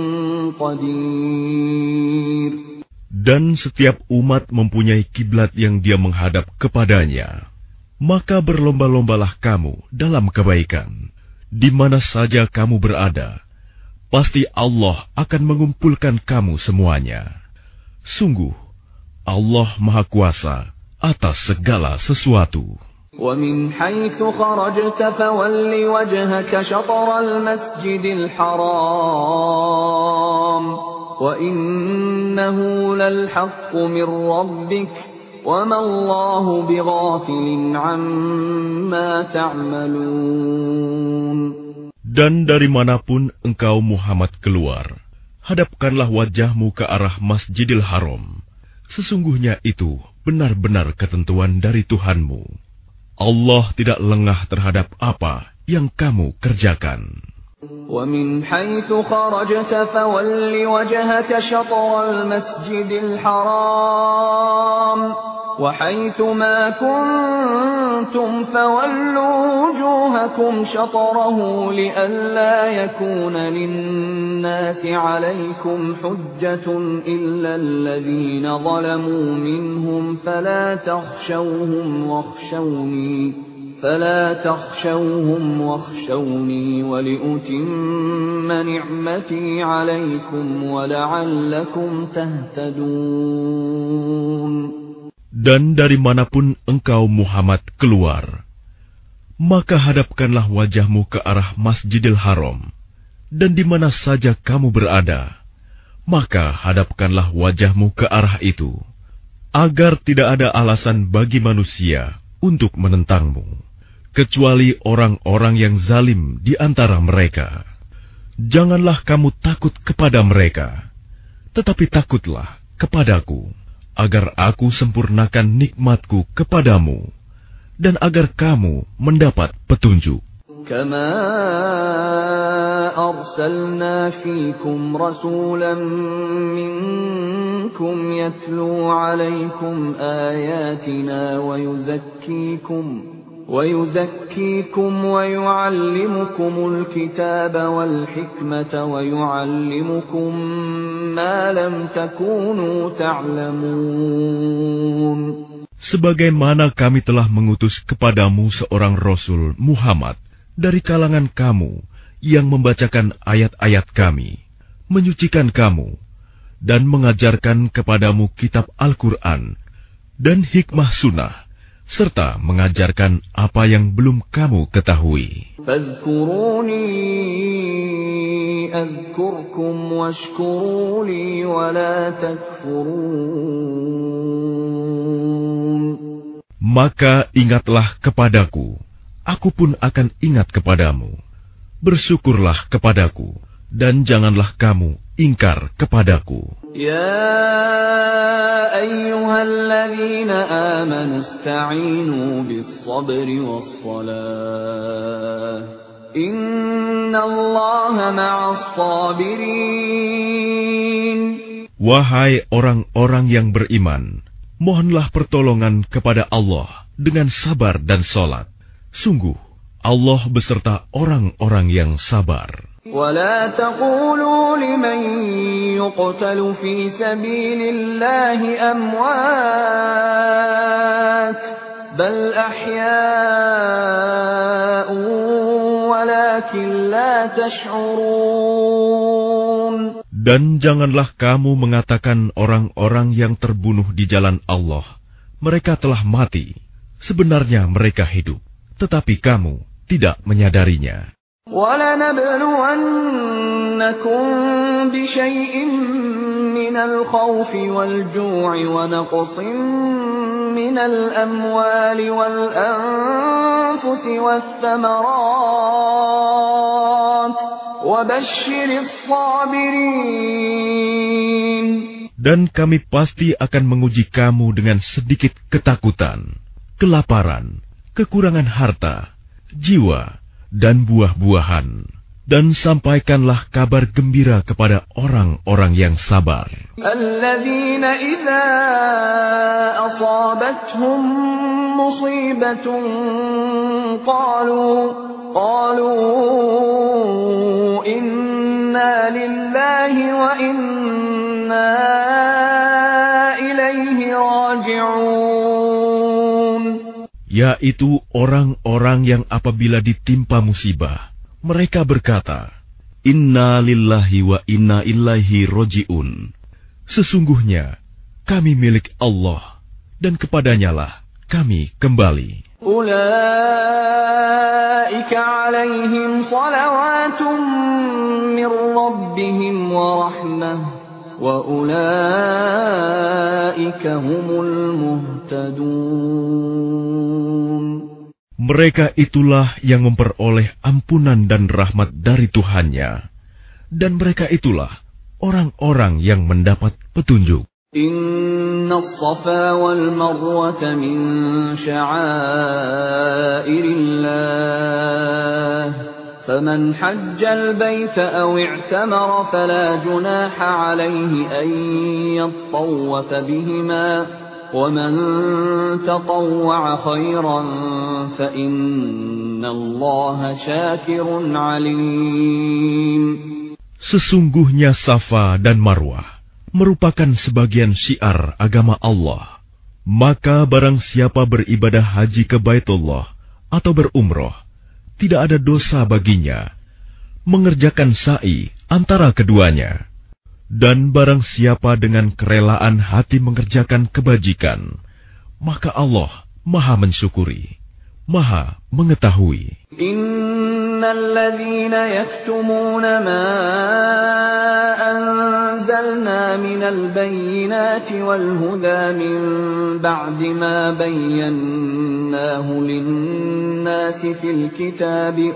قدير. Dan setiap umat mempunyai kiblat yang dia menghadap kepadanya. Maka berlomba-lombalah kamu dalam kebaikan. Di mana saja kamu berada, pasti Allah akan mengumpulkan kamu semuanya. Sungguh, Allah Maha Kuasa atas segala sesuatu. وَمِنْ حَيْثُ خَرَجْتَ فَوَلِّ وَجْهَكَ شَطْرَ الْمَسْجِدِ الْحَرَامِ وَإِنَّهُ لَلْحَقُّ مِنْ رَبِّكَ وَمَا اللَّهُ بِغَافِلٍ عَمَّا تَعْمَلُونَ. Dan dari manapun engkau Muhammad keluar, hadapkanlah wajahmu ke arah Masjidil Haram. Sesungguhnya itu benar-benar ketentuan dari Tuhanmu. Allah tidak lengah terhadap apa yang kamu kerjakan. وَمِنْ حَيْثُ خَرَجْتَ فَوَلِّ وَجْهَكَ شَطْرَ الْمَسْجِدِ الْحَرَامِ وَحَيْثُ مَا كُنْتُمْ فَوَلُّوا وُجُوهَكُمْ شَطْرَهُ لِئَلَّا يَكُونَ لِلنَّاسِ عَلَيْكُمْ حُجَّةٌ إِلَّا الَّذِينَ ظَلَمُوا مِنْهُمْ فَلَا تَخْشَوْهُمْ وَاخْشَوْنِي فَلَا تَخْشَوْهُمْ وَاخْشَوْنِي وَلِأُتِمَّ نِعْمَتِي عَلَيْكُمْ وَلَعَلَّكُمْ تَهْتَدُونَ. Dan dari manapun engkau Muhammad keluar, maka hadapkanlah wajahmu ke arah Masjidil Haram, dan di mana saja kamu berada, maka hadapkanlah wajahmu ke arah itu, agar tidak ada alasan bagi manusia untuk menentangmu, kecuali orang-orang yang zalim di antara mereka. Janganlah kamu takut kepada mereka, tetapi takutlah kepadaku, agar aku sempurnakan nikmatku kepadamu, dan agar kamu mendapat petunjuk. Kama arsalna fiikum rasulan minkum منكم يتلو عليكم آياتنا ويزكيكم ويزكيكم ويعلمكم الكتاب والحكمة ويعلمكم ما لم تكونوا تعلمون. Sebagaimana kami telah mengutus kepadamu seorang Rasul Muhammad dari kalangan kamu yang membacakan ayat-ayat kami, menyucikan kamu, dan mengajarkan kepadamu kitab Al-Quran dan hikmah sunnah, serta mengajarkan apa yang belum kamu ketahui. Fadhkuruni adhkurkum washkuru li wa la takfurun. Maka ingatlah kepadaku, aku pun akan ingat kepadamu. Bersyukurlah kepadaku, dan janganlah kamu ingkar kepadaku. Ya ayyuhalladzina amanu ista'inu bis-sabri was-salah. Innallaha ma'as-sabirin. Wahai orang-orang yang beriman, mohonlah pertolongan kepada Allah dengan sabar dan salat. Sungguh, Allah beserta orang-orang yang sabar. ولا تقولوا لمن يقتل في سبيل الله أموات بل أحياء ولكن لا تشعرون. Dan janganlah kamu mengatakan orang-orang yang terbunuh di jalan Allah, mereka telah mati. Sebenarnya mereka hidup, tetapi kamu tidak menyadarinya. وَلَنَبْلُوَنَّكُمْ بِشَيْءٍ مِّنَ الْخَوْفِ وَالْجُوعِ وَنَقْصٍ مِّنَ الْأَمْوَالِ وَالْأَنفُسِ وَالثَّمَرَاتِ وَبَشِّرِ الصَّابِرِينَ. Dan kami pasti akan menguji kamu dengan sedikit ketakutan, kelaparan, kekurangan harta, jiwa, dan buah-buahan, dan sampaikanlah kabar gembira kepada orang-orang yang sabar. Alladzina idza asabathum musibatun qalu qalu inna lillahi wa inna ilaihi raji'un. Yaitu orang-orang yang apabila ditimpa musibah, mereka berkata, Inna lillahi wa inna ilaihi roji'un. Sesungguhnya, kami milik Allah, dan kepadanyalah kami kembali. Ulaika alaihim salawatun min rabbihim wa rahmah, wa ulaika humul muhtadun. Mereka itulah yang memperoleh ampunan dan rahmat dari Tuhannya, dan mereka itulah orang-orang yang mendapat petunjuk. Inna as-safa wal marwata min sya'airillah, faman hajjal baita aw i'tamara fala junaha alayhi an yattawwafa bihima. وَمَنْ تَطَوَّعَ خَيْرًا فَإِنَّ اللَّهَ شَاكِرٌ عَلِيمٌ. Sesungguhnya Safa dan Marwah merupakan sebagian syiar agama Allah. Maka barang siapa beribadah haji ke Baitullah atau berumroh, tidak ada dosa baginya mengerjakan sa'i antara keduanya. Dan barang siapa dengan kerelaan hati mengerjakan kebajikan, maka Allah Maha mensyukuri, Maha mengetahui. Innal ladzina yaktumuna ma anzalna minal bayyinati wal huda min ba'di ma bayyanahu lin-nasi fil kitabi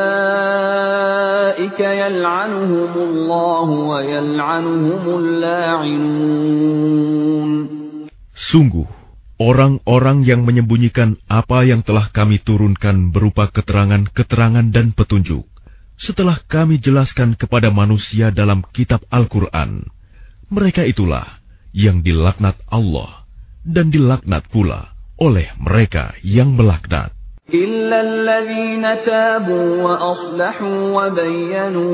ulaika yal'anuhumullahu wa yal'anuhumul la'inun. Sungguh, orang-orang yang menyembunyikan apa yang telah kami turunkan berupa keterangan-keterangan dan petunjuk, setelah kami jelaskan kepada manusia dalam kitab Al-Quran, mereka itulah yang dilaknat Allah dan dilaknat pula oleh mereka yang melaknat. إلا الذين تابوا وأصلحوا وبينوا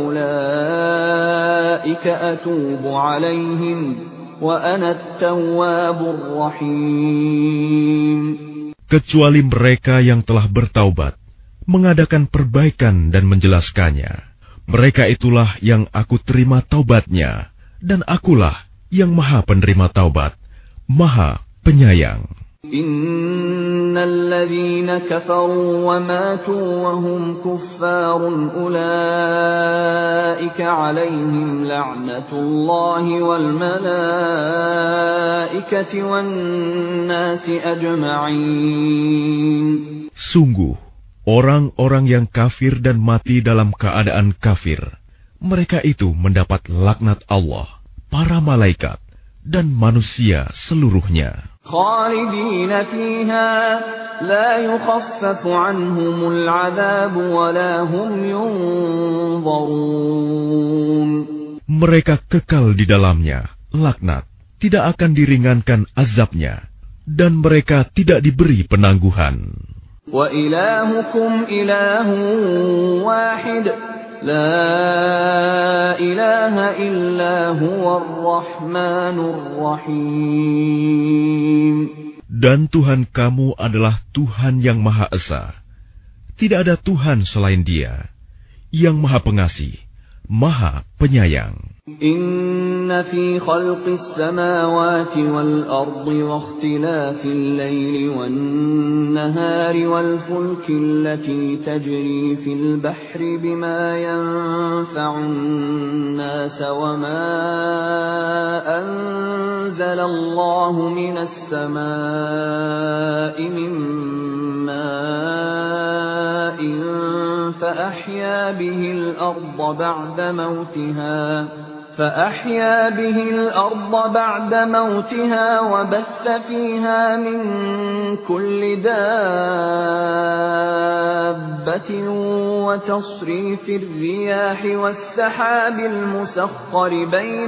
فأولئك أتوب عليهم وأنا التواب الرحيم. Kecuali mereka yang telah bertaubat, mengadakan perbaikan dan menjelaskannya. Mereka itulah yang aku terima taubatnya, dan akulah yang maha penerima taubat, maha penyayang. Innal ladzina kafaru wa matu wa hum kuffarun ulaika 'alaihim la'natullahi wal malaikati wan nasi ajma'in. Sungguh, orang-orang yang kafir dan mati dalam keadaan kafir, mereka itu mendapat laknat Allah, para malaikat, dan manusia seluruhnya. Khalidina fiha la yukhaffafu anhumul 'adzab wa la hum yunzarun. Mereka kekal di dalamnya, laknat, tidak akan diringankan azabnya, dan mereka tidak diberi penangguhan. Wa ilahukum ilahun wahid, la ilaha illa huwar rahmanur rahim. Dan Tuhan kamu adalah Tuhan yang Maha Esa. Tidak ada Tuhan selain Dia, yang Maha Pengasih, Maha Penyayang. Inna fi khalqis samawati wal ardi wa ikhtilafil laili wan nahari wal fulki allati tajri fil bahri bima yanfa'un nas wa ma anzala Allahu minas samaa'i min ma'in fa ahya bihil arda ba'da mautiha فأحيا به الأرض بعد موتها وبث فيها من كل دابة وتصريف الرياح والسحاب المسخر بين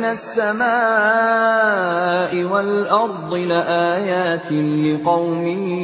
السماء والأرض لآيات لقوم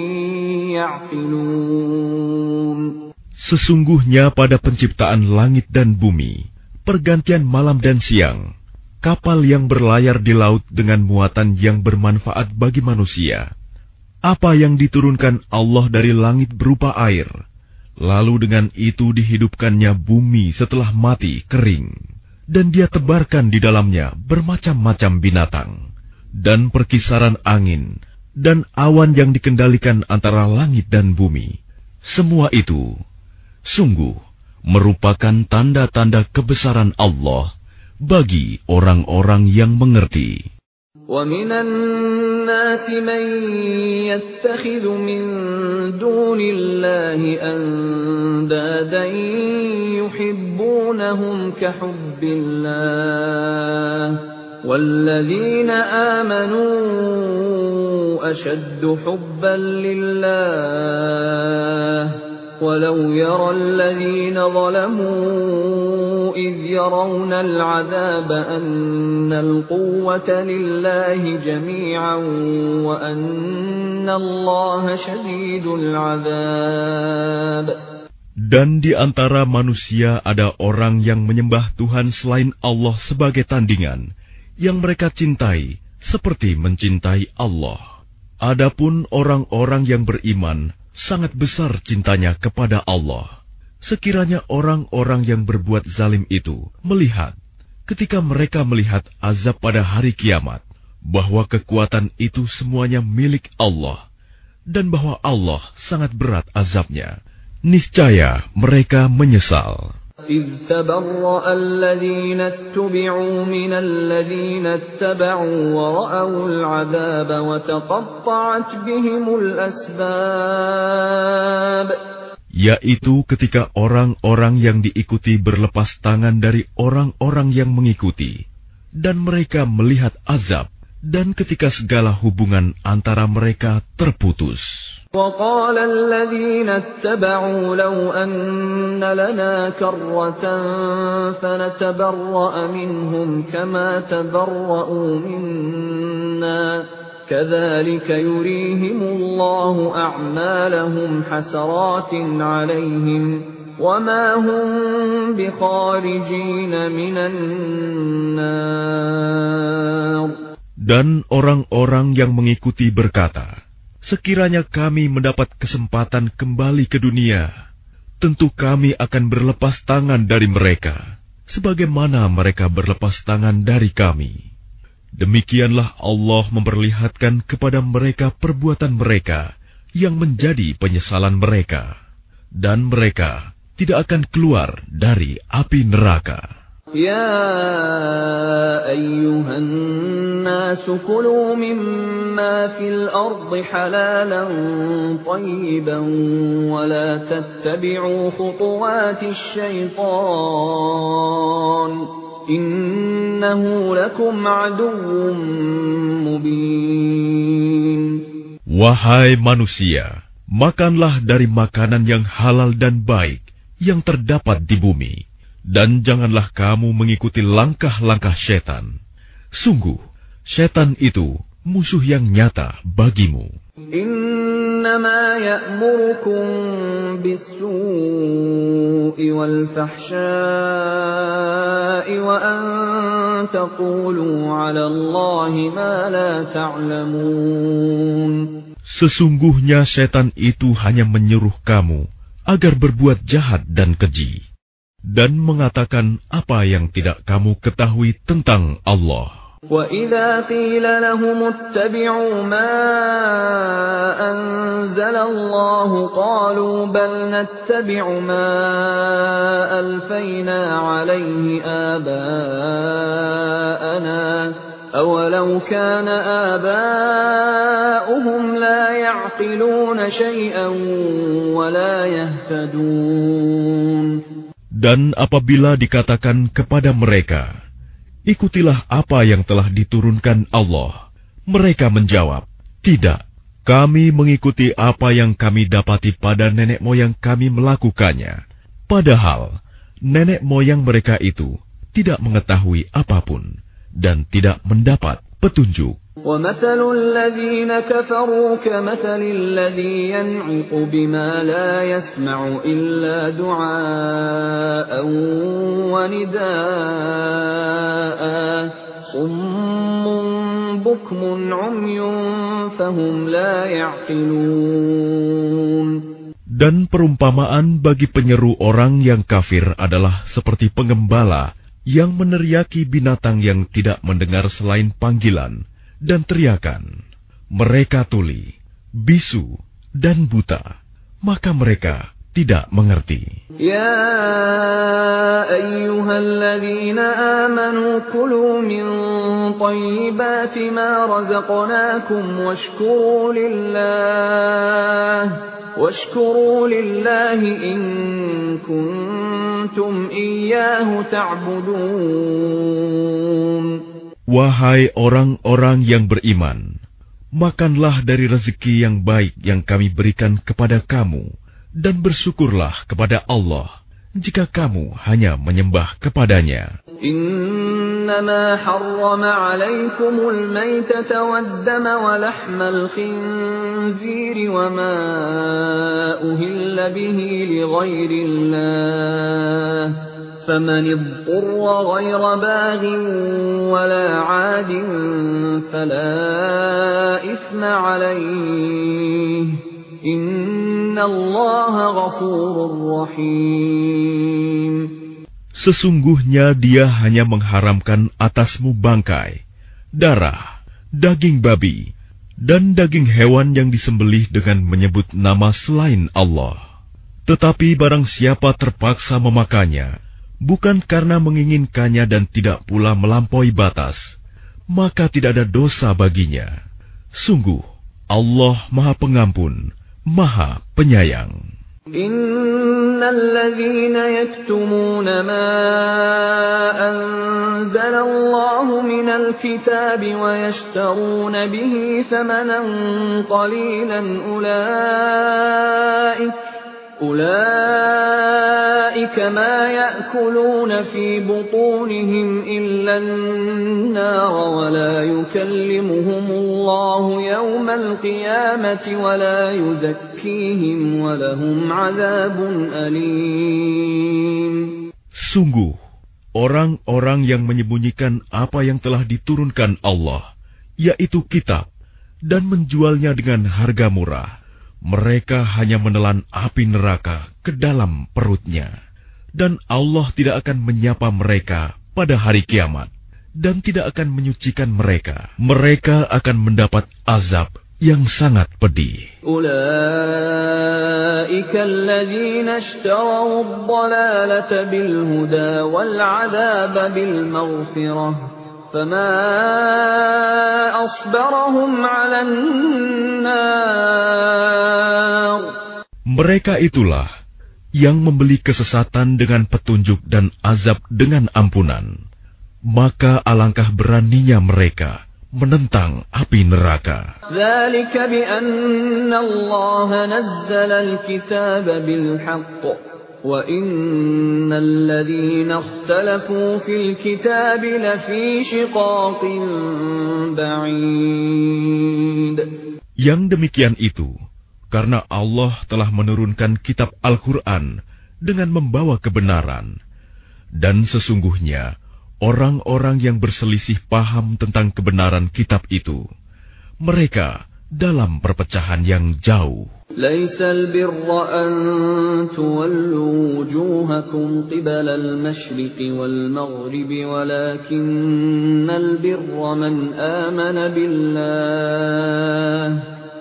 يعقلون. Sesungguhnya pada penciptaan langit dan bumi, pergantian malam dan siang, kapal yang berlayar di laut dengan muatan yang bermanfaat bagi manusia, apa yang diturunkan Allah dari langit berupa air, lalu dengan itu dihidupkannya bumi setelah mati kering, dan Dia tebarkan di dalamnya bermacam-macam binatang, dan perkisaran angin, dan awan yang dikendalikan antara langit dan bumi. Semua itu, sungguh, merupakan tanda-tanda kebesaran Allah bagi orang-orang yang mengerti. وَمِنَ النَّاسِ مَن يَتَّخِذُ مِن دُونِ اللَّهِ أَندَادًا يُحِبُّونَهُمْ كَحُبِّ اللَّهِ وَالَّذِينَ آمَنُوا أَشَدُّ حُبًّا لِلَّهِ وَلَوْ يَرَى الَّذِينَ ظَلَمُوا إِذْ يَرَوْنَ الْعَذَابَ أَنَّ الْقُوَّةَ لِلَّهِ جَمِيعًا وَأَنَّ اللَّهَ شَدِيدُ الْعَذَابِ. Dan di antara manusia ada orang yang menyembah Tuhan selain Allah sebagai tandingan, yang mereka cintai seperti mencintai Allah. Adapun orang-orang yang beriman sangat besar cintanya kepada Allah. Sekiranya orang-orang yang berbuat zalim itu melihat, ketika mereka melihat azab pada hari kiamat, bahwa kekuatan itu semuanya milik Allah, dan bahwa Allah sangat berat azabnya, niscaya mereka menyesal. إِذْ تَبَرَّأَ الَّذِينَ اتُّبِعُوا مِنَ الَّذِينَ اتَّبَعُوا وَرَأَوُا الْعَذَابَ وَتَقَطَّعَتْ بِهِمُ الْأَسْبَابُ. Yaitu ketika orang-orang yang diikuti berlepas tangan dari orang-orang yang mengikuti, dan mereka melihat azab, dan ketika segala hubungan antara mereka terputus. وَقَالَ الَّذِينَ اتَّبَعُوا لَوْ أَنَّ لَنَا كَرَّةً فَنَتَبَرَّأَ مِنْهُمْ كَمَا تَبَرَّؤُوا مِنَّا كذلك يريهم الله أعمالهم حسرات عليهم وما هم بخارجين من النار. Dan orang-orang yang mengikuti berkata, sekiranya kami mendapat kesempatan kembali ke dunia, tentu kami akan berlepas tangan dari mereka, sebagaimana mereka berlepas tangan dari kami. Demikianlah Allah memperlihatkan kepada mereka perbuatan mereka yang menjadi penyesalan mereka, dan mereka tidak akan keluar dari api neraka. Ya ayyuhan nas kulu mimma fil ardi halalan tayyiban wa la tattabi'u khutuwatis syaitan. Innahu lakum aduwwum mubin. Wahai manusia, makanlah dari makanan yang halal dan baik yang terdapat di bumi, dan janganlah kamu mengikuti langkah-langkah setan. Sungguh, setan itu musuh yang nyata bagimu. Innama ya'murukum bis-su'i wal-fahsya'i wa an taqulu 'ala Allahi ma la ta'lamun. Sesungguhnya setan itu hanya menyuruh kamu agar berbuat jahat dan keji, dan mengatakan apa yang tidak kamu ketahui tentang Allah. وَإِذَا قِيلَ لَهُمُ اتَّبِعُوا مَا أَنزَلَ اللَّهُ قَالُوا بَلْ نَتَّبِعُ مَا أَلْفَيْنَا عَلَيْهِ آبَاءَنَا أَوَلَوْ كَانَ آبَاؤُهُمْ لَا يَعْقِلُونَ شَيْئًا وَلَا يَهْتَدُونَ. Dan apabila dikatakan kepada mereka, ikutilah apa yang telah diturunkan Allah, mereka menjawab, tidak, kami mengikuti apa yang kami dapati pada nenek moyang kami melakukannya. Padahal, nenek moyang mereka itu tidak mengetahui apapun dan tidak mendapat petunjuk. وَمَثَلُ الَّذِينَ كَفَرُوا كَمَثَلِ الَّذِي يَنْعِقُ بِمَا لَا يَسْمَعُ إِلَّا دُعَاءً وَنِدَاءً صُمٌّ بُكْمٌ عُمْيٌ فَهُمْ لَا يَعْقِلُونَ. Dan perumpamaan bagi penyeru orang yang kafir adalah seperti pengembala yang meneriaki binatang yang tidak mendengar selain panggilan dan teriakan. Mereka tuli, bisu, dan buta, maka mereka tidak mengerti. Ya ayyuhalladzina amanu kulu min thayyibati ma razaqnakum washkuru lillah washkuru lillahi in kuntum iyyahu ta'budun. Wahai orang-orang yang beriman, makanlah dari rezeki yang baik yang kami berikan kepada kamu, dan bersyukurlah kepada Allah jika kamu hanya menyembah kepadanya. Innama harrama alaikumul maytata waddama wa lahmal khinziri wa ma uhilla bihi li ghairillah. فَمَنِ اضْطُرَّ غَيْرَ بَاغٍ وَلَا عَادٍ فَلَا إِثْمَ عَلَيْهِ إِنَّ اللَّهَ غَفُورٌ رَّحِيمٌ. Sesungguhnya Dia hanya mengharamkan atasmu bangkai, darah, daging babi, dan daging hewan yang disembelih dengan menyebut nama selain Allah. Tetapi barang siapa terpaksa memakannya, bukan karena menginginkannya dan tidak pula melampaui batas, maka tidak ada dosa baginya. Sungguh, Allah Maha Pengampun, Maha Penyayang. Innal ladzina yaktumuna ma anzalallahu minal kitabi wa yashtaruna bihi thamanan qalilan ulaika أولئك ما يأكلون في بطونهم إلا النار ولا يكلمهم الله يوم القيامة ولا يزكيهم ولهم عذاب أليم. Sungguh, orang-orang yang menyembunyikan apa yang telah diturunkan Allah, yaitu kitab, dan menjualnya dengan harga murah, mereka hanya menelan api neraka ke dalam perutnya. Dan Allah tidak akan menyapa mereka pada hari kiamat, dan tidak akan menyucikan mereka. Mereka akan mendapat azab yang sangat pedih. أولئك الذين اشتروا الضلالة بالهدى والعذاب بالمغفرة فما أصبرهم على النار. Mereka itulah yang membeli kesesatan dengan petunjuk dan azab dengan ampunan. Maka alangkah beraninya mereka menentang api neraka. ذلك بأن الله نزل الكتاب بالحق وإن الذين اختلفوا في الكتاب لفي شقاق بعيد. Yang demikian itu karena Allah telah menurunkan kitab Al-Quran dengan membawa kebenaran. Dan sesungguhnya orang-orang yang berselisih paham tentang kebenaran kitab itu, mereka dalam perpecahan yang jauh. ليس البر أن تولوا وجوهكم قبل المشرق والمغرب ولكن البر من آمن بالله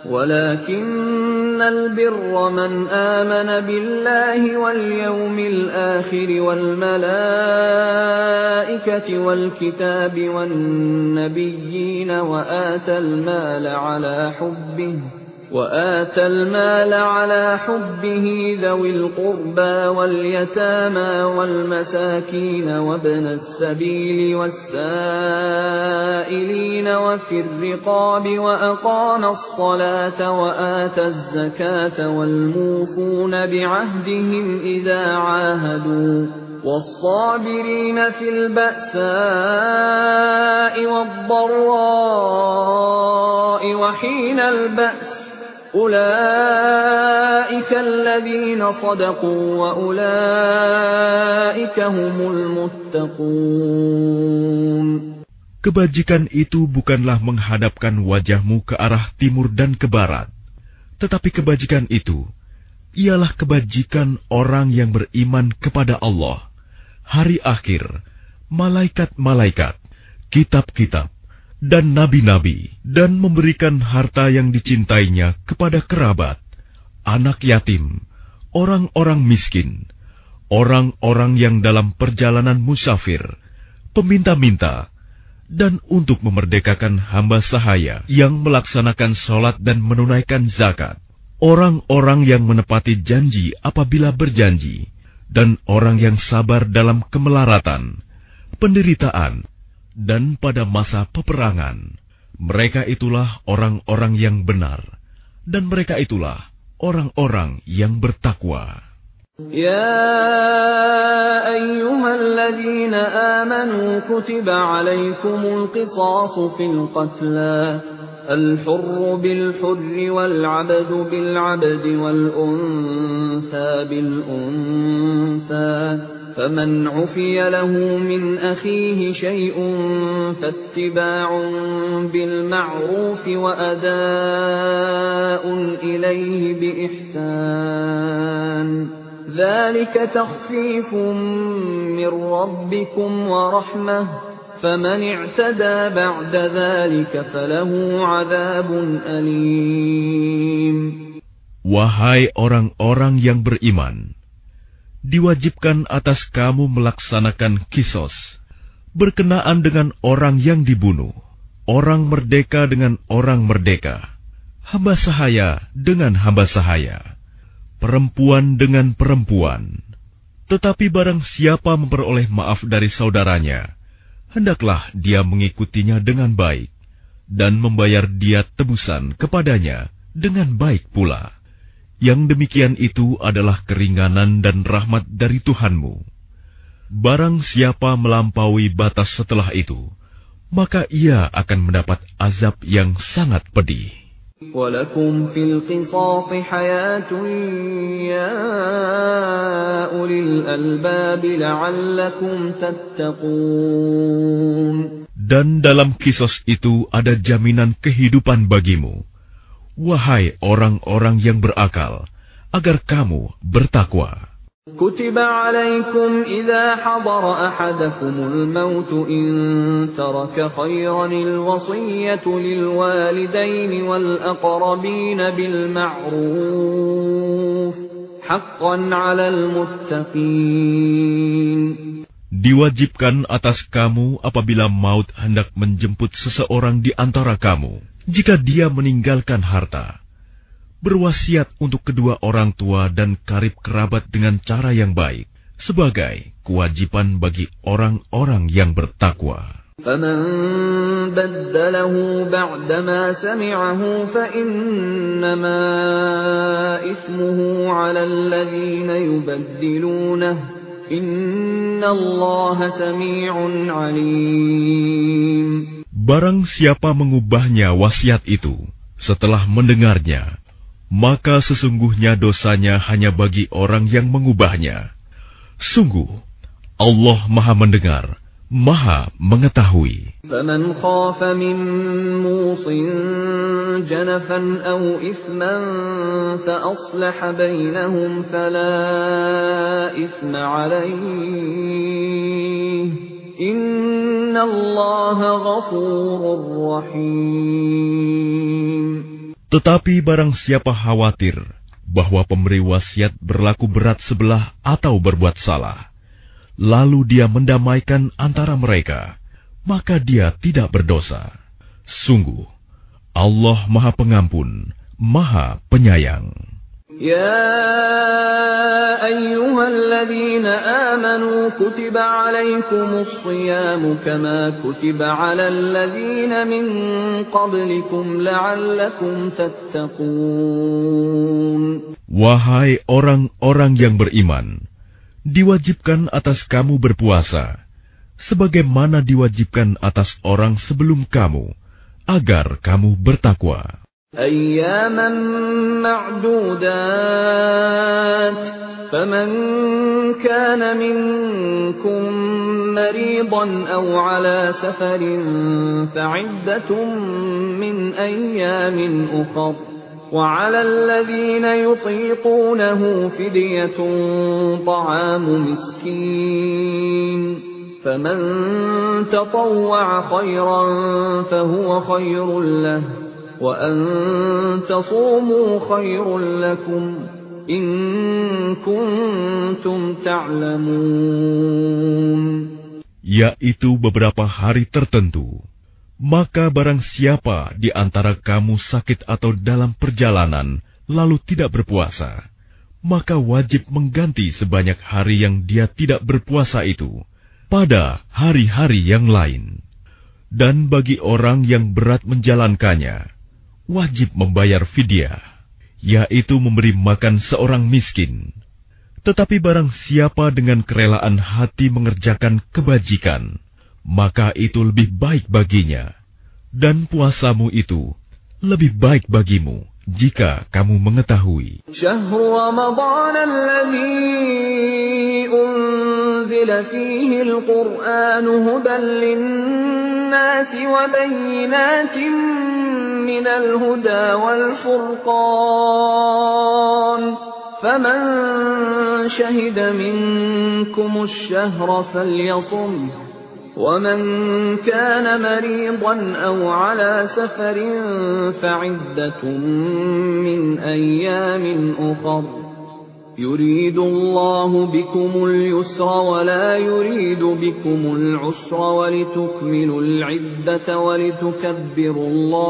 ولكن البر من آمن بالله واليوم الآخر والملائكة والكتاب والنبيين وآتى المال على حبه وآتى المال على حبه ذوي القربى واليتامى والمساكين وابن السبيل والسائلين وفي الرقاب وأقام الصلاة وآتى الزكاة والموفون بعهدهم إذا عاهدوا والصابرين في البأساء والضراء وحين البأس أولئك الذين صدقوا وأولئك هم المتقون. Kebajikan itu bukanlah menghadapkan wajahmu ke arah timur dan ke barat, tetapi kebajikan itu ialah kebajikan orang yang beriman kepada Allah, hari akhir, malaikat-malaikat, kitab-kitab, dan nabi-nabi, dan memberikan harta yang dicintainya kepada kerabat, anak yatim, orang-orang miskin, orang-orang yang dalam perjalanan musafir, peminta-minta, dan untuk memerdekakan hamba sahaya yang melaksanakan sholat dan menunaikan zakat, orang-orang yang menepati janji apabila berjanji, dan orang yang sabar dalam kemelaratan, penderitaan, dan pada masa peperangan. Mereka itulah orang-orang yang benar, dan mereka itulah orang-orang yang bertakwa. يا أيها الذين آمنوا كتب عليكم القصاص في القتلى الحر بالحر والعبد بالعبد والأنثى بالأنثى فمن عفي له من أخيه شيء فاتباع بالمعروف وأداء إليه بإحسان ذلك تخفيف من ربكم ورحمة فمن اعتدى بعد ذلك فله عذاب أليم. Wahai orang-orang yang beriman, diwajibkan atas kamu melaksanakan kisos, berkenaan dengan orang yang dibunuh, orang merdeka dengan orang merdeka, hamba sahaya dengan hamba sahaya, perempuan dengan perempuan. Tetapi barang siapa memperoleh maaf dari saudaranya, hendaklah dia mengikutinya dengan baik, dan membayar dia tebusan kepadanya dengan baik pula. Yang demikian itu adalah keringanan dan rahmat dari Tuhanmu. Barang siapa melampaui batas setelah itu, maka ia akan mendapat azab yang sangat pedih. وَلَكُمْ فِي الْقِصَاصِ حَيَاةٌ يَا أُولِي الْأَلْبَابِ لَعَلَّكُمْ تَتَّقُونَ. Dan dalam kisos itu ada jaminan kehidupan bagimu, wahai orang-orang yang berakal, agar kamu bertakwa. كتب عليكم إذا حضر أحدكم الموت إن ترك خيرا الوصية للوالدين والأقربين بالمعروف حقا على المتقين. Diwajibkan atas kamu apabila maut hendak menjemput seseorang di antara kamu, jika dia meninggalkan harta, berwasiat untuk kedua orang tua dan karib kerabat dengan cara yang baik, sebagai kewajiban bagi orang-orang yang bertakwa. فَمَنْ بَدَّلَهُ بَعْدَمَا سَمِعَهُ فَإِنَّمَا إِثْمُهُ عَلَى الَّذِينَ يُبَدِّلُونَهُ إِنَّ اللَّهَ سَمِيعٌ عَلِيمٌ. Barang siapa mengubahnya wasiat itu setelah mendengarnya, maka sesungguhnya dosanya hanya bagi orang yang mengubahnya. Sungguh, Allah Maha Mendengar, Maha Mengetahui. فَمَنْ خَافَ مِنْ مُوصٍ جَنَفًا أَوْ إِثْمًا فَأَصْلَحَ بَيْنَهُمْ فَلَا إِثْمَ عَلَيْهِ إِنَّ اللَّهَ غَفُورٌ رَحِيمٌ. Tetapi barang siapa khawatir bahwa pemberi wasiat berlaku berat sebelah atau berbuat salah, lalu dia mendamaikan antara mereka, maka dia tidak berdosa. Sungguh, Allah Maha Pengampun, Maha Penyayang. يا أيها الذين آمنوا كتب عليكم الصيام كما كتب على الذين من قبلكم لعلكم تتقون. Wahai orang-orang yang beriman, diwajibkan atas kamu berpuasa, sebagaimana diwajibkan atas orang sebelum kamu, agar kamu bertakwa. أياما معدودات فمن كان منكم مريضا أو على سفر فعدة من أيام أخر وعلى الذين يطيقونه فدية طعام مسكين فمن تطوع خيرا فهو خير له وأن تصوموا خير لكم إن كنتم تعلمون. Yaitu beberapa hari tertentu. Maka barang siapa di antara kamu sakit atau dalam perjalanan lalu tidak berpuasa, maka wajib mengganti sebanyak hari yang dia tidak berpuasa itu pada hari-hari yang lain. Dan bagi orang yang berat menjalankannya, wajib membayar fidyah, yaitu memberi makan seorang miskin. Tetapi barang siapa dengan kerelaan hati mengerjakan kebajikan, maka itu lebih baik baginya. Dan puasamu itu lebih baik bagimu jika kamu mengetahui. Syahrul Ramadan alladzi unzila fihi al-Qur'an hudan lin-nasi wa bayyinatin minal huda wal furqan. Faman shahida minkum ash-shahra falyasum. وَمَنْ كَانَ مَرِيضًا أَوْ عَلَى سَفَرٍ فَعِدَّةٌ مِّنْ أَيَّامٍ أُخَرَ يُرِيدُ اللَّهُ بِكُمُ الْيُسْرَ وَلَا يُرِيدُ بِكُمُ الْعُسْرَ وَلِتُكْمِلُوا الْعِدَّةَ وَلِتُكَبِّرُوا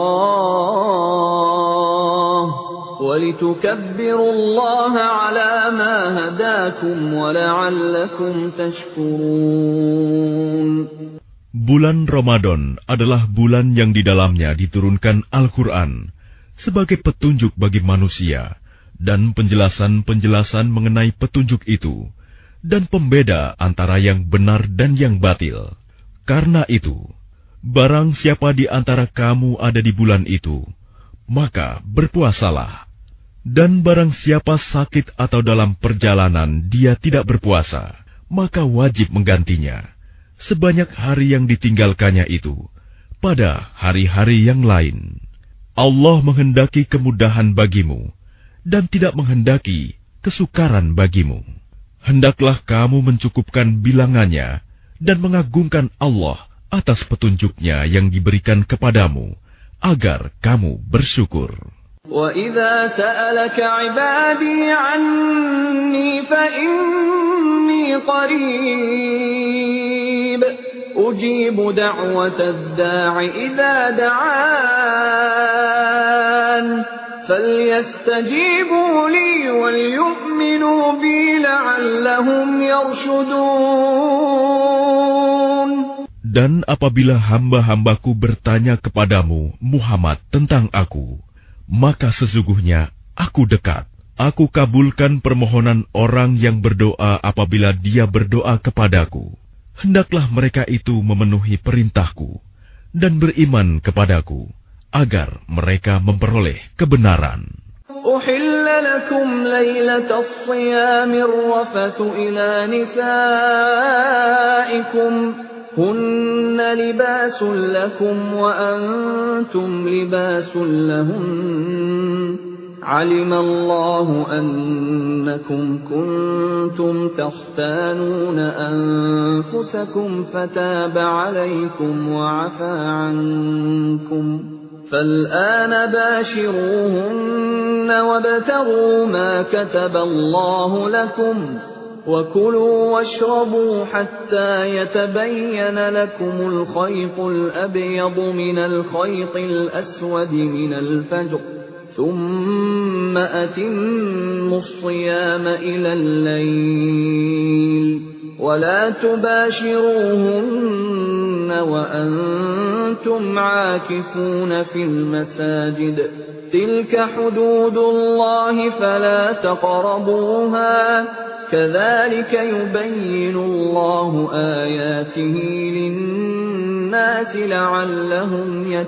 اللَّهَ وَلِتُكَبِّرُوا اللَّهَ عَلَى مَا هَدَاكُمْ وَلَعَلَّكُمْ تَشْكُرُونَ. Bulan Ramadan adalah bulan yang di dalamnya diturunkan Al-Quran sebagai petunjuk bagi manusia dan penjelasan-penjelasan mengenai petunjuk itu dan pembeda antara yang benar dan yang batil. Karena itu, Barang siapa di antara kamu ada di bulan itu, maka berpuasalah. Dan barang siapa sakit atau dalam perjalanan dia tidak berpuasa, maka wajib menggantinya sebanyak hari yang ditinggalkannya itu pada hari-hari yang lain. Allah menghendaki kemudahan bagimu dan tidak menghendaki kesukaran bagimu. Hendaklah kamu mencukupkan bilangannya dan mengagungkan Allah atas petunjuknya yang diberikan kepadamu, agar kamu bersyukur. وَإِذَا سَأَلَكَ عِبَادِي عَنِّي فَإِنِّي قَرِيبٌ أُجِيبُ دَعْوَةَ الدَّاعِ إِذَا دَعَانِ فَلْيَسْتَجِيبُوا لِي وَلْيُؤْمِنُوا بِي لَعَلَّهُمْ يَرْشُدُونَ. Dan apabila hamba-hambaku bertanya kepadamu, Muhammad, tentang aku, maka sesungguhnya aku dekat. Aku kabulkan permohonan orang yang berdoa apabila dia berdoa kepadaku. Hendaklah mereka itu memenuhi perintahku dan beriman kepadaku, agar mereka memperoleh kebenaran. أُحِلَّ لَكُمْ لَيْلَةَ الصِّيَامِ الرَّفَثُ إِلَى نِسَائِكُمْ هُنَّ لِبَاسٌ لَكُمْ وَأَنْتُمْ لِبَاسٌ لَهُنَّ عَلِمَ اللَّهُ أَنَّكُمْ كُنْتُمْ تَخْتَانُونَ أَنفُسَكُمْ فَتَابَ عَلَيْكُمْ وَعَفَا عَنْكُمْ فَالْآنَ بَاشِرُوهُنَّ وَابْتَغُوا مَا كَتَبَ اللَّهُ لَكُمْ وَكُلُوا وَاشْرَبُوا حَتَّى يَتَبَيَّنَ لَكُمُ الْخَيْطُ الْأَبْيَضُ مِنَ الْخَيْطِ الْأَسْوَدِ مِنَ الْفَجْرِ ثُمَّ أَتِمُّوا الصِّيَامَ إِلَى اللَّيْلِ وَلَا تُبَاشِرُوهُنَّ وَأَنْتُمْ عَاكِفُونَ فِي الْمَسَاجِدِ تِلْكَ حُدُودُ اللَّهِ فَلَا تَقْرَبُوهَا كَذَلِكَ يُبَيِّنُ اللَّهُ آيَاتِهِ لِلنَّاسِ لَعَلَّهُمْ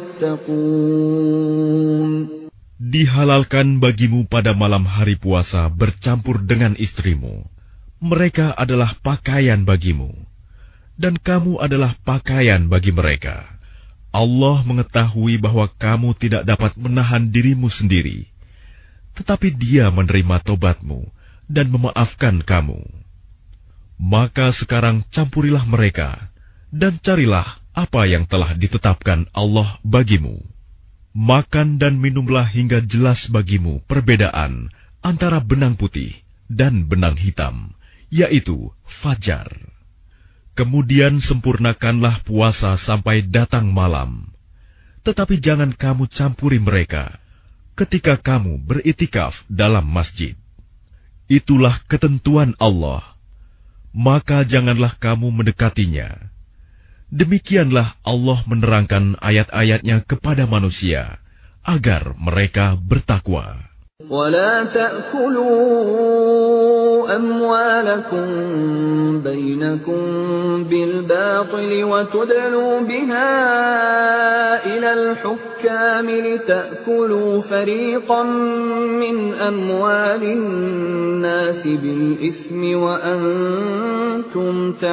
يَتَّقُونَ. Dihalalkan bagimu pada malam hari puasa bercampur dengan istrimu. Mereka adalah pakaian bagimu, dan kamu adalah pakaian bagi mereka. Allah mengetahui bahwa kamu tidak dapat menahan dirimu sendiri, tetapi Dia menerima tobatmu dan memaafkan kamu. Maka sekarang campurilah mereka, dan carilah apa yang telah ditetapkan Allah bagimu. Makan dan minumlah hingga jelas bagimu perbedaan antara benang putih dan benang hitam, yaitu fajar. Kemudian sempurnakanlah puasa sampai datang malam. Tetapi jangan kamu campuri mereka ketika kamu beritikaf dalam masjid. Itulah ketentuan Allah. Maka janganlah kamu mendekatinya. Demikianlah Allah menerangkan ayat-ayatnya kepada manusia, agar mereka bertakwa. وَلَا تَأْكُلُوا أَمْوَالَكُمْ بَيْنَكُمْ بِالْبَاطِلِ وَتُدْلُوا بِهَا إِلَى الْحُكَّامِ لِتَأْكُلُوا فَرِيقًا مِنْ أَمْوَالِ النَّاسِ بِالْإِثْمِ وَأَنْتُمْ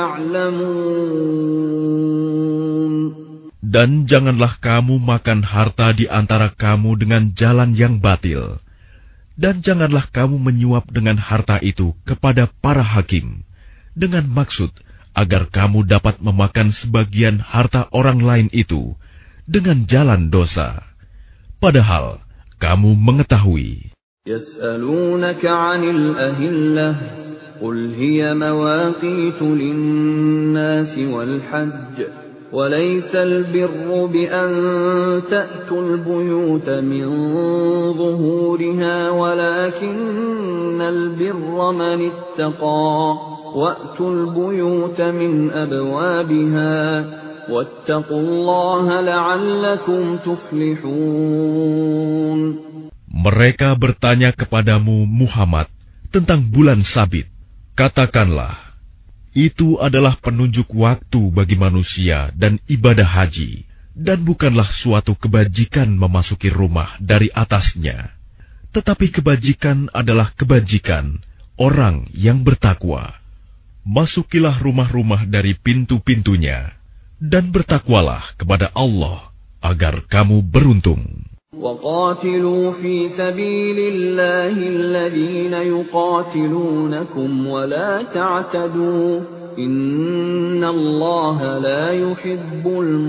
تَعْلَمُونَ. Dan janganlah kamu makan harta di antara kamu dengan jalan yang batil. Dan janganlah kamu menyuap dengan harta itu kepada para hakim, dengan maksud agar kamu dapat memakan sebagian harta orang lain itu dengan jalan dosa. Padahal kamu mengetahui. يَسْأَلُونَكَ عَنِ الْأَهِلَّةِ قُلْ هِيَ مَوَاقِيتُ لِلنَّاسِ وَالْحَجِّ وَلَيْسَ الْبِرُّ بِأَن تَأْتُوا الْبُيُوتَ مِنْ ظُهُورِهَا وَلَكِنَّ الْبِرَّ مَنِ اتَّقَى وَأْتُوا الْبُيُوتَ مِنْ أَبْوَابِهَا وَاتَّقُوا اللَّهَ لَعَلَّكُمْ تُفْلِحُونَ. Mereka bertanya kepadamu, Muhammad, tentang bulan Sabit. Katakanlah, itu adalah penunjuk waktu bagi manusia dan ibadah haji. Dan bukanlah suatu kebajikan memasuki rumah dari atasnya, tetapi kebajikan adalah kebajikan orang yang bertakwa. Masukilah rumah-rumah dari pintu-pintunya, dan bertakwalah kepada Allah agar kamu beruntung. وَقَاتِلُوا فِي سَبِيلِ اللَّهِ الَّذِينَ يُقَاتِلُونَكُمْ وَلَا تَعْتَدُوا إِنَّ اللَّهَ لَا يُحِبُّ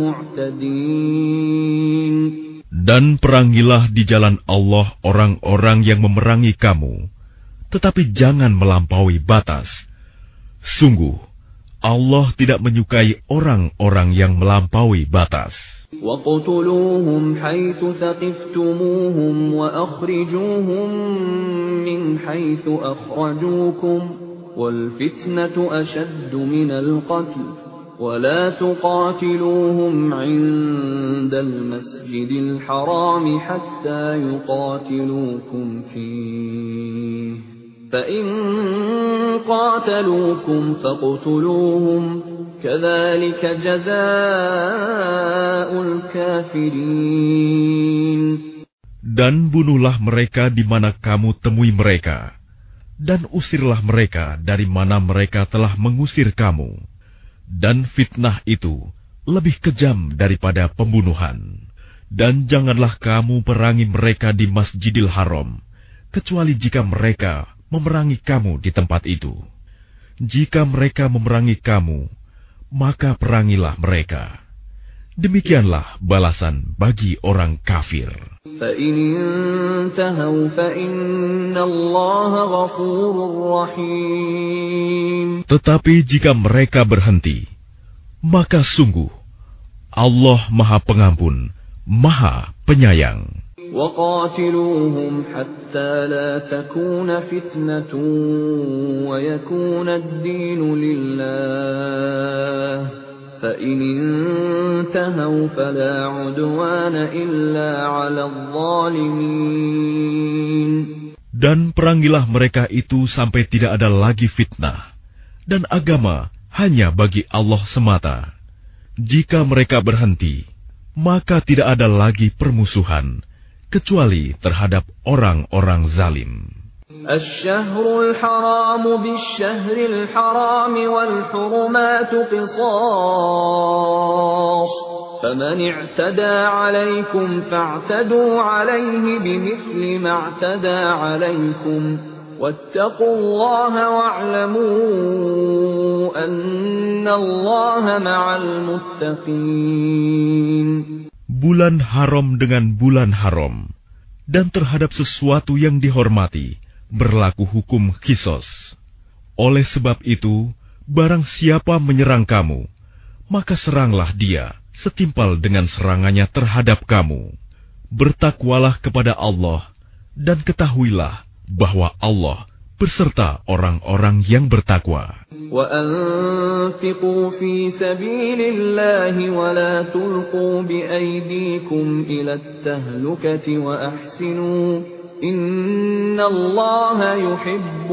الْمُعْتَدِينَ. Dan perangilah di jalan Allah orang-orang yang memerangi kamu, tetapi jangan melampaui batas. Sungguh, Allah tidak menyukai orang-orang yang melampaui batas. وَاقْتُلُوهُمْ حَيْثُ ثَقِفْتُمُوهُمْ وَأَخْرِجُوهُمْ مِنْ حَيْثُ أَخْرَجُوكُمْ وَالْفِتْنَةُ أَشَدُّ مِنَ الْقَتْلِ وَلَا تُقَاتِلُوهُمْ عِندَ الْمَسْجِدِ الْحَرَامِ حَتَّى يُقَاتِلُوكُمْ فِيهِ فَإِنْ قَاتَلُوكُمْ فَاقْتُلُوهُمْ كَذَلِكَ جَزَاءُ الْكَافِرِينَ. Dan bunuhlah mereka di mana kamu temui mereka, dan usirlah mereka dari mana mereka telah mengusir kamu. Dan fitnah itu lebih kejam daripada pembunuhan. Dan janganlah kamu perangi mereka di Masjidil Haram, kecuali jika mereka memerangi kamu di tempat itu. Jika mereka memerangi kamu, maka perangilah mereka. Demikianlah balasan bagi orang kafir. فَإِنِ انْتَهَوْا فَإِنَّ اللَّهَ غَفُورٌ رَحِيمٌ. Tetapi jika mereka berhenti, maka sungguh Allah Maha Pengampun, Maha Penyayang. وَقَاتِلُوهُمْ حَتَّى لَا تَكُونَ فِتْنَةٌ وَيَكُونَ الدِّينُ لِلَّهِ فَإِنِ انْتَهَوْا فَلَا عُدْوَانَ إِلَّا عَلَى الظَّالِمِينَ. Dan perangilah mereka itu sampai tidak ada lagi fitnah, dan agama hanya bagi Allah semata. Jika mereka berhenti, maka tidak ada lagi permusuhan, kecuali terhadap orang-orang zalim. الشهر الحرام بالشهر الحرام والحرمات قصاص فمن اعتدى عليكم فاعتدوا عليه بمثل ما اعتدى عليكم واتقوا الله واعلموا أن الله مع المتقين. Bulan haram dengan bulan haram, dan terhadap sesuatu yang dihormati berlaku hukum qisas. Oleh sebab itu, barang siapa menyerang kamu, maka seranglah dia setimpal dengan serangannya terhadap kamu. Bertakwalah kepada Allah, dan ketahuilah bahwa Allah beserta orang-orang yang bertakwa. وَأَنْفِقُوا فِي سَبِيلِ اللَّهِ وَلَا تُلْقُوا بِأَيْدِيكُمْ إِلَى التَّهْلُكَةِ وَأَحْسِنُوا إِنَّ اللَّهَ يُحِبُّ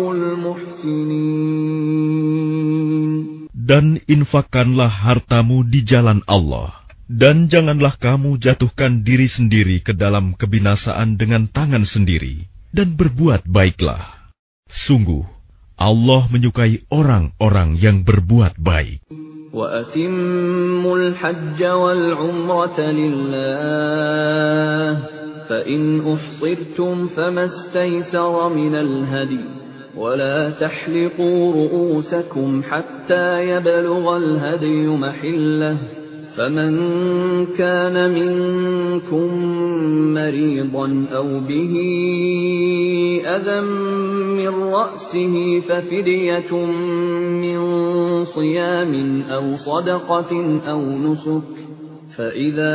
الْمُحْسِنِينَ. Dan infakkanlah hartamu di jalan Allah, dan janganlah kamu jatuhkan diri sendiri ke dalam kebinasaan dengan tangan sendiri, dan berbuat baiklah. Sungguh, Allah menyukai orang-orang yang berbuat baik. وَأَتِمُّوا الْحَجَّ وَالْعُمْرَةَ لِلَّهِ فَإِنْ أُحْصِرْتُمْ فَمَا اسْتَيْسَرَ مِنَ الْهَدْيِ وَلَا تَحْلِقُوا رُؤُوسَكُمْ حَتَّى يَبْلُغَ الْهَدْيُ مَحِلَّهُ فَمَنْ كَانَ مِنْكُمْ مَرِيضًا أَوْ بِهِ أَذًى مِنْ رَأْسِهِ فَفِدْيَةٌ مِنْ صِيَامٍ أَوْ صَدَقَةٍ أَوْ نُسُكٍ فَإِذَا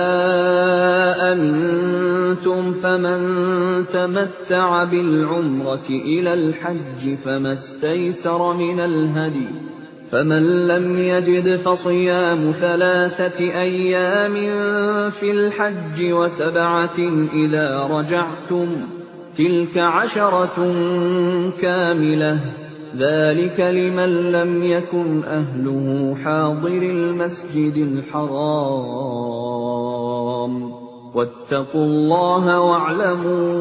أَمِنْتُمْ فَمَنْ تَمَتَّعَ بِالْعُمْرَةِ إِلَى الْحَجِّ فَمَا اسْتَيْسَرَ مِنَ الْهَدْيِ فَمَنْ لَمْ يَجِدْ فَصِيَامُ ثَلَاثَةِ أَيَّامٍ فِي الْحَجِّ وَسَبْعَةٍ إِذَا رَجَعْتُمْ تِلْكَ عَشَرَةٌ كَامِلَةٌ ذَلِكَ لِمَنْ لَمْ يَكُنْ أَهْلُهُ حَاضِرِي الْمَسْجِدِ الْحَرَامِ واتقوا الله واعلموا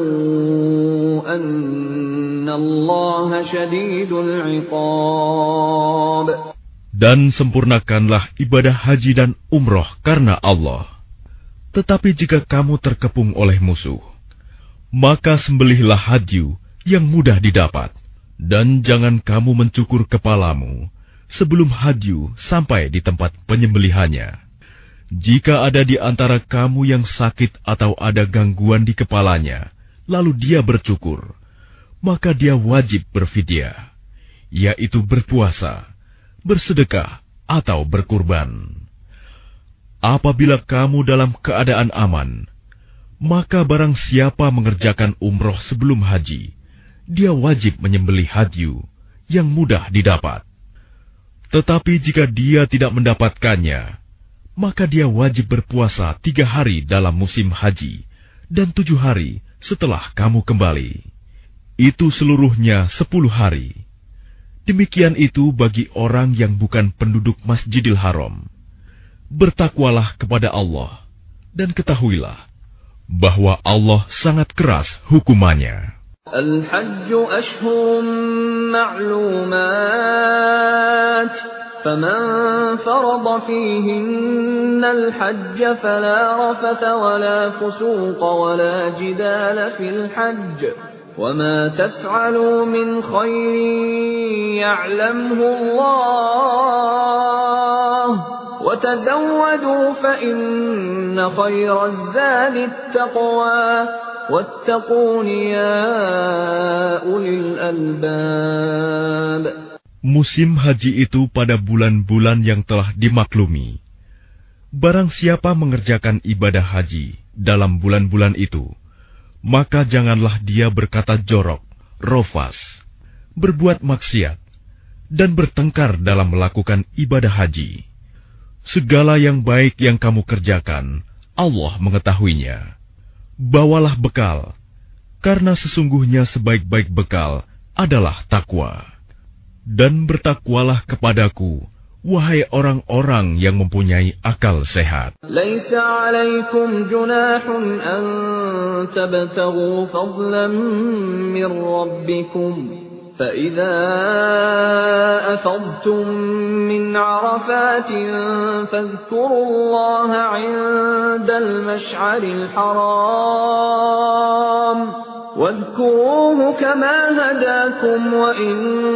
أن الله شديد العقاب. Dan sempurnakanlah ibadah haji dan umroh karena Allah. Tetapi jika kamu terkepung oleh musuh, maka sembelihlah hadyu yang mudah didapat. Dan jangan kamu mencukur kepalamu sebelum hadyu sampai di tempat penyembelihannya. Jika ada di antara kamu yang sakit atau ada gangguan di kepalanya, lalu dia bercukur, maka dia wajib berfidyah, yaitu berpuasa, bersedekah, atau berkurban. Apabila kamu dalam keadaan aman, maka barang siapa mengerjakan umroh sebelum haji, dia wajib menyembelih hadyu yang mudah didapat. Tetapi jika dia tidak mendapatkannya, maka dia wajib berpuasa tiga hari dalam musim haji dan tujuh hari setelah kamu kembali. Itu seluruhnya sepuluh hari. Demikian itu bagi orang yang bukan penduduk Masjidil Haram. Bertakwalah kepada Allah dan ketahuilah bahwa Allah sangat keras hukumannya. الحج أشهر معلومات فمن فرض فيهن الحج فلا رفث ولا فسوق ولا جدال في الحج وما تفعلوا من خير يعلمه الله وتزودوا فإن خير الزاد التقوى واتقون يا أولي الألباب. Musim haji itu pada bulan-bulan yang telah dimaklumi. Barang siapa mengerjakan ibadah haji dalam bulan-bulan itu, maka janganlah dia berkata jorok, rofas, berbuat maksiat, dan bertengkar dalam melakukan ibadah haji. Segala yang baik yang kamu kerjakan, Allah mengetahuinya. Bawalah bekal, karena sesungguhnya sebaik-baik bekal adalah takwa. Dan bertakwalah kepadaku, wahai orang-orang yang mempunyai akal sehat. Laisa 'alaikum junahun an tabtaghu fadlan min rabbikum. فإذا أفضتم من عرفات فاذكروا الله عند المشعر الحرام واذكروه كما هداكم وإن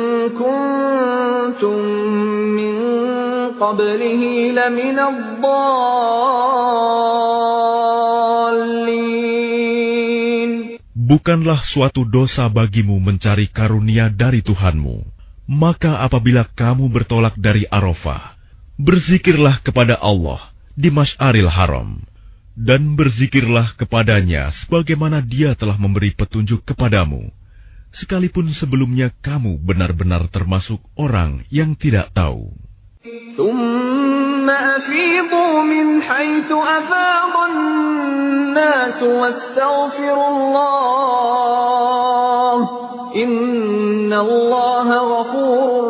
كنتم من قبله لمن الضالين. Bukanlah suatu dosa bagimu mencari karunia dari Tuhanmu. Maka apabila kamu bertolak dari Arafah, berzikirlah kepada Allah di Masy'aril Haram, dan berzikirlah kepadanya sebagaimana Dia telah memberi petunjuk kepadamu, sekalipun sebelumnya kamu benar-benar termasuk orang yang tidak tahu. ثم أفيضوا من حيث أفاض الناس واستغفروا الله إن الله غفور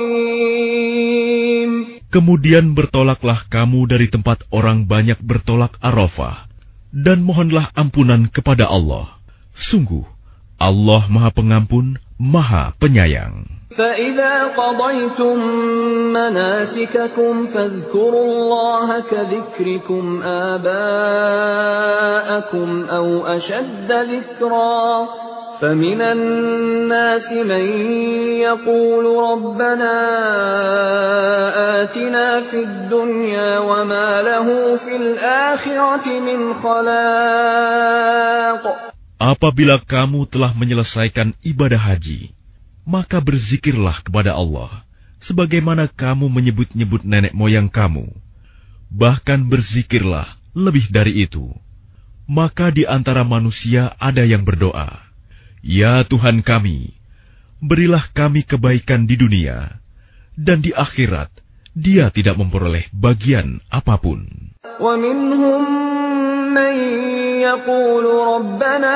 رحيم. Kemudian bertolaklah kamu dari tempat orang banyak bertolak Arafah, dan mohonlah ampunan kepada Allah. Sungguh, Allah Maha Pengampun, Maha Penyayang. فَإِذَا قَضَيْتُم مَّنَاسِكَكُمْ فَاذْكُرُوا اللَّهَ كَذِكْرِكُمْ آبَاءَكُمْ أَوْ أَشَدَّ ذِكْرًا فَمِنَ النَّاسِ مَن يَقُولُ رَبَّنَا آتِنَا فِي الدُّنْيَا وَمَا لَهُ فِي الْآخِرَةِ مِنْ خَلَاقٍ. Apabila kamu telah menyelesaikan ibadah haji, maka berzikirlah kepada Allah, sebagaimana kamu menyebut-nyebut nenek moyang kamu. Bahkan berzikirlah lebih dari itu. Maka di antara manusia ada yang berdoa, "Ya Tuhan kami, berilah kami kebaikan di dunia, dan di akhirat Dia tidak memperoleh bagian apapun." وَمِنْهُمْ مَنْ يَقُولُ رَبَّنَا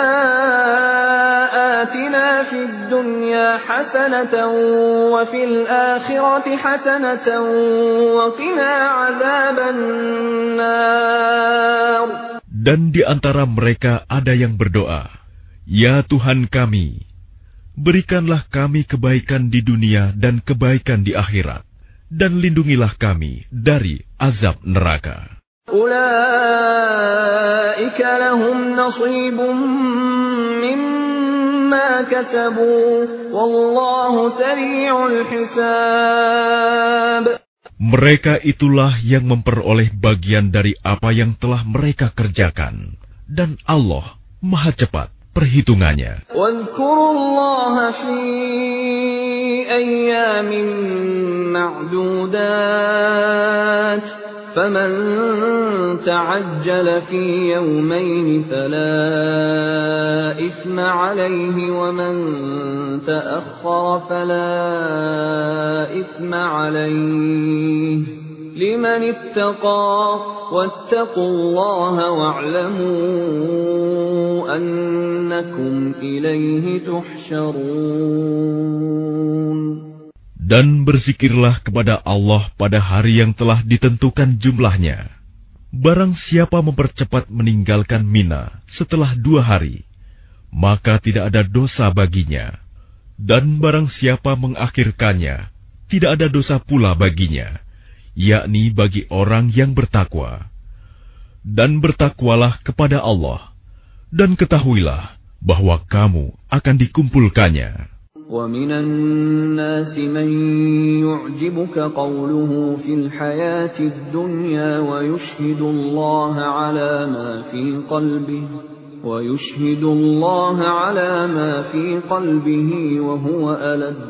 آتِنَا فِي الدُّنْيَا حَسَنَةً وَفِي الْآخِرَةِ حَسَنَةً وَقِنَا عَذَابَ النَّارِ. Dan di antara mereka ada yang berdoa, "Ya Tuhan kami, berikanlah kami kebaikan di dunia dan kebaikan di akhirat, dan lindungilah kami dari azab neraka." Ulaika lahum nasibun mimma kasabu, wallahu sari'ul hisab. Mereka itulah yang memperoleh bagian dari apa yang telah mereka kerjakan, dan Allah Maha cepat perhitungannya. Wadhkurullaha fi ayyamin ma'dudat. فمن تعجل في يومين فلا إثم عليه ومن تأخر فلا إثم عليه لمن اتقى واتقوا الله واعلموا أنكم إليه تحشرون. Dan berzikirlah kepada Allah pada hari yang telah ditentukan jumlahnya. Barang siapa mempercepat meninggalkan Mina setelah dua hari, maka tidak ada dosa baginya. Dan barang siapa mengakhirkannya, tidak ada dosa pula baginya, yakni bagi orang yang bertakwa. Dan bertakwalah kepada Allah, dan ketahuilah bahwa kamu akan dikumpulkannya. وَمِنَ النَّاسِ مَن يُعْجِبُكَ قَوْلُهُ فِي الْحَيَاةِ الدُّنْيَا وَيُشْهِدُ اللَّهَ عَلَى مَا فِي قَلْبِهِ وَيُشْهِدُ اللَّهَ عَلَى مَا فِي قَلْبِهِ وَهُوَ أَلَدُّ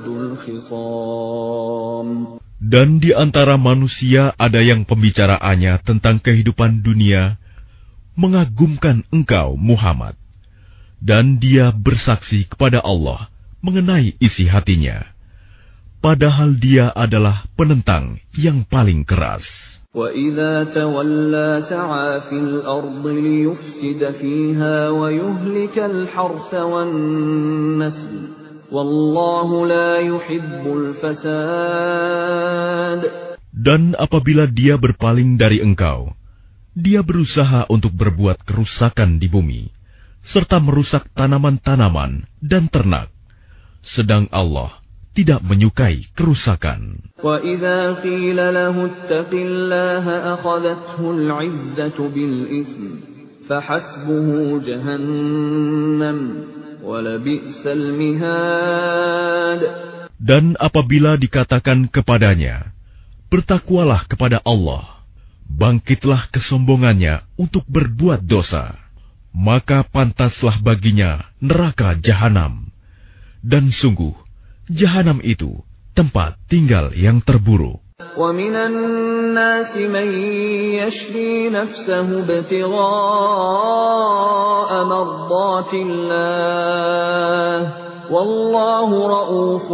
الْخِصَامِ. Dan di antara manusia ada yang pembicaraannya tentang kehidupan dunia mengagumkan engkau Muhammad, dan dia bersaksi kepada Allah mengenai isi hatinya, padahal dia adalah penentang yang paling keras. وَإِذَا تَوَلَّى سَعَى فِي الْأَرْضِ لِيُفْسِدَ فِيهَا وَيُهْلِكَ الْحَرْثَ وَالنَّسْلَ وَاللَّهُ لَا يُحِبُّ الْفَسَادَ. Dan apabila dia berpaling dari engkau, dia berusaha untuk berbuat kerusakan di bumi, serta merusak tanaman-tanaman dan ternak. Sedang Allah tidak menyukai kerusakan. وَإِذَا قِيلَ لَهُ اتَّقِ اللَّهَ أَخَذَتْهُ الْعِزَّةُ بِالْإِثْمِ فَحَسْبُهُ جَهَنَّمُ وَلَبِئْسَ الْمِهَادُ. Dan apabila dikatakan kepadanya, bertakwalah kepada Allah, bangkitlah kesombongannya untuk berbuat dosa, maka pantaslah baginya neraka jahanam. Dan sungguh, jahanam itu tempat tinggal yang terburuk. وَمِنَ النَّاسِ مَن يَشْرِي نَفْسَهُ ابْتِغَاءَ مَرْضَاتِ اللَّهِ وَاللَّهُ رَءُوفٌ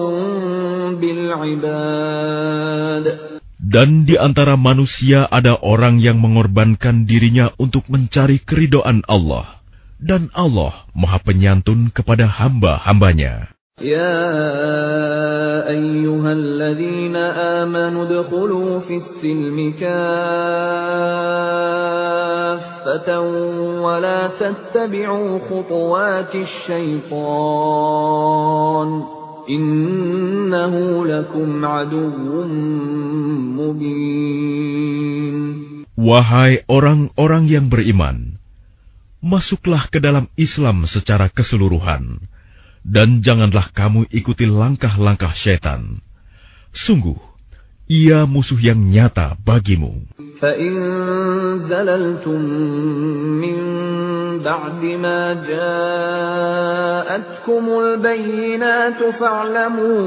بِالْعِبَادِ. Dan di antara manusia ada orang yang mengorbankan dirinya untuk mencari keridhaan Allah, dan Allah Maha Penyantun kepada hamba-hambanya. يا أيها الذين آمنوا ادخلوا في السلم كافة ولا تتبعوا خطوات الشيطان إنه لكم عدو مبين. Wahai orang-orang yang beriman, masuklah ke dalam Islam secara keseluruhan, dan janganlah kamu ikuti langkah-langkah syaitan. Sungguh, ia musuh yang nyata bagimu. فَإِن زَلَلْتُم مِّن بَعْدِ مَا جَاءَتْكُمُ الْبَيِّنَاتُ فَاعْلَمُوا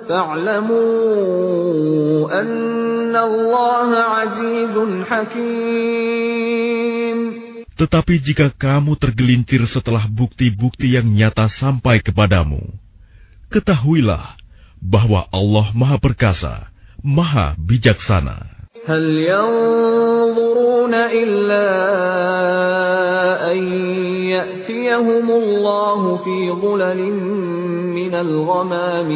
فَاعْلَمُوا أَنَّ اللَّهَ عَزِيزٌ حَكِيمٌ. Tetapi jika kamu tergelincir setelah bukti-bukti yang nyata sampai kepadamu, ketahuilah bahwa Allah Maha Perkasa, Maha Bijaksana. هل ينظرون إلا أن يأتيهم الله في ظلل من الغمام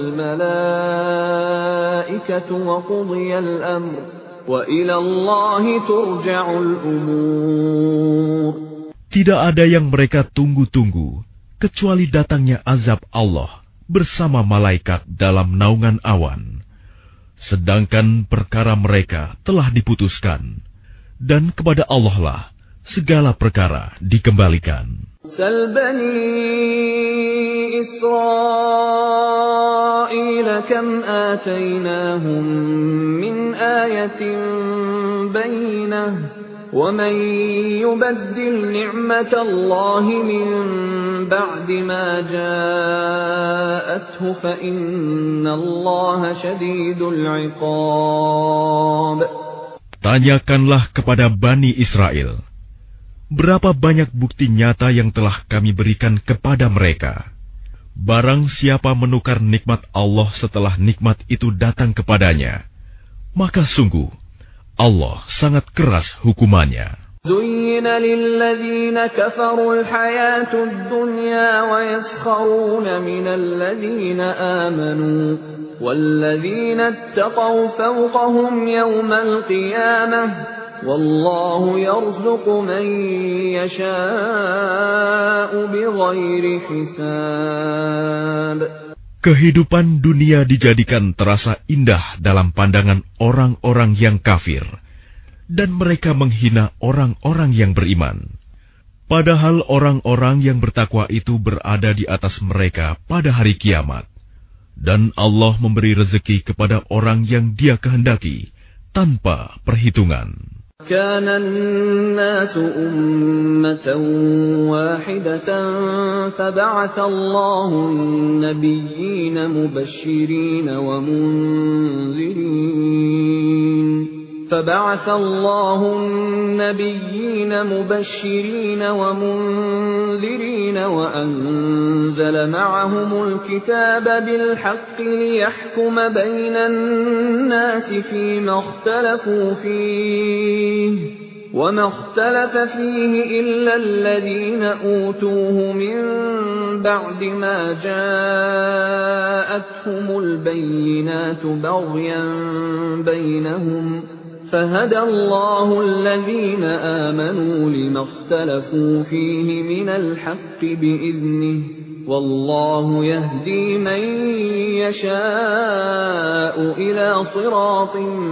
والملائكة وقضي الأمر وإلى الله ترجع الأمور. Tidak ada yang mereka tunggu-tunggu, kecuali datangnya azab Allah bersama malaikat dalam naungan awan. Sedangkan perkara mereka telah diputuskan, dan kepada Allah lah segala perkara dikembalikan. Sal bani Israil kam atainahum min ayatin bayyinah wa man yubaddil ni'matallahi min ba'di ma ja'athu fa innallaha syadidul 'iqab. Tanyakanlah kepada Bani Israel, berapa banyak bukti nyata yang telah kami berikan kepada mereka. Barang siapa menukar nikmat Allah setelah nikmat itu datang kepadanya, maka sungguh Allah sangat keras hukumannya. زين للذين كفروا الحياة الدنيا ويسخرون من الذين آمنوا والذين اتقوا فوقهم يوم القيامة والله يرزق من يشاء بغير حساب. Kehidupan dunia dijadikan terasa indah dalam pandangan orang-orang yang kafir, dan mereka menghina orang-orang yang beriman. Padahal orang-orang yang bertakwa itu berada di atas mereka pada hari kiamat. Dan Allah memberi rezeki kepada orang yang Dia kehendaki tanpa perhitungan. كان الناس أمة واحدة فبعث الله النبيين مبشرين ومنذرين فبعث الله النبيين مبشرين ومنذرين وأنزل معهم الكتاب بالحق ليحكم بين الناس فيما اختلفوا فيه وما اختلف فيه إلا الذين أوتوه من بعد ما جاءتهم البينات بغيا بينهم فهدى الله الذين آمنوا لما اختلفوا فيه من الحق بإذنه والله يهدي من يشاء إلى صراط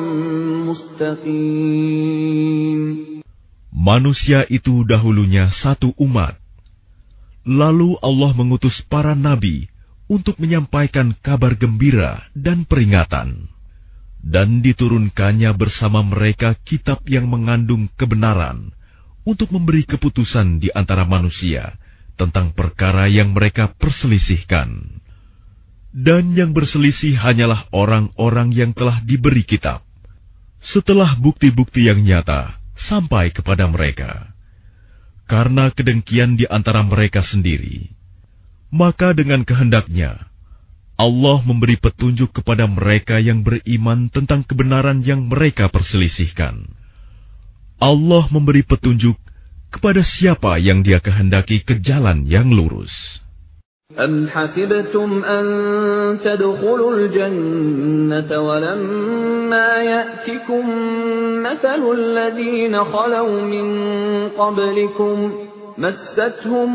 مستقيم. Manusia itu dahulunya satu umat. Lalu Allah mengutus para nabi untuk menyampaikan kabar gembira dan peringatan. Dan diturunkannya bersama mereka kitab yang mengandung kebenaran untuk memberi keputusan di antara manusia tentang perkara yang mereka perselisihkan. Dan yang berselisih hanyalah orang-orang yang telah diberi kitab, setelah bukti-bukti yang nyata sampai kepada mereka. Karena kedengkian di antara mereka sendiri, maka dengan kehendaknya Allah memberi petunjuk kepada mereka yang beriman tentang kebenaran yang mereka perselisihkan. Allah memberi petunjuk kepada siapa yang Dia kehendaki ke jalan yang lurus. أم حسبتم أن تدخلوا الجنة ولما يأتكم مثل الذين خلوا من قبلكم مستهم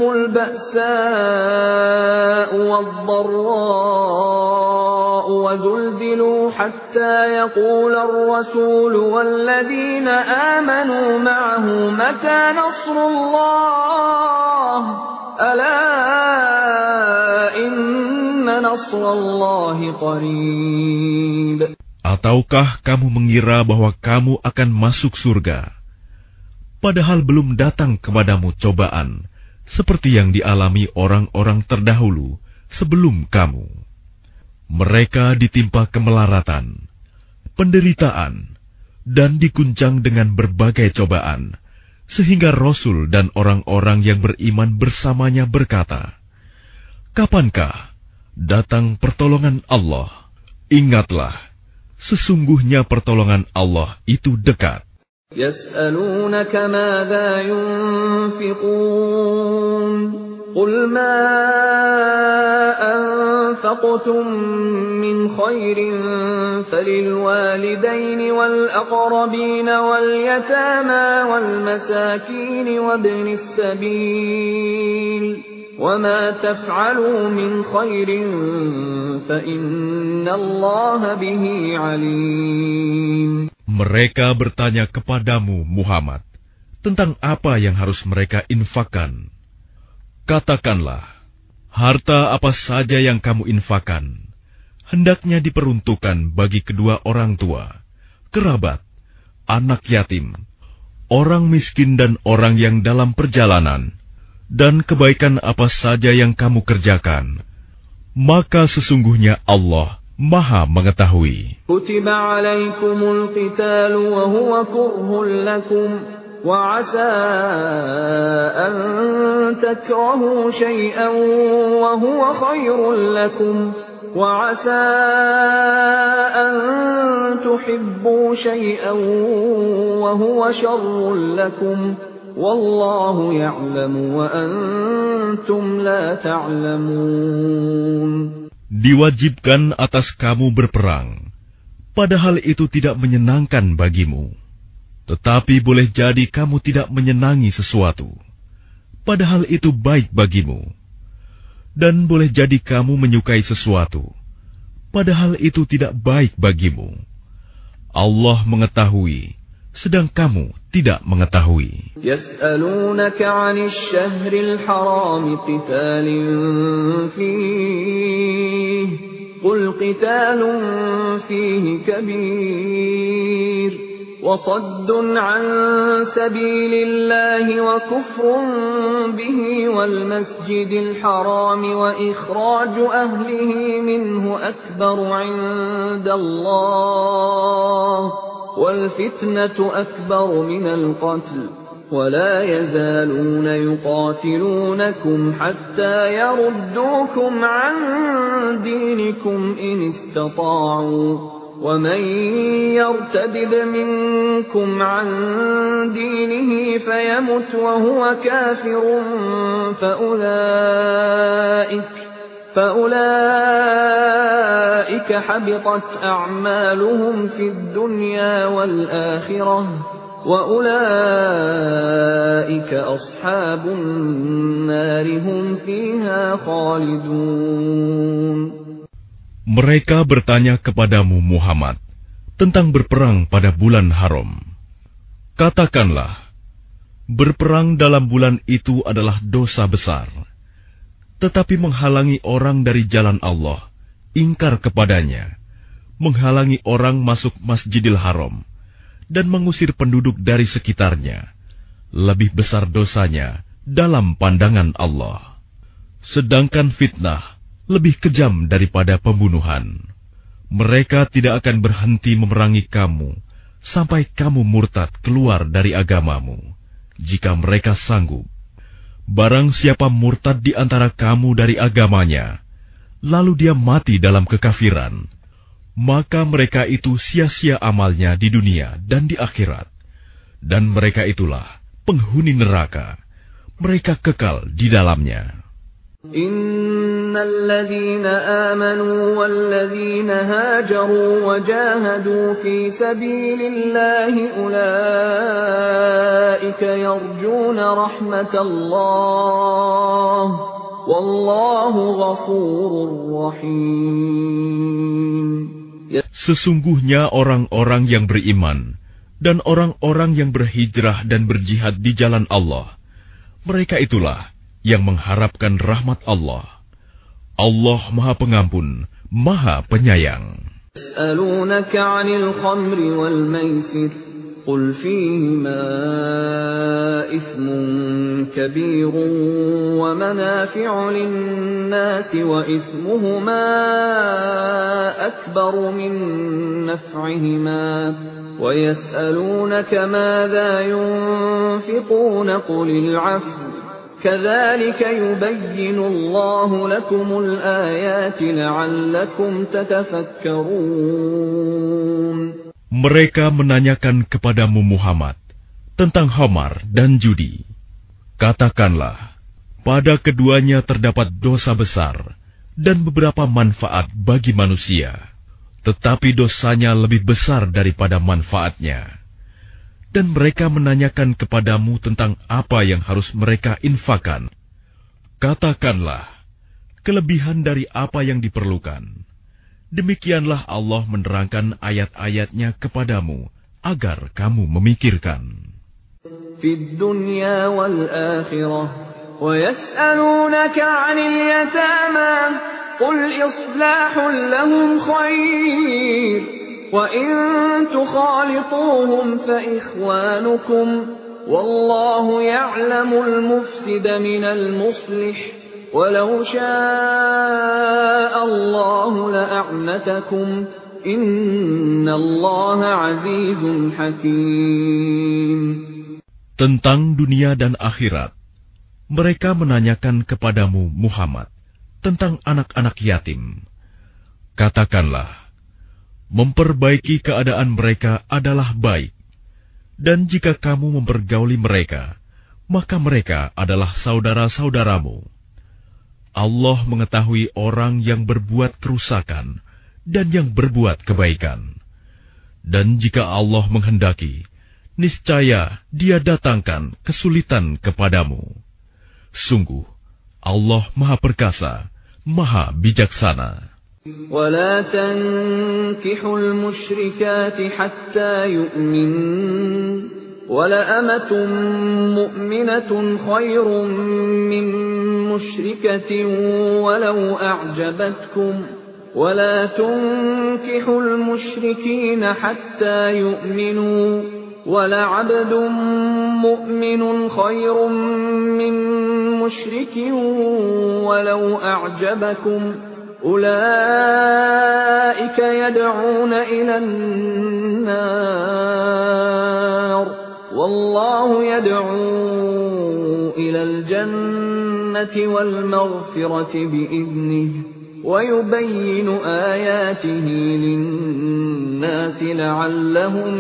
البأساء والضراء وزلزلوا حتى يقول الرسول والذين آمنوا معه متى نصر الله ألا إن نصر الله قريب. Ataukah kamu mengira bahwa kamu akan masuk surga, padahal belum datang kepadamu cobaan seperti yang dialami orang-orang terdahulu sebelum kamu? Mereka ditimpa kemelaratan, penderitaan, dan diguncang dengan berbagai cobaan, sehingga Rasul dan orang-orang yang beriman bersamanya berkata, "Kapankah datang pertolongan Allah?" Ingatlah, sesungguhnya pertolongan Allah itu dekat. يسألونك ماذا ينفقون قل ما أنفقتم من خير فللوالدين والأقربين واليتامى والمساكين وابن السبيل وما تفعلوا من خير فإن الله به عليم. Mereka bertanya kepadamu, Muhammad, tentang apa yang harus mereka infakkan. Katakanlah, harta apa saja yang kamu infakkan, hendaknya diperuntukkan bagi kedua orang tua, kerabat, anak yatim, orang miskin dan orang yang dalam perjalanan, dan kebaikan apa saja yang kamu kerjakan, maka sesungguhnya Allah Maha mengetahui. Kutiba alaikumul qitalu wa huwa kurhun lakum wa 'asa an takrahu shay'an wa huwa khairun lakum wa 'asa an tuhibbu shay'an wa huwa sharrun lakum wallahu ya'lamu wa antum la ta'lamun. Diwajibkan atas kamu berperang, padahal itu tidak menyenangkan bagimu. Tetapi boleh jadi kamu tidak menyenangi sesuatu, padahal itu baik bagimu. Dan boleh jadi kamu menyukai sesuatu, padahal itu tidak baik bagimu. Allah mengetahui, sedang kamu tidak mengetahui. Yas'alunaka 'anil syahril haram qitalin fihi qul qitalun fihi kabir wa saddun 'an sabilillahi wa kufrun bihi wal masjidil haram wa ikhraju ahlihi minhu akbaru 'inda Allah والفتنة أكبر من القتل ولا يزالون يقاتلونكم حتى يردوكم عن دينكم إن استطاعوا ومن يرتد منكم عن دينه فيمت وهو كافر فأولئك فأولئك حبطت أعمالهم في الدنيا والآخرة وأولئك أصحاب النار هم فيها خالدون. Mereka bertanya kepadamu Muhammad tentang berperang pada bulan haram. Katakanlah, berperang dalam bulan itu adalah dosa besar. Tetapi menghalangi orang dari jalan Allah, ingkar kepadanya, menghalangi orang masuk Masjidil Haram, dan mengusir penduduk dari sekitarnya, lebih besar dosanya dalam pandangan Allah. Sedangkan fitnah lebih kejam daripada pembunuhan. Mereka tidak akan berhenti memerangi kamu, sampai kamu murtad keluar dari agamamu, jika mereka sanggup. Barang siapa murtad di antara kamu dari agamanya, lalu dia mati dalam kekafiran, maka mereka itu sia-sia amalnya di dunia dan di akhirat. Dan mereka itulah penghuni neraka, mereka kekal di dalamnya. Innal ladzina amanu wal ladzina hajaru wa jahadu fi sabilillahi ulaika yarjuna rahmatallah wallahu ghafurur rahim. Sesungguhnya orang-orang yang beriman dan orang-orang yang berhijrah dan berjihad di jalan Allah, mereka itulah yang mengharapkan rahmat Allah. Allah Maha Pengampun, Maha Penyayang. Yas'alunaka 'anil khamri wal maisir qul fihima ithmun kabirun wa manafi'u lin-nasi wa ithmuhuma akbaru min naf'ihima wa yas'alunaka madha yunfiquna qulil 'afwa كذلك يبين الله لكم الآيات لعلكم تتفكرون. Mereka menanyakan kepadamu Muhammad tentang khamar dan judi. Katakanlah, pada keduanya terdapat dosa besar dan beberapa manfaat bagi manusia, tetapi dosanya lebih besar daripada manfaatnya. Dan mereka menanyakan kepadamu tentang apa yang harus mereka infakkan. Katakanlah, kelebihan dari apa yang diperlukan. Demikianlah Allah menerangkan ayat-ayatnya kepadamu, agar kamu memikirkan. Fid dunya wal akhirah, wa yas'alunaka 'anil yatama, qul islahun lahum khair, wa in tukhalituhum fa ikhwanukum, wallahu ya'lamul mufsida minal muslih. Walau syaa Allah la'a'natakum, innallaha azizun hakim. Tentang dunia dan akhirat, mereka menanyakan kepadamu Muhammad tentang anak-anak yatim. Katakanlah, memperbaiki keadaan mereka adalah baik, dan jika kamu mempergauli mereka, maka mereka adalah saudara-saudaramu. Allah mengetahui orang yang berbuat kerusakan dan yang berbuat kebaikan. Dan jika Allah menghendaki, niscaya Dia datangkan kesulitan kepadamu. Sungguh, Allah Maha Perkasa, Maha Bijaksana. ولا تنكحوا المشركات حتى يؤمنن ولأمة مؤمنة خير من مشركة ولو أعجبتكم ولا تنكحوا المشركين حتى يؤمنوا ولعبد مؤمن خير من مشرك ولو أعجبكم أولئك يدعون إلى النار والله يدعو إلى الجنة والمغفرة بإذنه ويبين آياته للناس لعلهم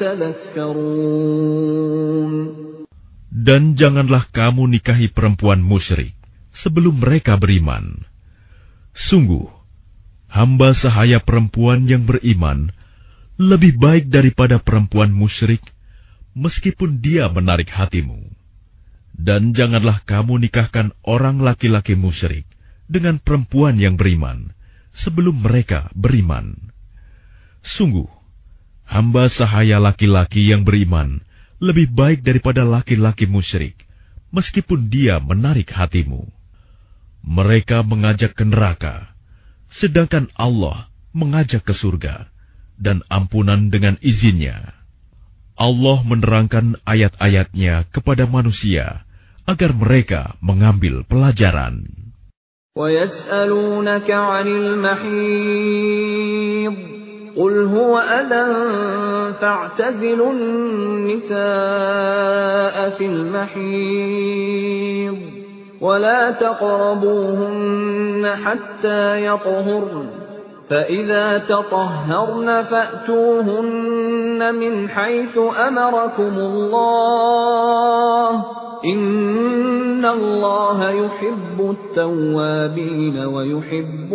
يتذكرون. Dan janganlah kamu nikahi perempuan musyrik sebelum mereka beriman. Sungguh, hamba sahaya perempuan yang beriman lebih baik daripada perempuan musyrik, meskipun dia menarik hatimu. Dan janganlah kamu nikahkan orang laki-laki musyrik dengan perempuan yang beriman sebelum mereka beriman. Sungguh, hamba sahaya laki-laki yang beriman lebih baik daripada laki-laki musyrik, meskipun dia menarik hatimu. Mereka mengajak ke neraka, sedangkan Allah mengajak ke surga, dan ampunan dengan izinnya. Allah menerangkan ayat-ayatnya kepada manusia, agar mereka mengambil pelajaran. وَيَسْأَلُونَكَ عَنِ الْمَحِيضِ قُلْ هُوَ أَذًى فَاعْتَزِلُوا النِّسَاءَ فِي الْمَحِيضِ ولا تقربوهن حتى يطهرن فإذا تطهرن فأتوهن من حيث أمركم الله إن الله يحب التوابين ويحب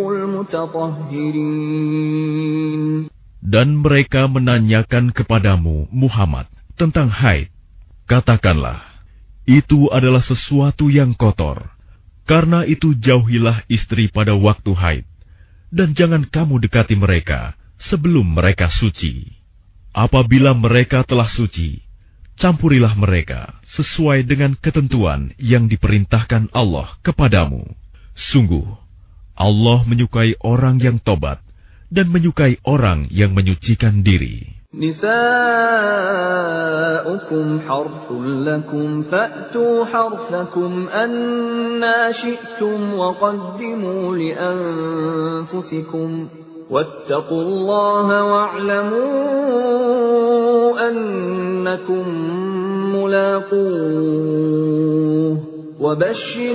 المتطهرين. Dan mereka menanyakan kepadamu Muhammad tentang haid. Katakanlah, itu adalah sesuatu yang kotor. Karena itu jauhilah istri pada waktu haid, dan jangan kamu dekati mereka sebelum mereka suci. Apabila mereka telah suci, campurilah mereka sesuai dengan ketentuan yang diperintahkan Allah kepadamu. Sungguh, Allah menyukai orang yang tobat dan menyukai orang yang menyucikan diri. نساؤكم حرث لكم فأتوا حرثكم أنى شئتم وقدموا لأنفسكم واتقوا الله واعلموا أنكم ملاقوه وبشر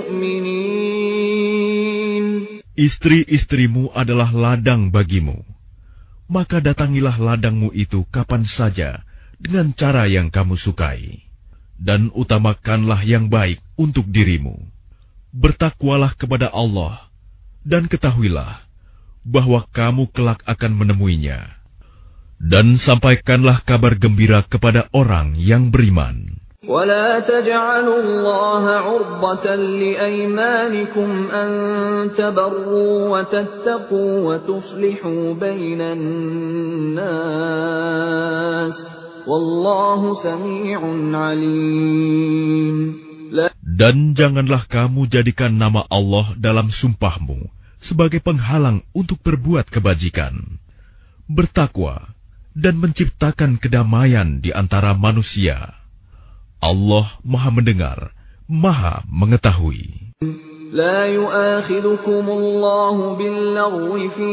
المؤمنين. Istri-istrimu adalah ladang bagimu. Maka datangilah ladangmu itu kapan saja dengan cara yang kamu sukai. Dan utamakanlah yang baik untuk dirimu. Bertakwalah kepada Allah Dan ketahuilah bahwa kamu kelak akan menemuinya. Dan sampaikanlah kabar gembira kepada orang yang beriman. ولا تجعلوا الله عرضة لأيمانكم أن تبروا وتتقوا وتصلحوا بين الناس والله سميع عليم. Dan janganlah kamu jadikan nama Allah dalam sumpahmu sebagai penghalang untuk berbuat kebajikan. Bertakwa dan menciptakan kedamaian di antara manusia. Allah Maha Mendengar, Maha Mengetahui. لا يؤاخذكم الله باللغو في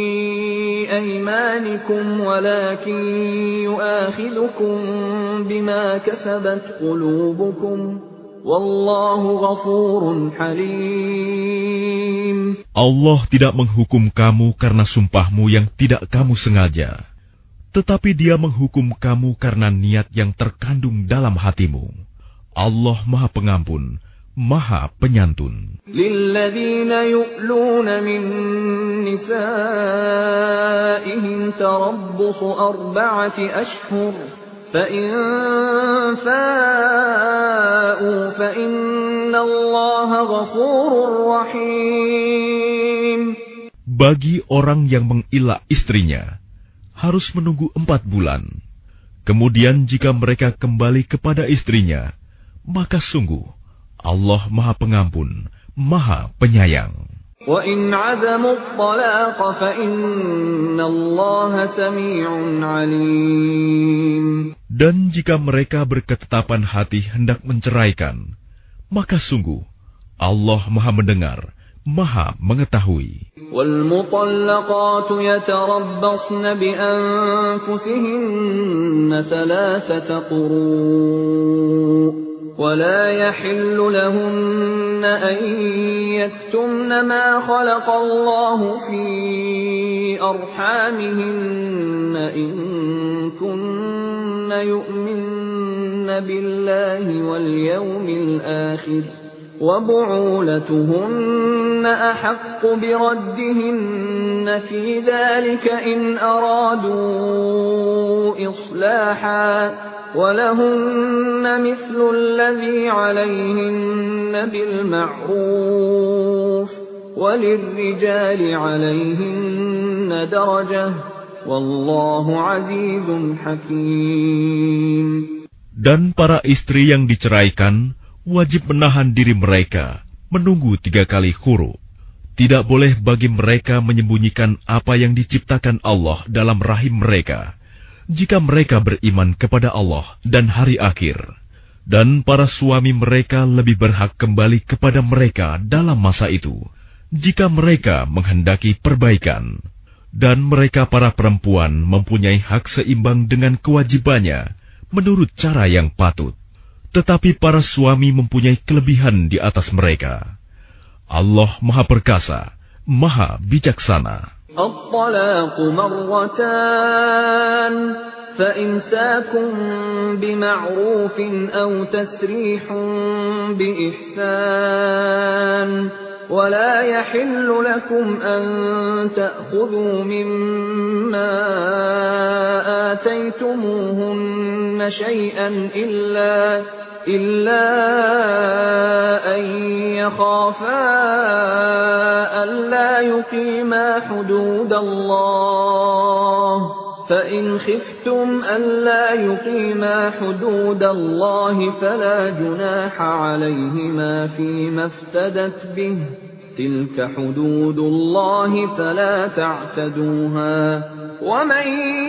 أيمانكم ولكن يؤاخذكم بما كسبت قلوبكم والله غفور حليم. Allah tidak menghukum kamu karena sumpahmu yang tidak kamu sengaja. Tetapi Dia menghukum kamu karena niat yang terkandung dalam hatimu. Allah Maha Pengampun, Maha Penyantun. لِلَّذِينَ يُؤْلُونَ مِن نِّسَائِهِمْ تَرَبُّصُ أَرْبَعَةِ أَشْهُرٍ فَإِن فَاءُوا فَإِنَّ اللَّهَ غَفُورٌ رَّحِيمٌ. Bagi orang yang mengilah istrinya, harus menunggu empat bulan. Kemudian jika mereka kembali kepada istrinya, maka sungguh Allah Maha Pengampun, Maha Penyayang. وَإِنْ عَزَمُوا الطَّلَاقَ فَإِنَّ اللَّهَ سَمِيعٌ عَلِيمٌ. Dan jika mereka berketetapan hati hendak menceraikan, maka sungguh Allah Maha Mendengar, Maha Mengetahui. وَالْمُطَلَّقَاتُ يَتَرَبَّصْنَ بِأَنفُسِهِنَّ ثَلَاثَةَ قُرُوءٍ وَلَا يَحِلُّ لَهُنَّ أَن يَكْتُمْنَ مَا خَلَقَ اللَّهُ فِي أَرْحَامِهِنَّ إِن كُنَّ يُؤْمِنَّ بِاللَّهِ وَالْيَوْمِ الْآخِرِ وَبُعُولَتُهُنَّ أَحَقُّ بِرَدِّهِنَّ فِي ذَلِكَ إِنْ أَرَادُوا إِصْلَاحًا وَلَهُنَّ مِثْلُ الَّذِي عَلَيْهِنَّ بِالْمَعْرُوفِ وَلِلرِّجَالِ عَلَيْهِنَّ دَرَجَةٌ وَاللَّهُ عَزِيزٌ حَكِيمٌ. Dan para istri yang diceraikan wajib menahan diri mereka menunggu tiga kali khuru. Tidak boleh bagi mereka menyembunyikan apa yang diciptakan Allah dalam rahim mereka, jika mereka beriman kepada Allah dan hari akhir. Dan para suami mereka lebih berhak kembali kepada mereka dalam masa itu, jika mereka menghendaki perbaikan. Dan mereka para perempuan mempunyai hak seimbang dengan kewajibannya menurut cara yang patut. Tetapi para suami mempunyai kelebihan di atas mereka. Allah Maha Perkasa, Maha Bijaksana. الطلاق مرتان فإمساك بمعروف أو تسريح بإحسان ولا يحل لكم أن تأخذوا مما آتيتموهن شيئا إلا إلا أن يخافا ألا يقيما حدود الله فإن خفتم ألا يقيما حدود الله فلا جناح عليهما فيما افتدت به تلك حدود الله فلا تعتدوها ومن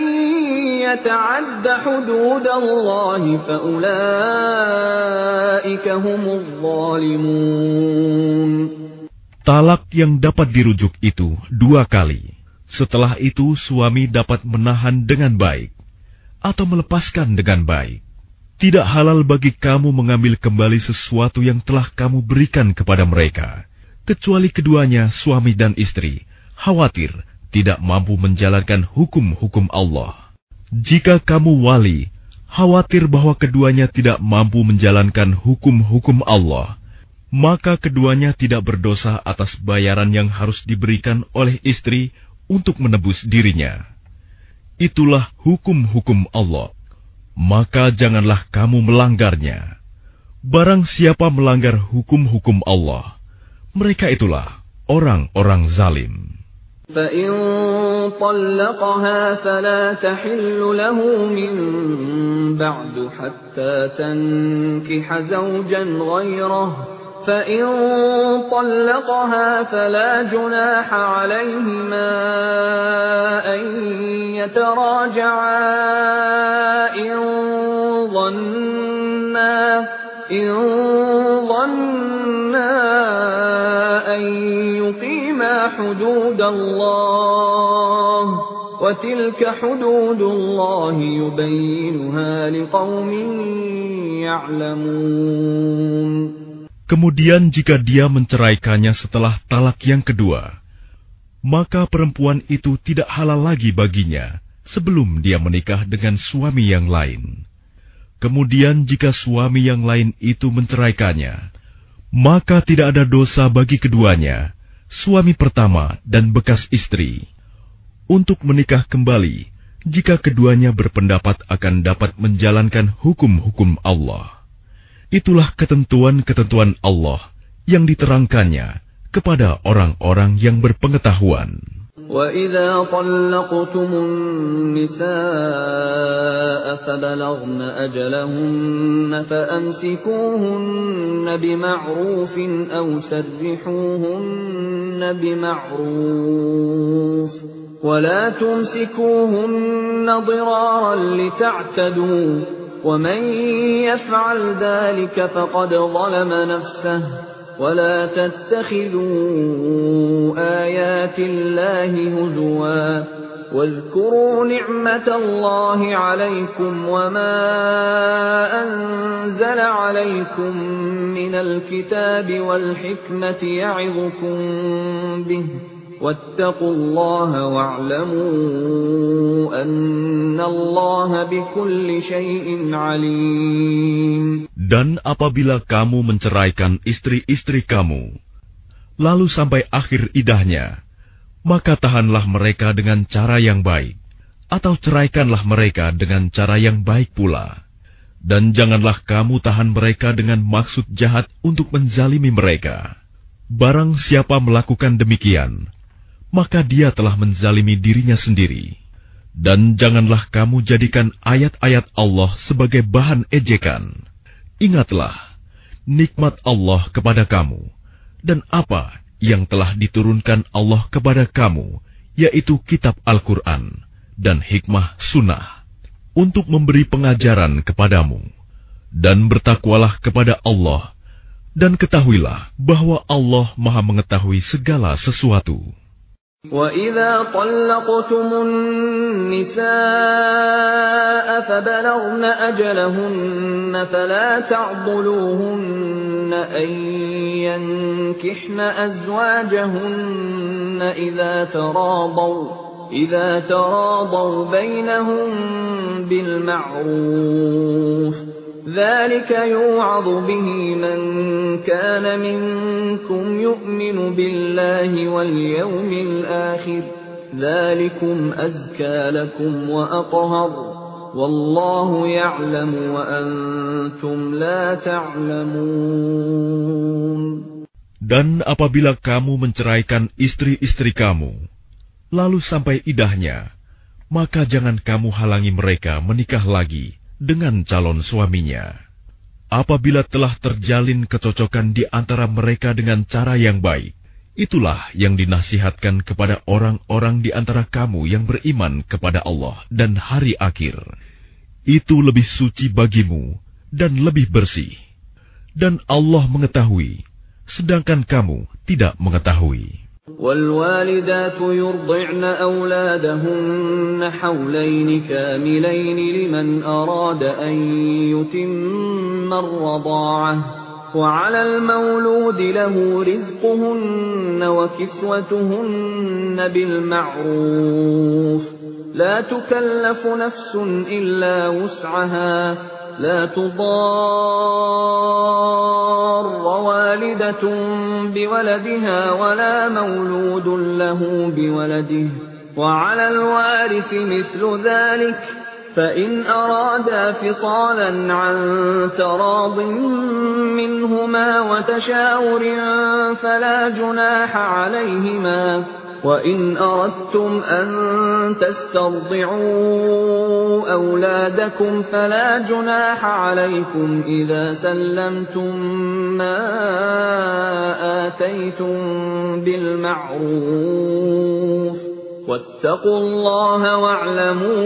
يتعد حدود الله فأولئك هم الظالمون. Talak yang dapat dirujuk itu dua kali. Setelah itu suami dapat menahan dengan baik atau melepaskan dengan baik. Tidak halal bagi kamu mengambil kembali sesuatu yang telah kamu berikan kepada mereka, kecuali keduanya suami dan istri khawatir tidak mampu menjalankan hukum-hukum Allah. Jika kamu wali khawatir bahwa keduanya tidak mampu menjalankan hukum-hukum Allah, maka keduanya tidak berdosa atas bayaran yang harus diberikan oleh istri untuk menebus dirinya. Itulah hukum-hukum Allah, maka janganlah kamu melanggarnya. Barang siapa melanggar hukum-hukum Allah, mereka itulah orang-orang zalim. فَإِن طَلَّقَهَا فَلَا تَحِلُّ لَهُ مِن بَعْدُ حَتَّى تَنكِحَ زَوْجًا غَيْرَهُ فَإِن طَلَّقَهَا فَلَا جُنَاحَ عَلَيْهِمَا أَن يَتَرَاجَعَا إِن ظَنَّا إِن ظَنَّا أَن يُقِيمَا حُدُودَ اللَّهِ وَتِلْكَ حُدُودُ اللَّهِ يُبَيِّنُهَا لِقَوْمٍ يَعْلَمُونَ. Kemudian jika dia menceraikannya setelah talak yang kedua, maka perempuan itu tidak halal lagi baginya sebelum dia menikah dengan suami yang lain. Kemudian jika suami yang lain itu menceraikannya, maka tidak ada dosa bagi keduanya, suami pertama dan bekas istri, untuk menikah kembali jika keduanya berpendapat akan dapat menjalankan hukum-hukum Allah. Itulah ketentuan-ketentuan Allah yang diterangkannya kepada orang-orang yang berpengetahuan. وَإِذَا طَلَّقْتُمُ النِّسَاءَ فَبَلَغْنَ أَجَلَهُنَّ فَأَمْسِكُوهُنَّ بِمَعْرُوفٍ أَوْ سَرِّحُوهُنَّ بِمَعْرُوفٍ وَلَا تُمْسِكُوهُنَّ ضِرَارًا لِتَعْتَدُوا وَمَنْ يَفْعَلْ ذَلِكَ فَقَدْ ظَلَمَ نَفْسَهُ وَلَا تَتَّخِذُوا آيَاتِ اللَّهِ هُزُوًا وَاذْكُرُوا نِعْمَةَ اللَّهِ عَلَيْكُمْ وَمَا أَنزَلَ عَلَيْكُمْ مِنَ الْكِتَابِ وَالْحِكْمَةِ يَعِظُكُمْ بِهِ وَاتَّقُوا اللَّهَ وَاعْلَمُوا أَنَّ اللَّهَ بِكُلِّ شَيْءٍ عَلِيمٌ. Dan apabila kamu menceraikan istri-istri kamu, lalu sampai akhir idahnya, maka tahanlah mereka dengan cara yang baik, atau ceraikanlah mereka dengan cara yang baik pula. Dan janganlah kamu tahan mereka dengan maksud jahat untuk menzalimi mereka. Barang siapa melakukan demikian, maka dia telah menzalimi dirinya sendiri. Dan janganlah kamu jadikan ayat-ayat Allah sebagai bahan ejekan. Ingatlah nikmat Allah kepada kamu, dan apa yang telah diturunkan Allah kepada kamu, yaitu kitab Al-Quran dan hikmah sunnah, untuk memberi pengajaran kepadamu. Dan bertakwalah kepada Allah, dan ketahuilah bahwa Allah Maha mengetahui segala sesuatu. وَإِذَا طَلَّقْتُمُ النِّسَاءَ فَبَلَغْنَ أَجَلَهُنَّ فَلَا تَعْضُلُوهُنَّ أَن يَنكِحْنَ أَزْوَاجَهُنَّ إِذَا تَرَاضَوْا إِذَا تَرَاضَوْا بَيْنَهُم بِالْمَعْرُوفِ ذَلِكَ يُوعَظُ بِهِ مَن كَانَ مِنكُمْ يُؤْمِنُ بِاللَّهِ وَالْيَوْمِ الْآخِرِ ذَلِكُمْ أَزْكَى لَكُمْ وَأَطْهَرُ وَاللَّهُ يَعْلَمُ وَأَنْتُمْ لَا تَعْلَمُونَ. Dan apabila kamu menceraikan istri-istri kamu, lalu sampai idahnya, maka jangan kamu halangi mereka menikah lagi dengan calon suaminya. Apabila telah terjalin kecocokan di antara mereka dengan cara yang baik, itulah yang dinasihatkan kepada orang-orang di antara kamu yang beriman kepada Allah dan hari akhir. Itu lebih suci bagimu dan lebih bersih. Dan Allah mengetahui, sedangkan kamu tidak mengetahui. وَالْوَالِدَاتُ يُرْضِعْنَ أَوْلَادَهُنَّ حَوْلَيْنِ كَامِلَيْنِ لِمَنْ أَرَادَ أَنْ يُتِمَّ الرَّضَاعَةَ وَعَلَى الْمَوْلُودِ لَهُ رِزْقُهُنَّ وَكِسْوَتُهُنَّ بِالْمَعْرُوفِ لَا تُكَلَّفُ نَفْسٌ إِلَّا وُسْعَهَا لا تضار والدة بولدها ولا مولود له بولده وعلى الوارث مثل ذلك فإن أرادا فصالا عن تراض منهما وتشاور فلا جناح عليهما وإن أردتم أن تسترضعوا أولادكم فلا جناح عليكم إذا سلمتم ما آتيتم بالمعروف واتقوا الله واعلموا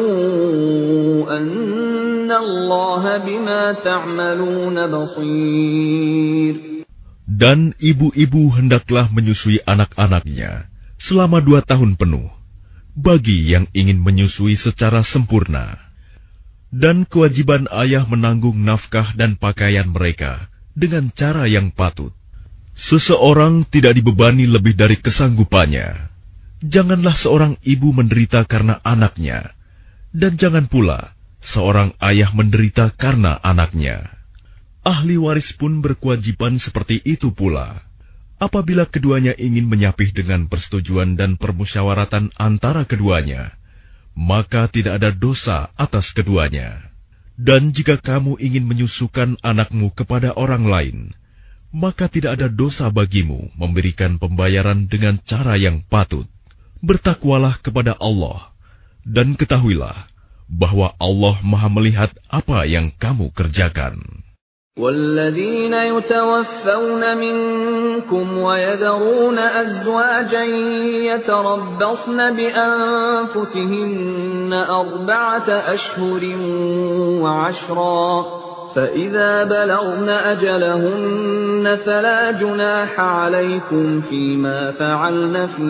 أن الله بما تعملون بصير. Dan ibu-ibu hendaklah menyusui anak-anaknya selama dua tahun penuh, bagi yang ingin menyusui secara sempurna. Dan kewajiban ayah menanggung nafkah dan pakaian mereka dengan cara yang patut. Seseorang tidak dibebani lebih dari kesanggupannya. Janganlah seorang ibu menderita karena anaknya, dan jangan pula seorang ayah menderita karena anaknya. Ahli waris pun berkewajiban seperti itu pula. Apabila keduanya ingin menyapih dengan persetujuan dan permusyawaratan antara keduanya, maka tidak ada dosa atas keduanya. Dan jika kamu ingin menyusukan anakmu kepada orang lain, maka tidak ada dosa bagimu memberikan pembayaran dengan cara yang patut. Bertakwalah kepada Allah, dan ketahuilah bahwa Allah Maha melihat apa yang kamu kerjakan. والذين يتوفون منكم ويذرون أزواجا يتربصن بأنفسهن أربعة أشهر وعشرا فإذا بلغن أجلهن فلا جناح عليكم فيما فعلن في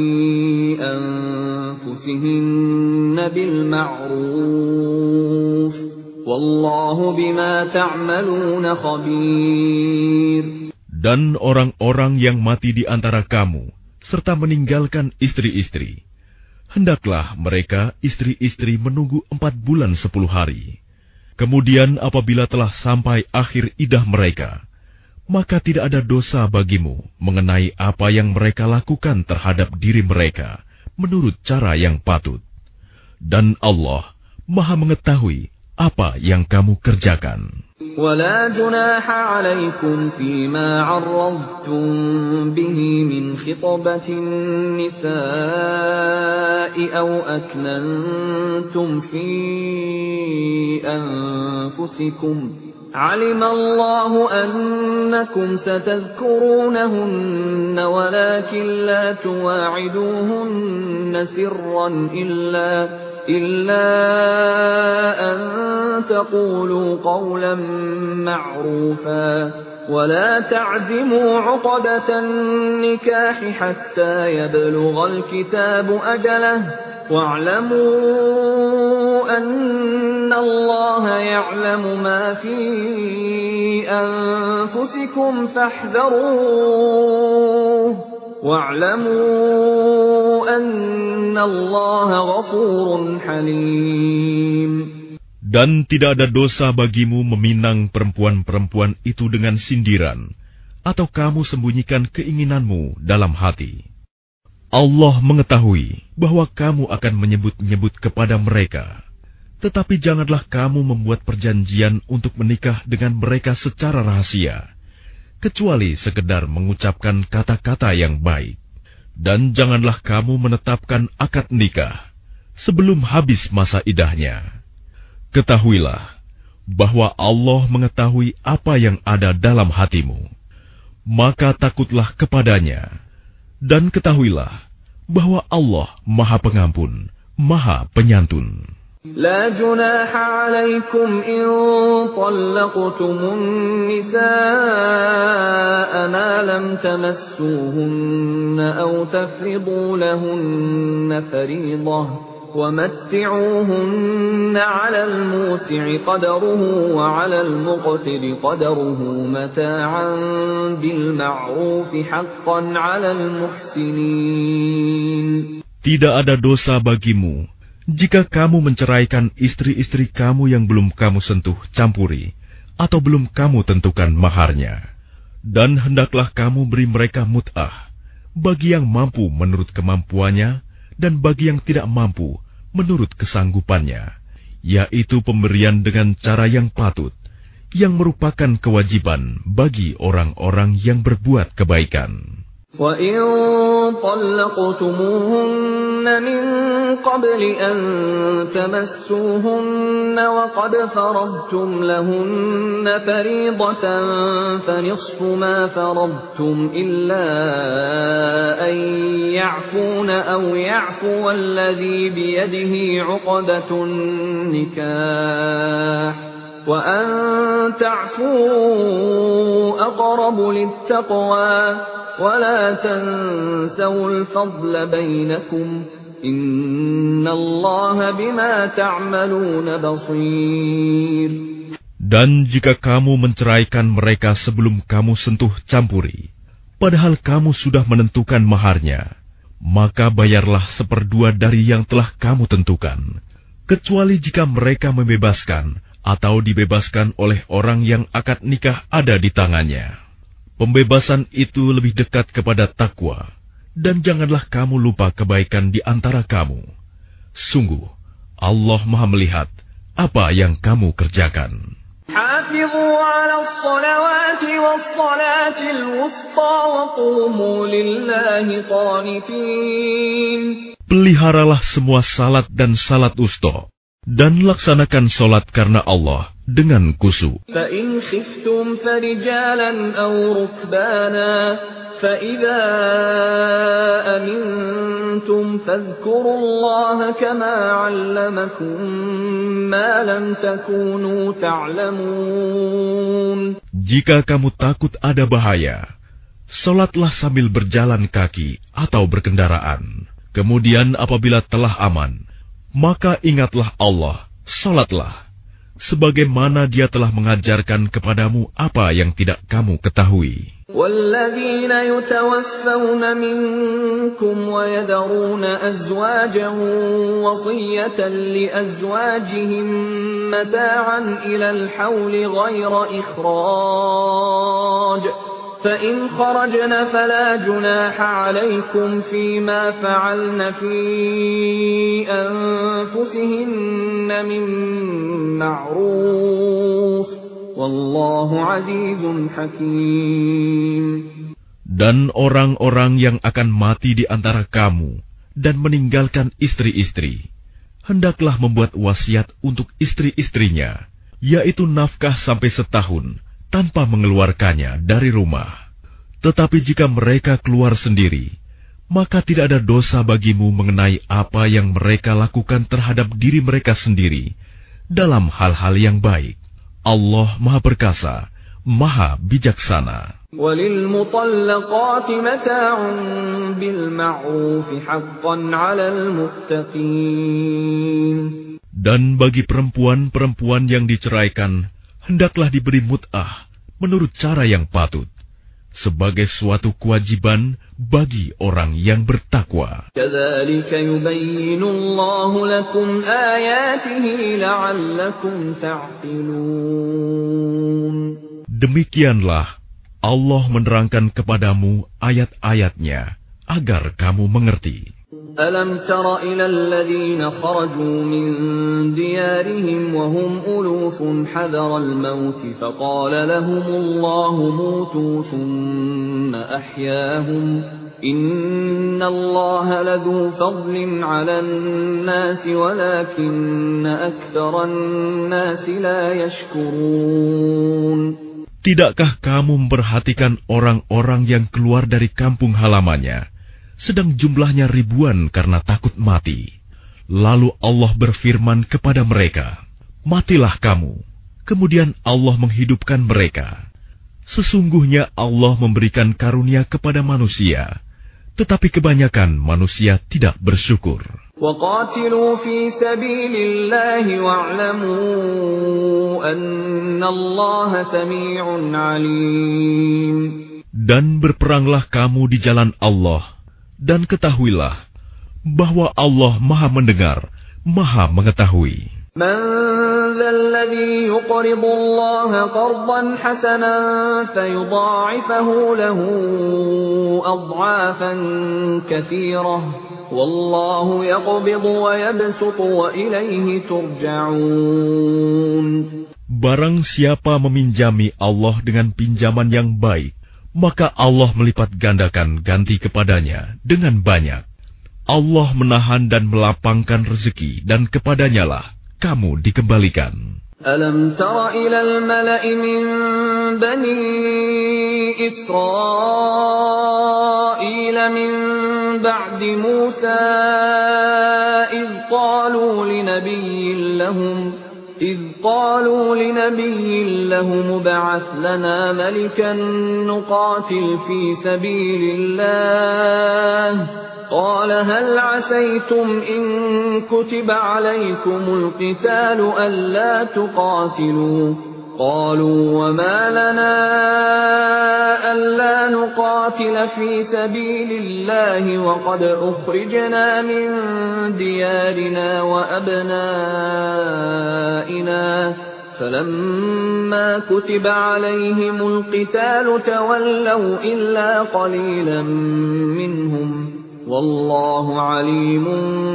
أنفسهن بالمعروف Wallahu bima ta'maluna khabir. Dan orang-orang yang mati di antara kamu, serta meninggalkan istri-istri, hendaklah mereka istri-istri menunggu empat bulan sepuluh hari. Kemudian apabila telah sampai akhir idah mereka, maka tidak ada dosa bagimu mengenai apa yang mereka lakukan terhadap diri mereka, menurut cara yang patut. Dan Allah Maha mengetahui apa yang kamu kerjakan. ولا جناح عليكم فيما عرضتم به من خطبة النساء أو أكننتم في أنفسكم علم الله أنكم ستذكرونهن ولكن لا تواعدوهن سرا إلا إلا أن تقولوا قولا معروفا ولا تعزموا عقدة النكاح حتى يبلغ الكتاب أجله واعلموا أن الله يعلم ما في أنفسكم فاحذروه واعلموا أن الله غفور حليم. Dan tidak ada dosa bagimu meminang perempuan-perempuan itu dengan sindiran, atau kamu sembunyikan keinginanmu dalam hati. Allah mengetahui bahwa kamu akan menyebut-nyebut kepada mereka. Tetapi janganlah kamu membuat perjanjian untuk menikah dengan mereka secara rahasia, kecuali sekedar mengucapkan kata-kata yang baik. Dan janganlah kamu menetapkan akad nikah sebelum habis masa idahnya. Ketahuilah bahwa Allah mengetahui apa yang ada dalam hatimu. Maka takutlah kepadanya. Dan ketahuilah bahwa Allah Maha Pengampun, Maha Penyantun. لا جناح عليكم إن طلقتم النساء ما لم تمسوهن أو تفرضوا لهن فريضة ومتعوهن على الموسع قدره وعلى المقتر قدره متاعا بالمعروف حقا على المحسنين. Tidak ada dosa bagimu Jika kamu menceraikan istri-istri kamu yang belum kamu sentuh campuri, atau belum kamu tentukan maharnya, dan hendaklah kamu beri mereka mut'ah, bagi yang mampu menurut kemampuannya, dan bagi yang tidak mampu menurut kesanggupannya, yaitu pemberian dengan cara yang patut, yang merupakan kewajiban bagi orang-orang yang berbuat kebaikan. وَإِن طَلَّقْتُمُوهُنَّ مِن قَبْلِ أَن تَمَسُّوهُنَّ وَقَدْ فَرَضْتُمْ لَهُنَّ فَرِيضَةً فَنِصْفُ مَا فَرَضْتُمْ إِلَّا أَن يَعْفُونَ أَوْ يَعْفُوَ الَّذِي بِيَدِهِ عُقْدَةُ النِّكَاحِ وَأَن تَعْفُوا أَقْرَبُ لِلتَّقْوَى وَلَا تَنْسَوُا الْفَضْلَ بَيْنَكُمْ إِنَّ اللَّهَ بِمَا تَعْمَلُونَ بَصِيرٌ. Dan jika kamu menceraikan mereka sebelum kamu sentuh campuri, padahal kamu sudah menentukan maharnya, maka bayarlah seperdua dari yang telah kamu tentukan, kecuali jika mereka membebaskan atau dibebaskan oleh orang yang akad nikah ada di tangannya. Pembebasan itu lebih dekat kepada takwa, dan janganlah kamu lupa kebaikan di antara kamu. Sungguh, Allah Maha melihat apa yang kamu kerjakan. حافظوا على الصلوات والصلاة الوسطى وقوموا لله قانتين. Peliharalah semua salat dan salat wusta, dan laksanakan salat karena Allah dengan khusyuk. فَإِنْ خِفْتُمْ فَرِجَالًا أَوْ رُكْبَانًا فَإِذَا أَمِنْتُمْ فَاذْكُرُوا اللَّهَ كَمَا عَلَّمَكُمْ مَا لَمْ تَكُونُوا تَعْلَمُونَ. Jika kamu takut ada bahaya, salatlah sambil berjalan kaki atau berkendaraan. Kemudian apabila telah aman, maka ingatlah Allah, salatlah, sebagaimana Dia telah mengajarkan kepadamu apa yang tidak kamu ketahui. وَالَّذِينَ يُتَوَفَّوْنَ مِنكُمْ وَيَذَرُونَ أَزْوَاجًا وَصِيَّةً لِأَزْوَاجِهِم مَّتَاعًا إِلَى الْحَوْلِ غَيْرَ إِخْرَاجٍ فَإِنْ خَرَجْنَ فَلَا جُنَاحَ عَلَيْكُمْ فِيمَا فَعَلْنَ فِي أَنفُسِهِنَّ مِن مَّعْرُوفٍ وَاللَّهُ عَزِيزٌ حَكِيمٌ. Dan orang-orang yang akan mati di antara kamu dan meninggalkan istri-istri, hendaklah membuat wasiat untuk istri-istrinya, yaitu nafkah sampai setahun, tanpa mengeluarkannya dari rumah. Tetapi jika mereka keluar sendiri, maka tidak ada dosa bagimu mengenai apa yang mereka lakukan terhadap diri mereka sendiri dalam hal-hal yang baik. Allah Maha Perkasa, Maha Bijaksana. وَلِلْمُطَلَّقَاتِ مَتَاعٌ بِالْمَعْرُوفِ حَقًّا عَلَى الْمُتَّقِينَ. Dan bagi perempuan-perempuan yang diceraikan, hendaklah diberi mut'ah menurut cara yang patut, sebagai suatu kewajiban bagi orang yang bertakwa. كَذَلِكَ يُبَيِّنُ اللَّهُ لَكُمْ آيَاتِهِ لَعَلَّكُمْ تَعْقِلُونَ. Demikianlah Allah menerangkan kepadamu ayat-ayatnya agar kamu mengerti. أَلَمْ تَرَ إِلَى الَّذِينَ خَرَجُوا مِنْ دِيَارِهِمْ وَهُمْ أُلُوفٌ حَذَرَ الْمَوْتِ فَقَالَ لَهُمُ اللَّهُ مُوتُوا ثُمَّ أَحْيَاهُمْ إِنَّ اللَّهَ لَذُو فَضْلٍ عَلَى النَّاسِ وَلَكِنَّ أَكْثَرَ النَّاسِ لَا يَشْكُرُونَ. Tidakkah kamu memperhatikan orang-orang yang keluar dari kampung halamannya, sedang jumlahnya ribuan karena takut mati? Lalu Allah berfirman kepada mereka, matilah kamu. Kemudian Allah menghidupkan mereka. Sesungguhnya Allah memberikan karunia kepada manusia, tetapi kebanyakan manusia tidak bersyukur. وَقَاتِلُوا فِي سَبِيلِ اللَّهِ وَاعْلَمُوا أَنَّ اللَّهَ سَمِيعٌ عَلِيمٌ. Dan berperanglah kamu di jalan Allah, dan ketahuilah bahwa Allah Maha mendengar, Maha Mengetahui. من ذا الذي يقرض الله قرضا حسنا فيضاعفه له أضعافا كثيرة والله يقبض ويبسط وإليه ترجعون. Barang siapa meminjami Allah dengan pinjaman yang baik, maka Allah melipat gandakan ganti kepadanya dengan banyak. Allah menahan dan melapangkan rezeki, dan kepadanyalah kamu dikembalikan. Alam tara ilal mala'i min bani Israil min ba'di Musa idh qalu linabiyyin lahum إذ قالوا لنبي لهم ابعث لنا ملكا نقاتل في سبيل الله قال هل عسيتم إن كتب عليكم القتال ألا تقاتلوا قالوا وما لنا ألا نقاتل في سبيل الله وقد أخرجنا من ديارنا وأبنائنا فلما كتب عليهم القتال تولوا إلا قليلا منهم والله عليم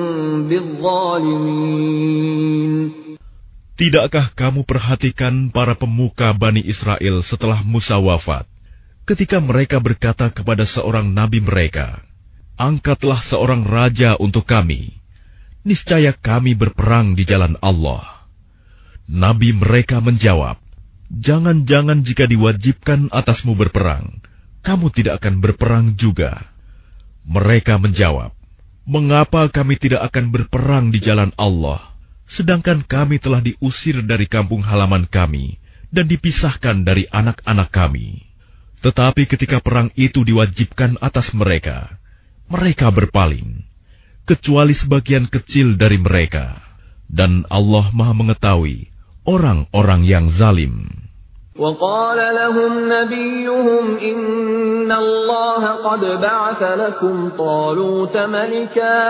بالظالمين. Tidakkah kamu perhatikan para pemuka Bani Israel setelah Musa wafat, ketika mereka berkata kepada seorang nabi mereka, "Angkatlah seorang raja untuk kami, niscaya kami berperang di jalan Allah." Nabi mereka menjawab, "Jangan-jangan jika diwajibkan atasmu berperang, kamu tidak akan berperang juga." Mereka menjawab, "Mengapa kami tidak akan berperang di jalan Allah, sedangkan kami telah diusir dari kampung halaman kami dan dipisahkan dari anak-anak kami?" Tetapi ketika perang itu diwajibkan atas mereka, mereka berpaling, kecuali sebagian kecil dari mereka. Dan Allah Maha Mengetahui orang-orang yang zalim. وقال لهم نبيهم إن الله قد بعث لكم طالوت ملكا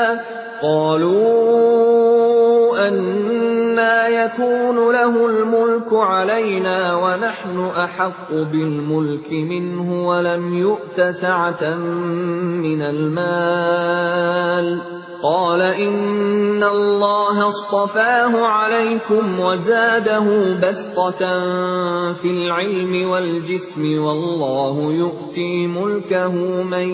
قالوا أنى يكون له الملك علينا ونحن أحق بالملك منه ولم يؤت سعة من المال قال إن الله اصطفاه عليكم وزاده بسطة في العلم والجسم والله يؤتي ملكه من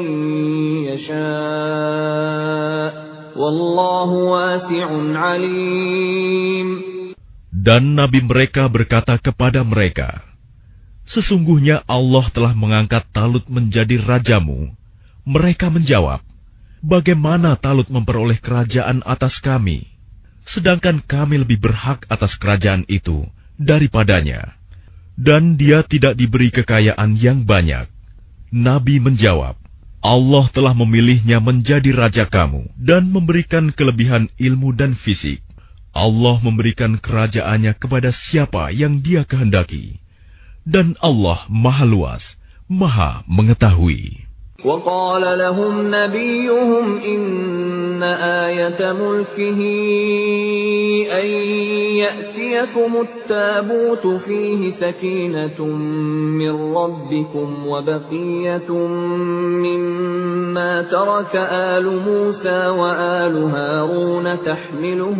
يشاء والله واسع عليم. Dan nabi mereka berkata kepada mereka, "Sesungguhnya Allah telah mengangkat Talut menjadi rajamu." Mereka menjawab, "Bagaimana Talut memperoleh kerajaan atas kami, sedangkan kami lebih berhak atas kerajaan itu daripadanya, dan dia tidak diberi kekayaan yang banyak." Nabi menjawab, "Allah telah memilihnya menjadi raja kamu dan memberikan kelebihan ilmu dan fisik. Allah memberikan kerajaannya kepada siapa yang Dia kehendaki, dan Allah Maha Luas, Maha Mengetahui." وقال لهم نبيهم إن آية ملكه أن يأتيكم التابوت فيه سكينة من ربكم وبقية مما ترك آل موسى وآل هارون تحمله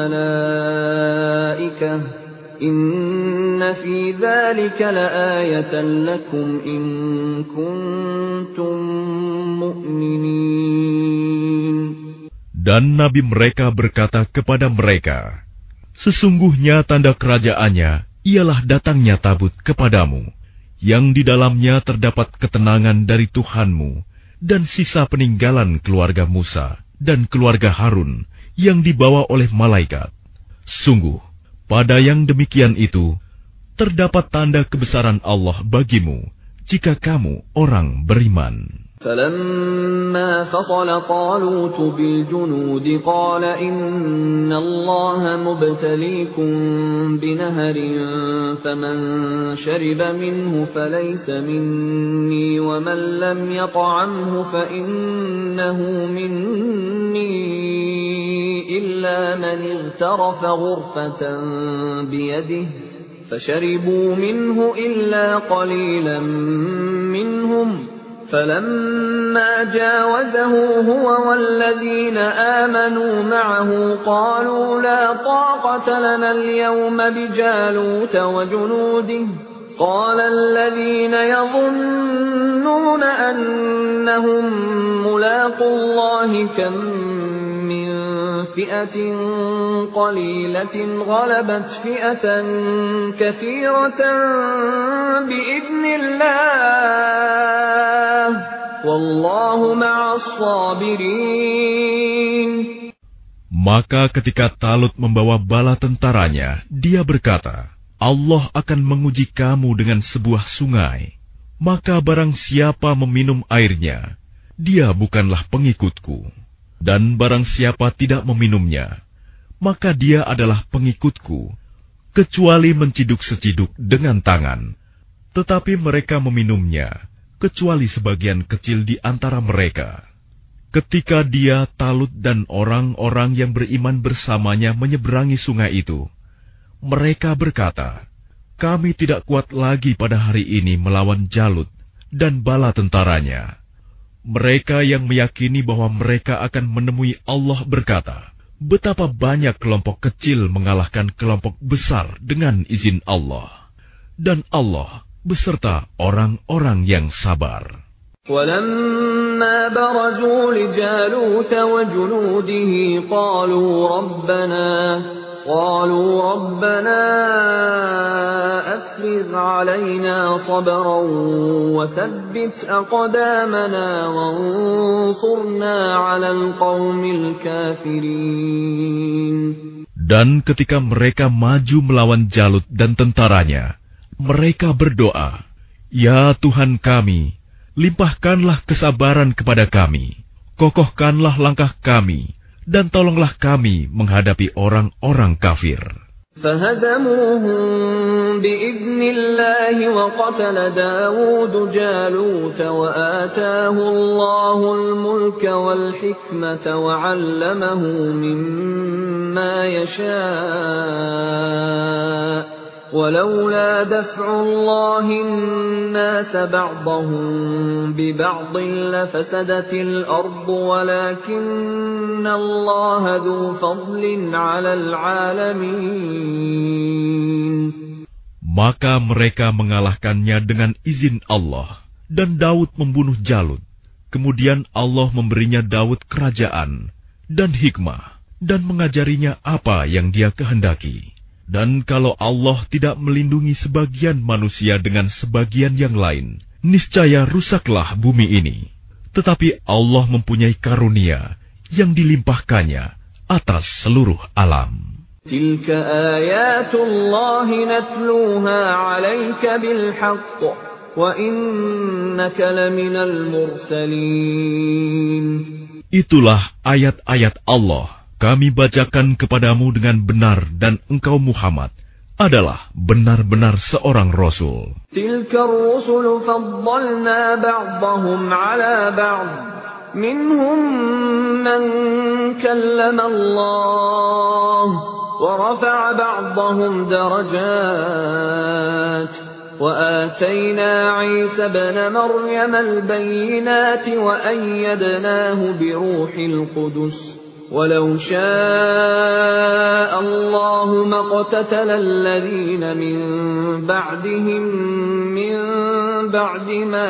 الملائكة إن في ذلك لآية لكم إن كنتم مؤمنين. Dan nabi mereka berkata kepada mereka, "Sesungguhnya tanda kerajaannya ialah datangnya tabut kepadamu, yang di dalamnya terdapat ketenangan dari Tuhanmu dan sisa peninggalan keluarga Musa dan keluarga Harun yang dibawa oleh malaikat. Sungguh, pada yang demikian itu, terdapat tanda kebesaran Allah bagimu, jika kamu orang beriman." فَلَمَّا فَصَلَ طَالُوتُ بِالْجُنُودِ قَالَ إِنَّ اللَّهَ مُبْتَلِيكُم بِنَهَرٍ فَمَن شَرِبَ مِنْهُ فَلَيْسَ مِنِّي وَمَن لَّمْ يَطْعَمْهُ فَإِنَّهُ مِنِّي إِلَّا مَنِ اغْتَرَفَ غُرْفَةً بِيَدِهِ فَشَرِبُوا مِنْهُ إِلَّا قَلِيلًا مِّنْهُمْ فَلَمَّا جَاوَزَهُ هُوَ وَالَّذِينَ آمَنُوا مَعَهُ قَالُوا لَا طَاقَةَ لَنَا الْيَوْمَ بِجَالُوتَ وَجُنُودِهِ قَالَ الَّذِينَ يَظُنُّونَ أَنَّهُم مُّلَاقُو اللَّهِ كَم مِّن فِئَةٍ قَلِيلَةٍ غَلَبَتْ فِئَةً كَثِيرَةً بِإِذْنِ اللَّهِ وَاللَّهُ مَعَ الصَّابِرِينَ. Maka ketika Talut membawa bala tentaranya, dia berkata, Allah akan menguji kamu dengan sebuah sungai. Maka barang siapa meminum airnya, dia bukanlah pengikutku. Dan barang siapa tidak meminumnya, maka dia adalah pengikutku, kecuali menciduk seciduk dengan tangan. Tetapi mereka meminumnya, kecuali sebagian kecil di antara mereka. Ketika dia, Talut dan orang-orang yang beriman bersamanya menyeberangi sungai itu, mereka berkata, kami tidak kuat lagi pada hari ini melawan Jalut dan bala tentaranya. Mereka yang meyakini bahwa mereka akan menemui Allah berkata, betapa banyak kelompok kecil mengalahkan kelompok besar dengan izin Allah. Dan Allah beserta orang-orang yang sabar. وَلَمَّا بَرَزُوا لِجَالُوتَ وَجُنُودِهِ قَالُوا رَبَّنَا قَالُوا رَبَّنَا أَفْرِغْ عَلَيْنَا صَبْرًا وَثَبِّتْ أَقْدَامَنَا وَانصُرْنَا عَلَى الْقَوْمِ الْكَافِرِينَ. Dan ketika mereka maju melawan Jalut dan tentaranya, mereka berdoa, Ya Tuhan kami, limpahkanlah kesabaran kepada kami, kokohkanlah langkah kami, dan tolonglah kami menghadapi orang-orang kafir. فَهَزَمُوهُم بِإِذْنِ اللَّهِ وَقَتَلَ دَاوُودُ جَالُوتَ وَآتَاهُ اللَّهُ الْمُلْكَ وَالْحِكْمَةَ وَعَلَّمَهُ مِمَّا يَشَاءُ وَلَوْلَا دَفْعُ اللَّهِ النَّاسَ بَعْضَهُم بِبَعْضٍ لَفَسَدَتِ الْأَرْضُ وَلَكِنَّ اللَّهَ ذُو فَضْلٍ عَلَى الْعَالَمِينَ. Maka mereka mengalahkannya dengan izin Allah, dan Daud membunuh Jalut. Kemudian Allah memberinya Daud kerajaan dan hikmah, dan mengajarinya apa yang dia kehendaki. Dan kalau Allah tidak melindungi sebagian manusia dengan sebagian yang lain, niscaya rusaklah bumi ini. Tetapi Allah mempunyai karunia yang dilimpahkannya atas seluruh alam. Tilka ayatullahi natluha 'alaika bilhaqq wa innaka laminal mursalin. Itulah ayat-ayat Allah. Kami bacakan kepadamu dengan benar dan engkau Muhammad adalah benar-benar seorang Rasul. Tilka ar-rusulu faddalna ba'dahum 'ala ba'd. Minhum man kallama Allah wa rafa'a ba'dahum darajat. وآتينا عيسى ابن مريم البينات وأيدناه بروح القدس ولو شاء الله ما اقتتل الذين من بعدهم من بعد ما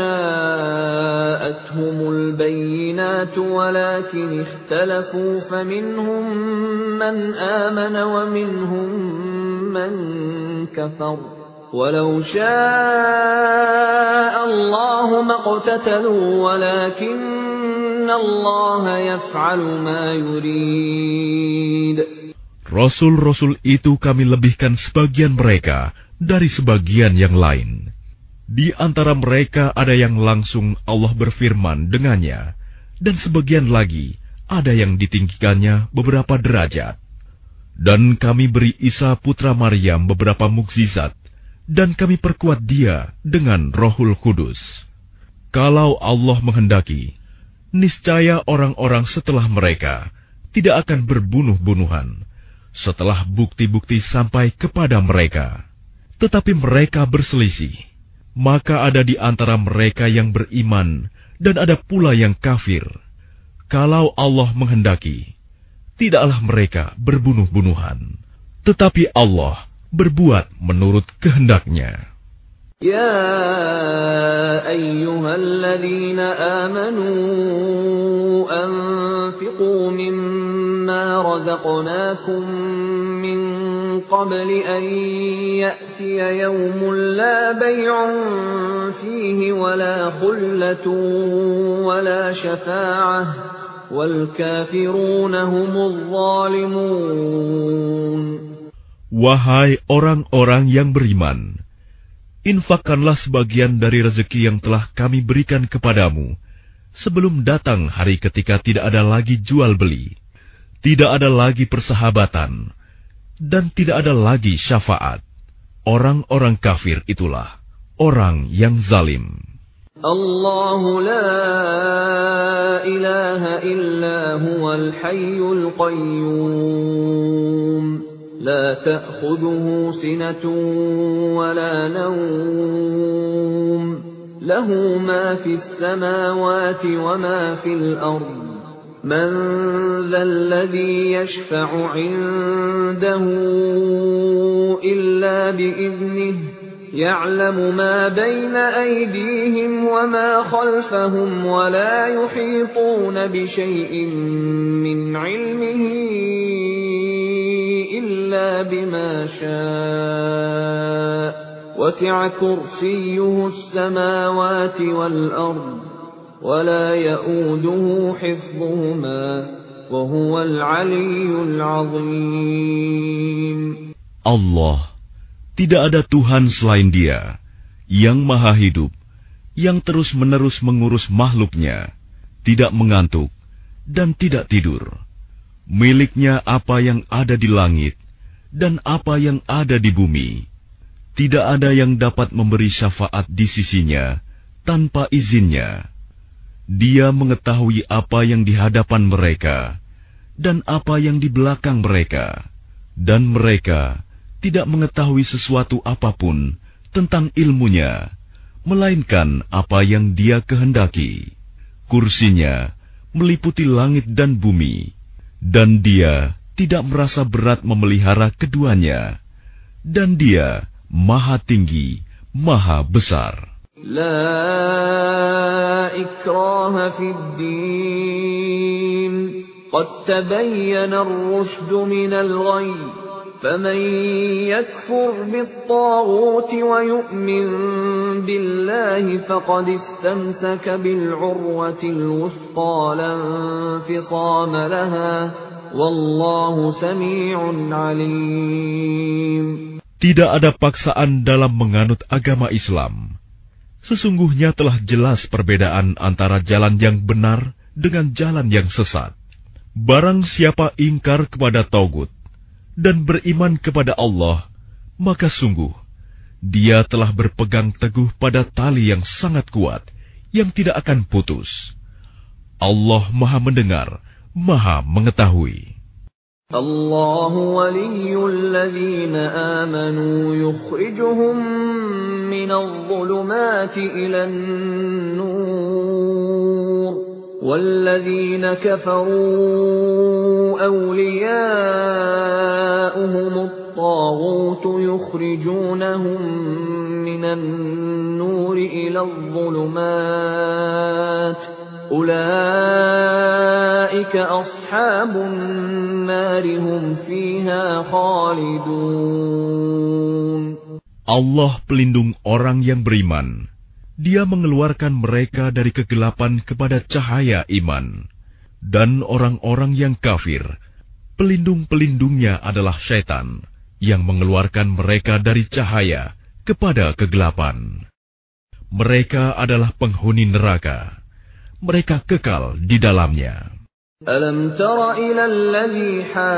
جاءتهم البينات ولكن اختلفوا فمنهم من آمن ومنهم من كفر ولو شاء الله ما اقتتلوا ولكن الله يفعل ما يريد. Rasul-rasul itu kami lebihkan sebagian mereka dari sebagian yang lain. Di antara mereka ada yang langsung Allah berfirman dengannya, dan sebagian lagi ada yang ditinggikannya beberapa derajat. Dan kami beri Isa putra Maryam beberapa mukjizat, dan kami perkuat dia dengan Rohul Kudus. Kalau Allah menghendaki, niscaya orang-orang setelah mereka tidak akan berbunuh-bunuhan, setelah bukti-bukti sampai kepada mereka. Tetapi mereka berselisih. Maka ada di antara mereka yang beriman, dan ada pula yang kafir. Kalau Allah menghendaki, tidaklah mereka berbunuh-bunuhan, tetapi Allah berbuat menurut kehendaknya. Ya ayyuhalladzina amanu anfiqu mimma razaqnakum min qabli an ya'tiya yawmun la bay'un fihi wala khullatun wala syafa'ah wal kafiruna humuz zalimun. Wahai orang-orang yang beriman, infakkanlah sebagian dari rezeki yang telah kami berikan kepadamu sebelum datang hari ketika tidak ada lagi jual beli, tidak ada lagi persahabatan, dan tidak ada lagi syafaat. Orang-orang kafir itulah orang yang zalim. Allahu la ilaha illa huwal hayyul qayyum. La ta'khudhuhu sinatun wa la nawm. Lahu ma fis samawati wa ma fil ardh. Man dhal ladhi yashfa'u 'indahu illa bi'idhnihi. Ya'lamu ma bayna aydihim wa ma khalfahum wa la yuhituna bi shay'in min 'ilmihi illa bima sha'a. Wasi'a kursiyyuhu as-samawati wal ardh wa la ya'uduhu hifdhuhuma wa huwal 'aliyyul 'azim. Allah, tidak ada Tuhan selain Dia, yang maha hidup, yang terus-menerus mengurus makhluknya, tidak mengantuk, dan tidak tidur. Miliknya apa yang ada di langit, dan apa yang ada di bumi. Tidak ada yang dapat memberi syafaat di sisinya, tanpa izinnya. Dia mengetahui apa yang di hadapan mereka, dan apa yang di belakang mereka, dan mereka tidak mengetahui sesuatu apapun tentang ilmunya, melainkan apa yang Dia kehendaki. Kursinya meliputi langit dan bumi, dan Dia tidak merasa berat memelihara keduanya, dan Dia Maha Tinggi, Maha Besar. La ikraha fid din, qad tabayyana ar-rushdu minal ghayy. فمن يكفر بالطاغوت ويؤمن بالله فقد استمسك بالعروة الوثقى لا انفصام لها والله سميع عليم. Tidak ada paksaan dalam menganut agama Islam. Sesungguhnya telah jelas perbedaan antara jalan yang benar dengan jalan yang sesat. Barang siapa ingkar kepada Taugut dan beriman kepada Allah, maka sungguh dia telah berpegang teguh pada tali yang sangat kuat, yang tidak akan putus. Allah Maha Mendengar, Maha Mengetahui. Allahu waliyyul ladzina amanu yukhrijuhum minadh dhulumati ilan nur. وَالَّذِينَ كَفَرُوا أَوْلِيَاؤُهُمُ الطَّاغُوتُ يُخْرِجُونَهُم مِّنَ النُّورِ إِلَى الظُّلُمَاتِ أُولَئِكَ أَصْحَابُ النَّارِ هُمْ فِيهَا خَالِدُونَ. Allah pelindung orang yang beriman. Dia mengeluarkan mereka dari kegelapan kepada cahaya iman. Dan orang-orang yang kafir, pelindung-pelindungnya adalah syaitan, yang mengeluarkan mereka dari cahaya kepada kegelapan. Mereka adalah penghuni neraka. Mereka kekal di dalamnya. ألم تر إلى الذي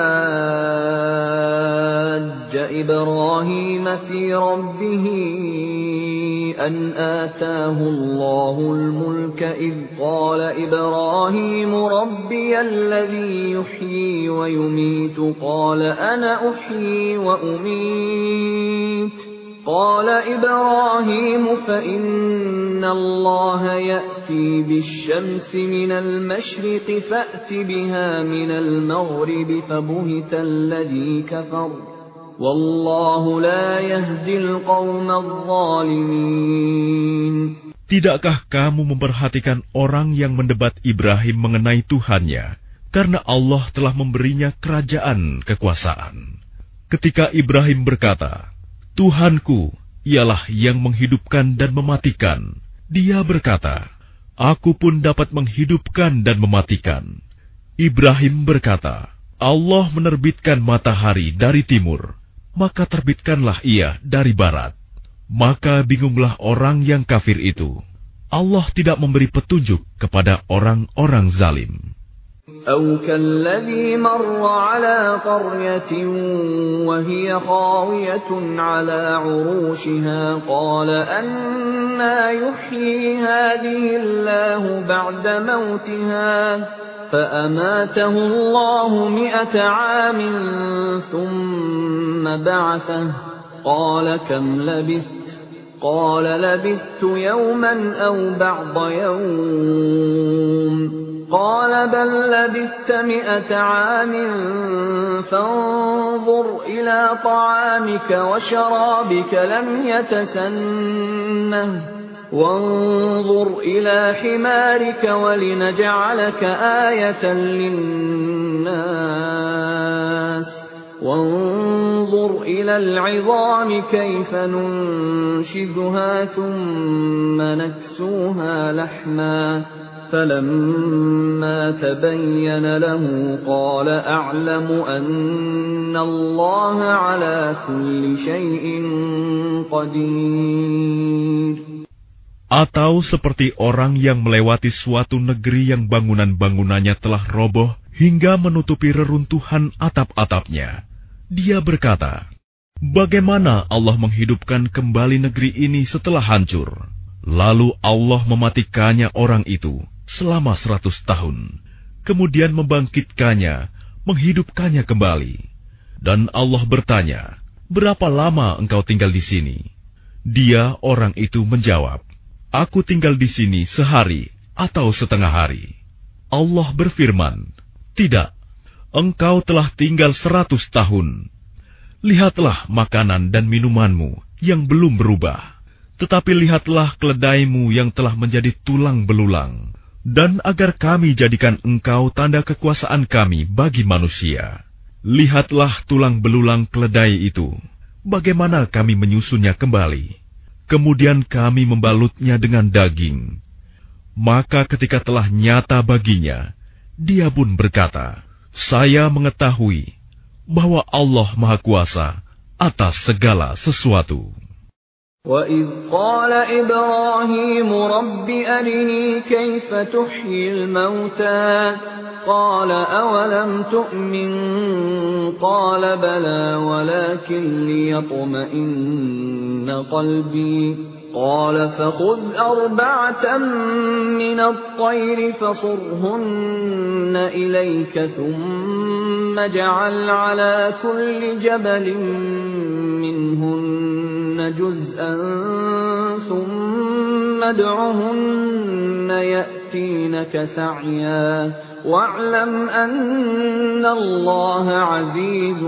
حاج إبراهيم في ربه أن آتاه الله الملك إذ قال إبراهيم ربي الذي يحيي ويميت قال أنا أحيي وأميت قال إبراهيم فإن الله يأتي بالشمس من المشرق فأت بها من المغرب فبهت الذي كفر والله لا يهدي القوم الظالمين. Tidakkah kamu memperhatikan orang yang mendebat Ibrahim mengenai Tuhannya, karena Allah telah memberinya kerajaan kekuasaan? Ketika Ibrahim berkata, Tuhanku ialah yang menghidupkan dan mematikan. Dia berkata, aku pun dapat menghidupkan dan mematikan. Ibrahim berkata, Allah menerbitkan matahari dari timur, maka terbitkanlah ia dari barat. Maka bingunglah orang yang kafir itu. Allah tidak memberi petunjuk kepada orang-orang zalim. أو كالذي مر على قرية وهي خاوية على عروشها قال أنى يحيي هذه الله بعد موتها فأماته الله مئة عام ثم بعثه قال كم لبثت قال لبثت يوما أو بعض يوم قال بل لبثت مئة عام فانظر إلى طعامك وشرابك لم يتسنه وانظر إلى حمارك ولنجعلك آية للناس وانظر إلى العظام كيف ننشزها ثم نكسوها لحما فلما تبين له قال أعلم أن الله على كل شيء قدير. Atau seperti orang yang melewati suatu negeri yang bangunan-bangunannya telah roboh hingga menutupi reruntuhan atap-atapnya. Dia berkata, bagaimana Allah menghidupkan kembali negeri ini setelah hancur? Lalu Allah mematikannya orang itu selama seratus tahun, kemudian membangkitkannya, menghidupkannya kembali. Dan Allah bertanya, berapa lama engkau tinggal di sini? Dia, orang itu, menjawab, aku tinggal di sini sehari atau setengah hari. Allah berfirman, tidak, engkau telah tinggal seratus tahun. Lihatlah makanan dan minumanmu yang belum berubah, tetapi lihatlah keledaimu yang telah menjadi tulang belulang. Dan agar kami jadikan engkau tanda kekuasaan kami bagi manusia, lihatlah tulang belulang keledai itu, bagaimana kami menyusunnya kembali. Kemudian kami membalutnya dengan daging. Maka ketika telah nyata baginya, dia pun berkata, saya mengetahui bahwa Allah Maha Kuasa atas segala sesuatu. وَإِذْ قَالَ إِبْرَاهِيمُ رَبِّ أَرِنِي كَيْفَ تُحْيِي الْمَوْتَى قَالَ أَوَلَمْ تُؤْمِنْ قَالَ بَلَى وَلَكِنْ لِيَطْمَئِنَّ قَلْبِي قَالَ فَخُذْ أَرْبَعَةً مِنَ الطَّيْرِ فَصُرْهُنَّ إِلَيْكَ ثُمَّ اجْعَلْ عَلَى كُلِّ جَبَلٍ مِنْهُنَّ جزءا ثم ادعهن يأتينك سعيا واعلم أن الله عزيز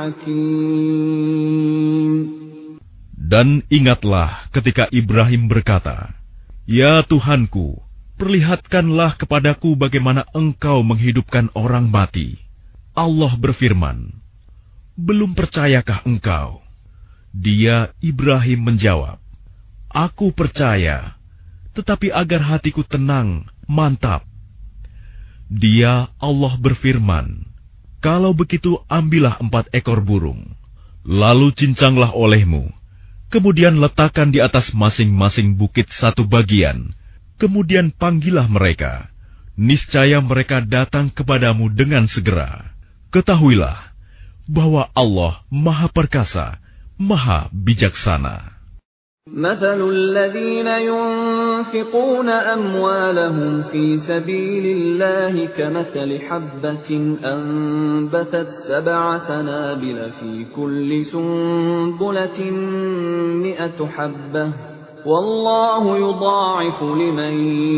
حكيم. Dan ingatlah ketika Ibrahim berkata, ya Tuhanku, perlihatkanlah kepadaku bagaimana engkau menghidupkan orang mati. Allah berfirman, belum percayakah engkau? Dia, Ibrahim, menjawab, aku percaya, tetapi agar hatiku tenang, mantap. Dia, Allah berfirman, kalau begitu ambillah empat ekor burung, lalu cincanglah olehmu, Kemudian letakkan di atas masing-masing bukit satu bagian. Kemudian panggillah mereka. Niscaya mereka datang kepadamu dengan segera. Ketahuilah bahwa Allah Maha Perkasa, Maha Bijaksana. مثل الذين ينفقون أموالهم في سبيل الله كمثل حبة أنبتت سبع سنابل في كل سنبلة مئة حبة والله يضاعف لمن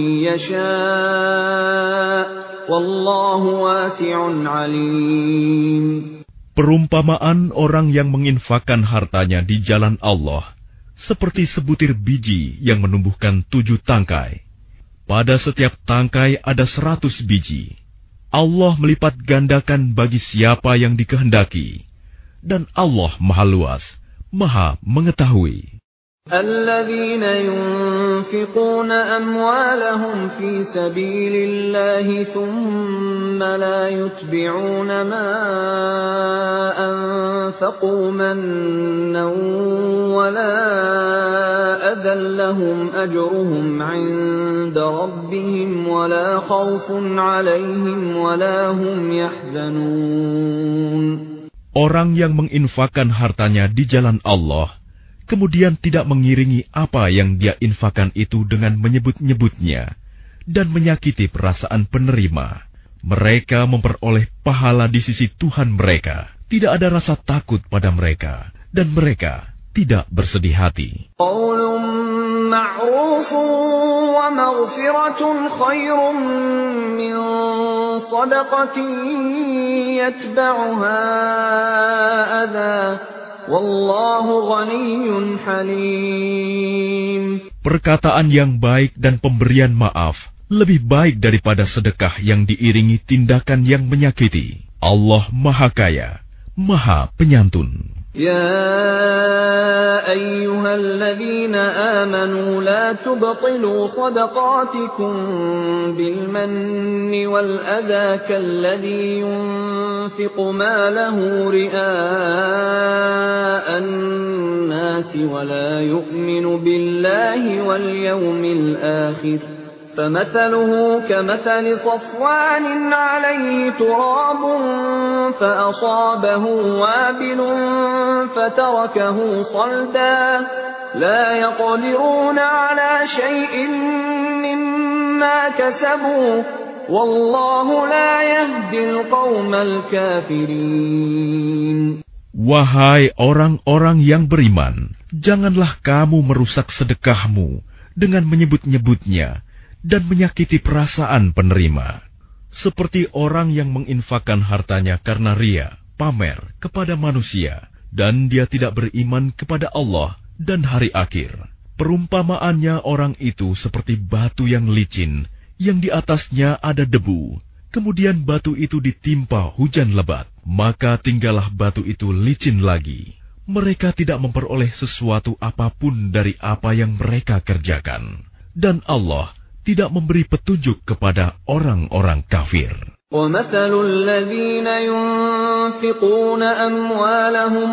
يشاء والله واسع عليم. Perumpamaan orang yang menginfakkan hartanya di jalan Allah seperti sebutir biji yang menumbuhkan tujuh tangkai. Pada setiap tangkai ada seratus biji. Allah melipat gandakan bagi siapa yang dikehendaki. Dan Allah Maha Luas, Maha Mengetahui. الذين ينفقون أموالهم في سبيل الله ثم لا يتبعون ما أنفقوا منا ولا أذى لهم أجرهم عند ربهم ولا خوف عليهم ولا هم يحزنون. Orang yang menginfakkan hartanya di jalan Allah kemudian tidak mengiringi apa yang dia infakkan itu dengan menyebut-nyebutnya dan menyakiti perasaan penerima. Mereka memperoleh pahala di sisi Tuhan mereka. Tidak ada rasa takut pada mereka dan mereka tidak bersedih hati. Qaulun ma'rufun wa maghfiratun khairun min shadaqatin yatba'uha adha. Wallahu ghaniyyun halim. Perkataan yang baik dan pemberian maaf lebih baik daripada sedekah yang diiringi tindakan yang menyakiti. Allah Maha Kaya, Maha Penyantun. يا أيها الذين آمنوا لا تبطلوا صدقاتكم بالمن والأذى كالذي ينفق ماله رئاء الناس ولا يؤمن بالله واليوم الآخر فمثله كمثل صفوان عليه تراب فأصابه وابل فتركه صلدا لا يقدرون على شيء مما كسبوا والله لا يهدي القوم الكافرين. Wahai orang-orang yang beriman, janganlah kamu merusak sedekahmu dengan menyebut-nyebutnya dan menyakiti perasaan penerima. Seperti orang yang menginfakkan hartanya karena ria, pamer kepada manusia, dan dia tidak beriman kepada Allah dan hari akhir. Perumpamaannya orang itu seperti batu yang licin, yang di atasnya ada debu. Kemudian batu itu ditimpa hujan lebat, maka tinggallah batu itu licin lagi. Mereka tidak memperoleh sesuatu apapun dari apa yang mereka kerjakan. Dan Allah tidak memberi petunjuk kepada orang-orang kafir. وَمَثَلُ الَّذِينَ يُنْفِقُونَ أَمْوَالَهُمُ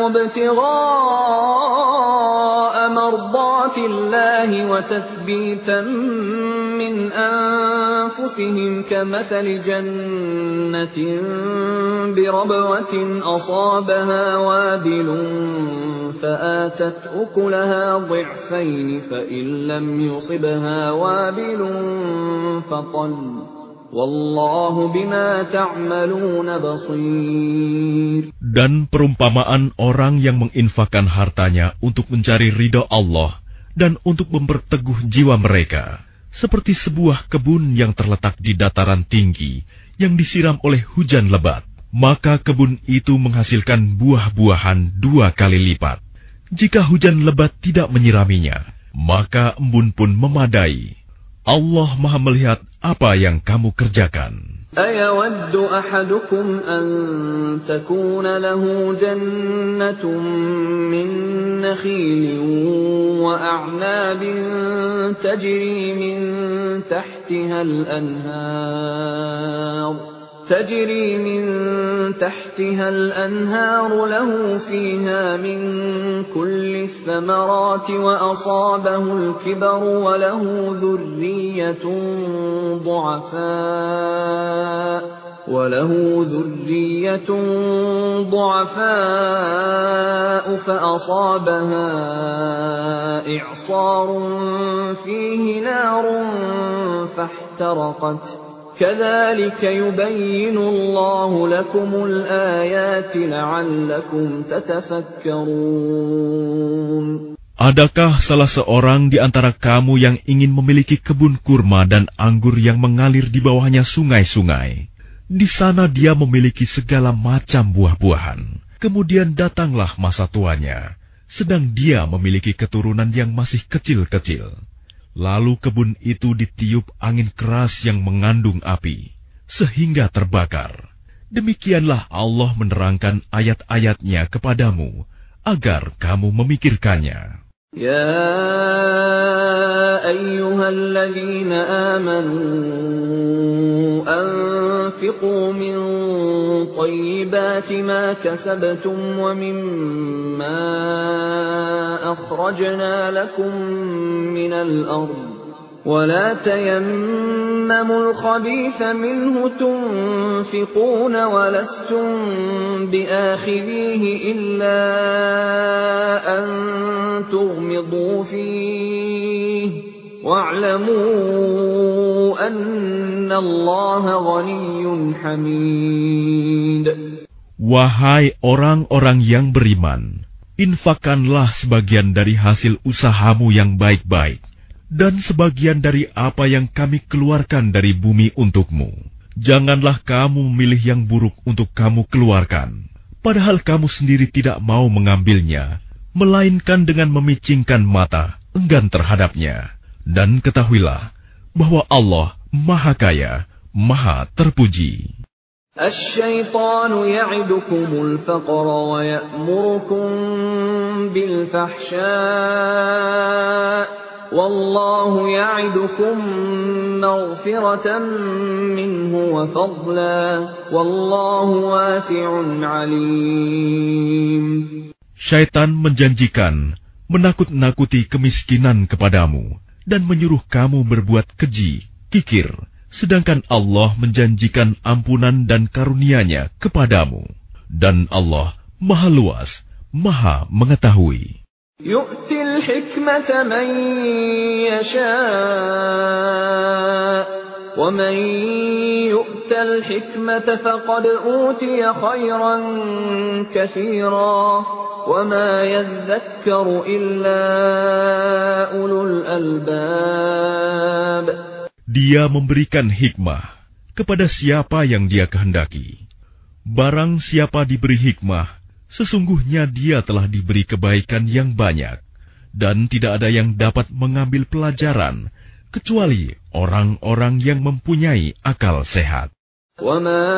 ابْتِغَاءَ مَرْضَاتِ اللَّهِ وَتَثْبِيتًا مِنْ أَنفُسِهِمْ كَمَثَلِ جَنَّةٍ بِرَبْوَةٍ أَصَابَهَا وَابِلٌ فَآتَتْ أُكُلَهَا ضِعْفَيْنِ فَإِنْ لَمْ يُصِبْهَا وَابِلٌ فَطَلٌّ Wallahu bima ta'maluna basir. Dan perumpamaan orang yang menginfakkan hartanya untuk mencari ridha Allah dan untuk memperteguh jiwa mereka, seperti sebuah kebun yang terletak di dataran tinggi yang disiram oleh hujan lebat, maka kebun itu menghasilkan buah-buahan dua kali lipat. Jika hujan lebat tidak menyiraminya, maka embun pun memadai. Allah Maha melihat apa yang kamu kerjakan. أَيَوَدُّ أَحَدُكُمْ أَن تَكُونَ لَهُ جَنَّةٌ مِّن نَّخِيلٍ وَأَعْنَابٍ تَجْرِي مِن تَحْتِهَا الْأَنْهَارُ تجري من تحتها الأنهار له فيها من كل الثمرات وأصابه الكبر وله ذرية ضعفاء وله ذرية ضعفاء فأصابها إعصار فيه نار فاحترقت كذلك يبين الله لكم الآيات لعلكم تتفكرون. Adakah salah seorang di antara kamu yang ingin memiliki kebun kurma dan anggur yang mengalir di bawahnya sungai-sungai? Di sana dia memiliki segala macam buah-buahan. Kemudian datanglah masa tuanya, sedang dia memiliki keturunan yang masih kecil-kecil. Lalu kebun itu ditiup angin keras yang mengandung api, sehingga terbakar. Demikianlah Allah menerangkan ayat-ayatnya kepadamu, agar kamu memikirkannya. Ya ayyuhalladzina amanu anfiqu min tayyibati ma kasabtum wa mimma akhrajna lakum minal ardh ولا تيمموا الخبيث منه تنفقون ولستم بآخذيه إلا أن تغمضوا فيه واعلموا أن الله غني حميد. Wahai orang-orang yang beriman, infakkanlah sebagian dari hasil usahamu yang baik-baik, dan sebagian dari apa yang kami keluarkan dari bumi untukmu. Janganlah kamu memilih yang buruk untuk kamu keluarkan, padahal kamu sendiri tidak mau mengambilnya, melainkan dengan memicingkan mata, enggan terhadapnya. Dan ketahuilah bahwa Allah Maha Kaya, Maha Terpuji. Asy-syaitanu ya'idukumul faqra wa ya'murukum bil fahsya'. Wallahu ya'idukum maghfiratan minhu wa fadla wallahu wasi'un 'alim. Syaitan menjanjikan menakut-nakuti kemiskinan kepadamu dan menyuruh kamu berbuat keji, kikir, sedangkan Allah menjanjikan ampunan dan karunia-Nya kepadamu, dan Allah Maha Luas, Maha Mengetahui. يؤتي الحكمة من يشاء ومن يؤت الحكمة فقد أوتي خيرا كثيرا وما يذكر إلا أولو الألباب. Dia memberikan hikmah kepada siapa yang Dia kehendaki. Barang siapa diberi hikmah, sesungguhnya dia telah diberi kebaikan yang banyak, dan tidak ada yang dapat mengambil pelajaran kecuali orang-orang yang mempunyai akal sehat. وَمَا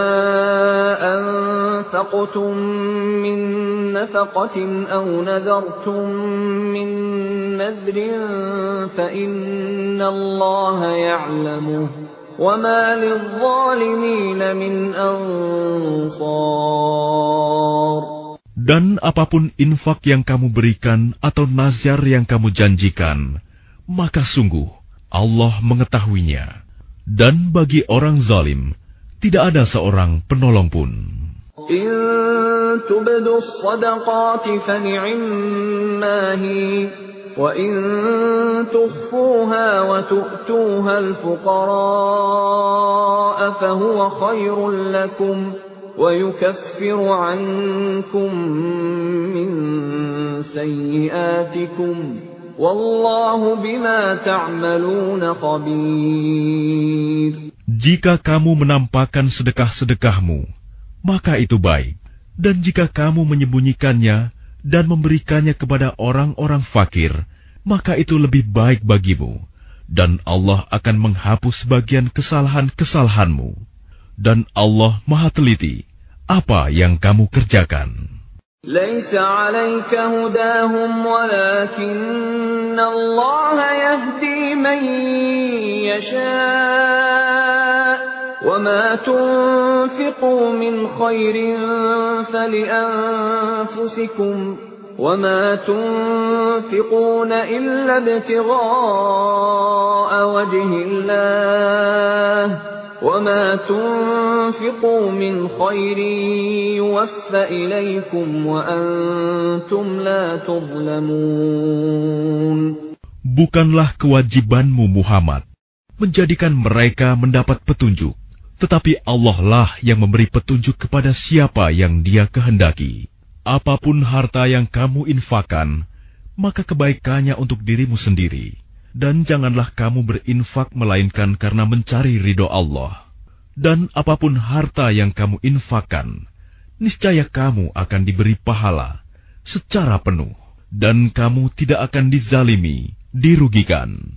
أَنفَقْتُم مِّن نَّفَقَةٍ أَوْ نَذَرْتُم مِّن نَّذْرٍ فَإِنَّ اللَّهَ يَعْلَمُهُ وَمَا لِلظَّالِمِينَ مِنْ أَنصَارٍ. Dan apapun infak yang kamu berikan atau nazar yang kamu janjikan, maka sungguh Allah mengetahuinya. Dan bagi orang zalim, tidak ada seorang penolong pun. إِن تُبْدُوا الصَّدَقَاتِ فَنِعِمَّا هِيَ وَإِن تُخْفُوهَا وَتُؤْتُوهَا الْفُقَرَاءَ فَهُوَ خَيْرٌ لَكُمْ وَيُكَفِّرُ عَنكُم مِّن سَيِّئَاتِكُمْ وَاللَّهُ بِمَا تَعْمَلُونَ خَبِيرٌ. Jika kamu menampakkan sedekah-sedekahmu, maka itu baik. Dan jika kamu menyembunyikannya dan memberikannya kepada orang-orang fakir, maka itu lebih baik bagimu. Dan Allah akan menghapus sebagian kesalahan-kesalahanmu. Dan Allah Maha Teliti apa yang kamu kerjakan. لَيْسَ عَلَيْكَ هُدَاهُمْ وَلَكِنَّ اللَّهَ يَهْدِي مَن يَشَاءُ وَمَا تُنْفِقُوا مِنْ خَيْرٍ فَلِأَنْفُسِكُمْ وَمَا تُنْفِقُونَ إِلَّا ابْتِغَاءَ وَجْهِ اللَّهِ وَمَا تُنْفِقُوا مِنْ خَيْرٍ يُوَفَّ إِلَيْكُمْ وَأَنْتُمْ لَا تُظْلَمُونَ. Bukanlah kewajibanmu Muhammad menjadikan mereka mendapat petunjuk, tetapi Allah lah yang memberi petunjuk kepada siapa yang Dia kehendaki. Apapun harta yang kamu infakkan, maka kebaikannya untuk dirimu sendiri. Dan janganlah kamu berinfak melainkan karena mencari ridho Allah. Dan apapun harta yang kamu infakkan, niscaya kamu akan diberi pahala secara penuh. Dan kamu tidak akan dizalimi, dirugikan.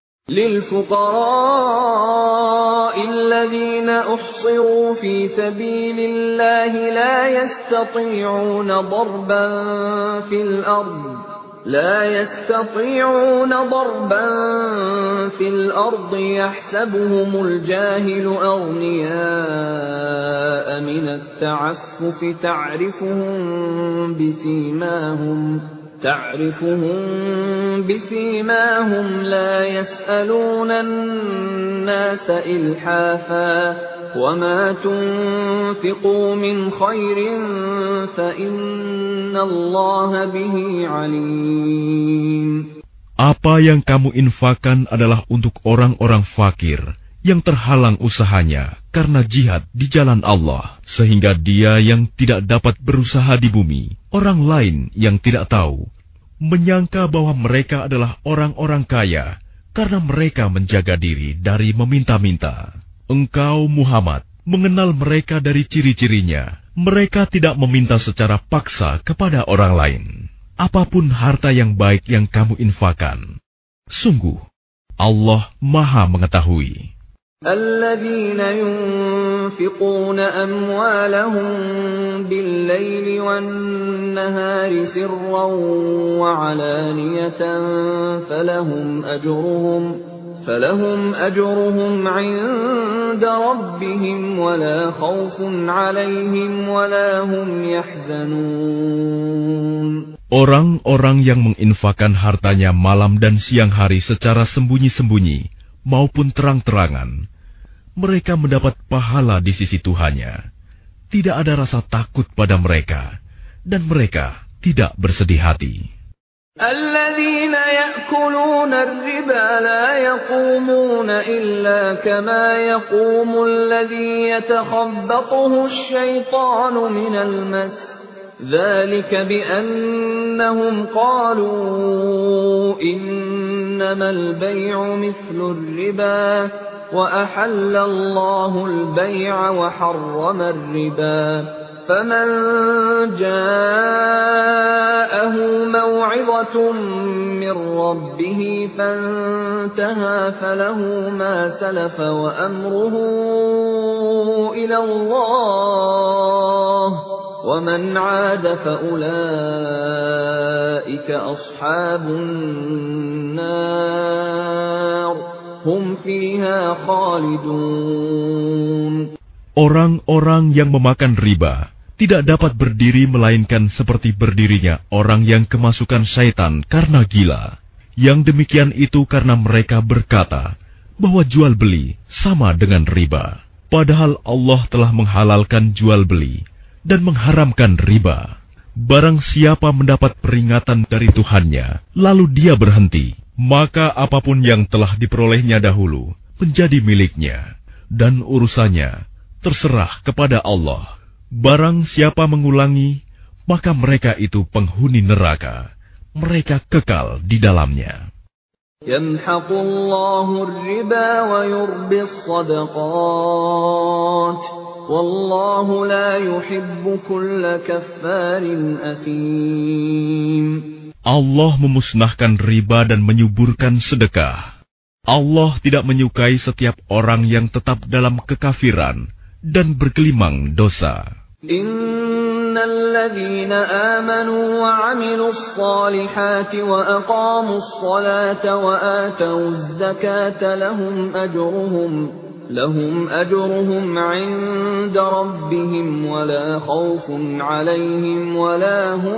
للفقراء الذين أحصروا في سبيل الله لا يستطيعون ضربا في الأرض لا يستطيعون ضربا في الأرض يحسبهم الجاهل أغنياء من التعفف تعرفهم بسيماهم تعرفهم بسيماهم لا يسألون الناس إلحافا وما تنفقوا من خير فإن الله به عليم. Apa yang kamu infakkan adalah untuk orang-orang fakir yang terhalang usahanya karena jihad di jalan Allah, sehingga dia yang tidak dapat berusaha di bumi, orang lain yang tidak tahu, menyangka bahwa mereka adalah orang-orang kaya karena mereka menjaga diri dari meminta-minta. Engkau Muhammad mengenal mereka dari ciri-cirinya. Mereka tidak meminta secara paksa kepada orang lain. Apapun harta yang baik yang kamu infakkan, sungguh Allah Maha mengetahui. الذين ينفقون أموالهم بالليل والنهار سرا وعلانية فلهم أجرهم فلهم أجرهم عند ربهم ولا خوف عليهم ولا هم يحزنون. Orang-orang yang menginfakkan hartanya malam dan siang hari secara sembunyi-sembunyi maupun terang-terangan, mereka mendapat pahala di sisi Tuhannya. Tidak ada rasa takut pada mereka, dan mereka tidak bersedih hati. الذين يأكلون الربا لا يقومون إلا كما يقوم الذي يتخبطه الشيطان من المس ذلك بأنهم قالوا إنما البيع مثل الربا وأحل الله البيع وحرم الربا فمن جاءه موعظة من ربه فانتهى فله ما سلف وأمره إلى الله ومن عاد فأولئك أصحاب النار هم فيها خالدون. Orang-orang yang memakan riba tidak dapat berdiri melainkan seperti berdirinya orang yang kemasukan syaitan karena gila. Yang demikian itu karena mereka berkata bahwa jual beli sama dengan riba. Padahal Allah telah menghalalkan jual beli dan mengharamkan riba. Barang siapa mendapat peringatan dari Tuhannya, lalu dia berhenti, maka apapun yang telah diperolehnya dahulu menjadi miliknya, dan urusannya terserah kepada Allah. Barang siapa mengulangi, maka mereka itu penghuni neraka. Mereka kekal di dalamnya. Yamhaqullahu ar-riba wa yurbis sadaqat. Wallahu la yuhibbu kulla kaffarin athim. Allah memusnahkan riba dan menyuburkan sedekah. Allah tidak menyukai setiap orang yang tetap dalam kekafiran dan bergelimang dosa. Innal ladzina amanu wa 'amilus shalihati wa aqamus salata wa atawuz zakata lahum ajruhum لهم أجرهم عند ربهم ولا خوف عليهم ولا هم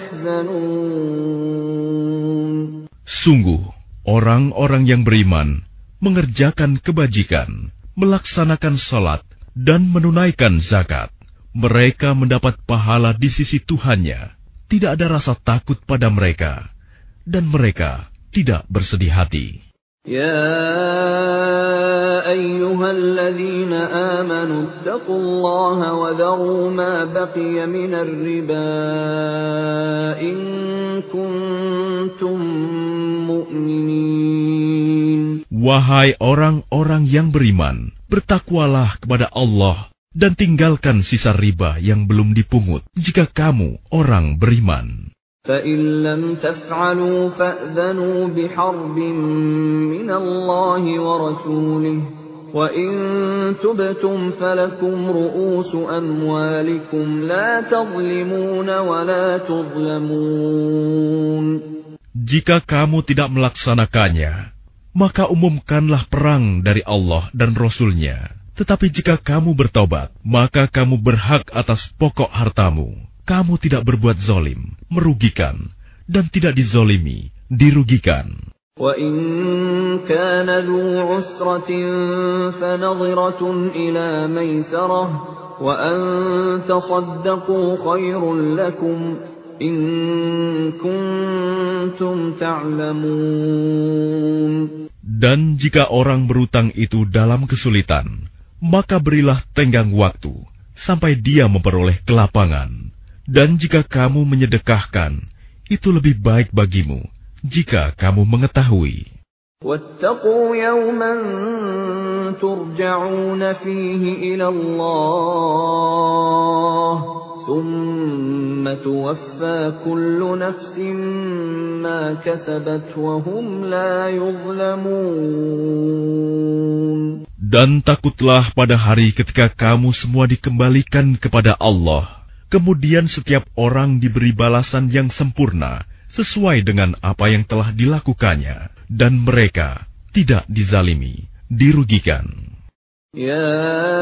يحزنون. Sungguh, orang-orang yang beriman mengerjakan kebajikan, melaksanakan salat, dan menunaikan zakat. Mereka mendapat pahala di sisi Tuhannya. Tidak ada rasa takut pada mereka, dan mereka tidak bersedih hati. Ya ayyuhalladzina amanu ittaqullaha wa dharu ma baqiya minar riba in kuntum mu'minin. Wahai orang-orang yang beriman, bertakwalah kepada Allah dan tinggalkan sisa riba yang belum dipungut jika kamu orang beriman. فَإِن لَّمْ تَفْعَلُوا فَأْذَنُوا بِحَرْبٍ مِّنَ اللَّهِ وَرَسُولِهِ وَإِن تُبْتُمْ فَلَكُمْ رُءُوسُ أَمْوَالِكُمْ لَا تَظْلِمُونَ وَلَا تُظْلَمُونَ. Jika kamu tidak melaksanakannya, maka umumkanlah perang dari Allah dan Rasul-Nya. Tetapi jika kamu bertobat, maka kamu berhak atas pokok hartamu. Kamu tidak berbuat zalim, merugikan, dan tidak dizolimi, dirugikan. وَإِن كَانَ ذُو عُسْرَةٍ فَنَظِرَةٌ إِلَى مَيْسَرَةٍ وَأَن تَصَدَّقُوا خَيْرٌ لَّكُمْ إِن كُنتُمْ تَعْلَمُونَ. Dan jika orang berutang itu dalam kesulitan, maka berilah tenggang waktu sampai dia memperoleh kelapangan. Dan jika kamu menyedekahkan, itu lebih baik bagimu jika kamu mengetahui. وَاتَّقُوا يَوْمًا تُرْجَعُونَ فِيهِ إِلَى اللَّهِ ثُمَّ تُوَفَّى كُلُّ نَفْسٍ مَا كَسَبَتْ وَهُمْ لَا يُظْلَمُونَ. Dan takutlah pada hari ketika kamu semua dikembalikan kepada Allah. Kemudian setiap orang diberi balasan yang sempurna sesuai dengan apa yang telah dilakukannya, dan mereka tidak dizalimi, dirugikan. Ya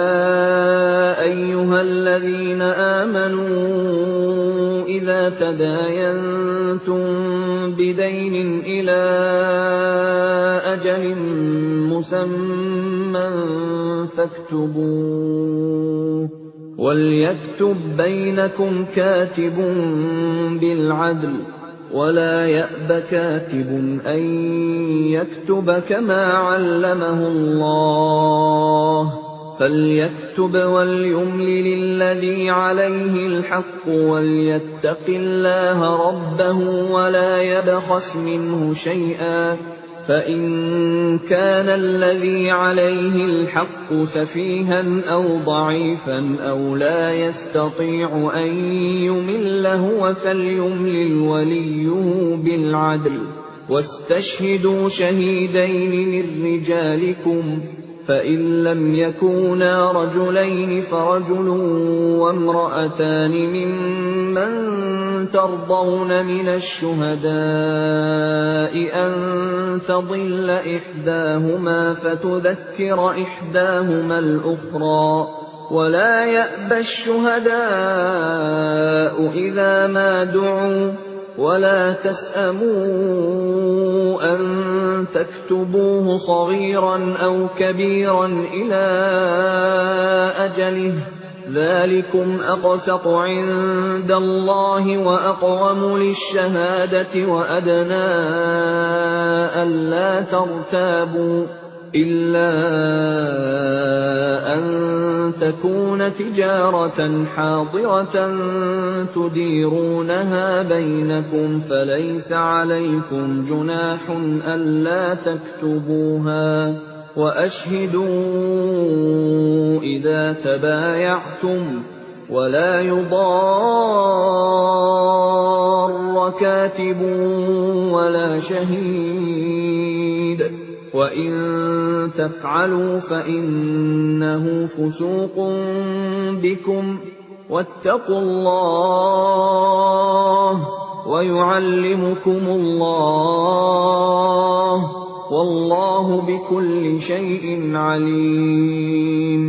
ayyuhalladzina amanu idza tadayantum bidaynin ila ajalin musamman faktubuh. وَلْيَكْتُبْ بَيْنَكُمْ كَاتِبٌ بِالْعَدْلِ وَلَا يَأْبَ كَاتِبٌ أَن يَكْتُبَ كَمَا عَلَّمَهُ اللَّهُ فَلْيَكْتُبْ وَلْيُمْلِلِ الَّذِي عَلَيْهِ الْحَقُّ وَلْيَتَّقِ اللَّهَ رَبَّهُ وَلَا يَبْخَسْ مِنْهُ شَيْئًا فَإِن كَانَ الَّذِي عَلَيْهِ الْحَقُّ سَفِيهًا أَوْ ضَعِيفًا أَوْ لَا يَسْتَطِيعُ أَن يُمِلَّ هُوَ فَلْيُمْلِلْ وَلِيُّهُ بِالْعَدْلِ وَاسْتَشْهِدُوا شَهِيدَيْنِ مِن رِّجَالِكُمْ فَإِن لَّمْ يَكُونَا رَجُلَيْنِ فَرَجُلٌ وَامْرَأَتَانِ مِمَّن تَرْضَوْنَ مِنَ الشُّهَدَاءِ أَن تَضِلَّ إِحْدَاهُمَا فَتُذَكِّرَ إِحْدَاهُمَا الْأُخْرَىٰ وَلَا يَأْبَ الشُّهَدَاءُ إِذَا مَا دُعُوا وَلَا تَسْأَمُوا أَن تَكْتُبُوهُ صَغِيرًا أَوْ كَبِيرًا إِلَى أَجَلِهِ ذَلِكُمْ أَقْسَطُ عِندَ اللَّهِ وَأَقْوَمُ لِلشَّهَادَةِ وَأَدْنَىٰ أَلَّا تَرْتَابُوا إِلَّا أَن تَكُونَ تِجَارَةً حَاضِرَةً تُدِيرُونَهَا بَيْنَكُمْ فَلَيْسَ عَلَيْكُمْ جُنَاحٌ أَلَّا تَكْتُبُوهَا وَأَشْهِدُوا إِذَا تَبَايَعْتُمْ وَلَا يُضَارَّ كَاتِبٌ وَلَا شَهِيدٌ وَإِن تَفْعَلُوا فَإِنَّهُ فُسُوقٌ بِكُمْ وَاتَّقُوا اللَّهَ وَيُعَلِّمُكُمُ اللَّهُ wallahu bikulli syai'in alim.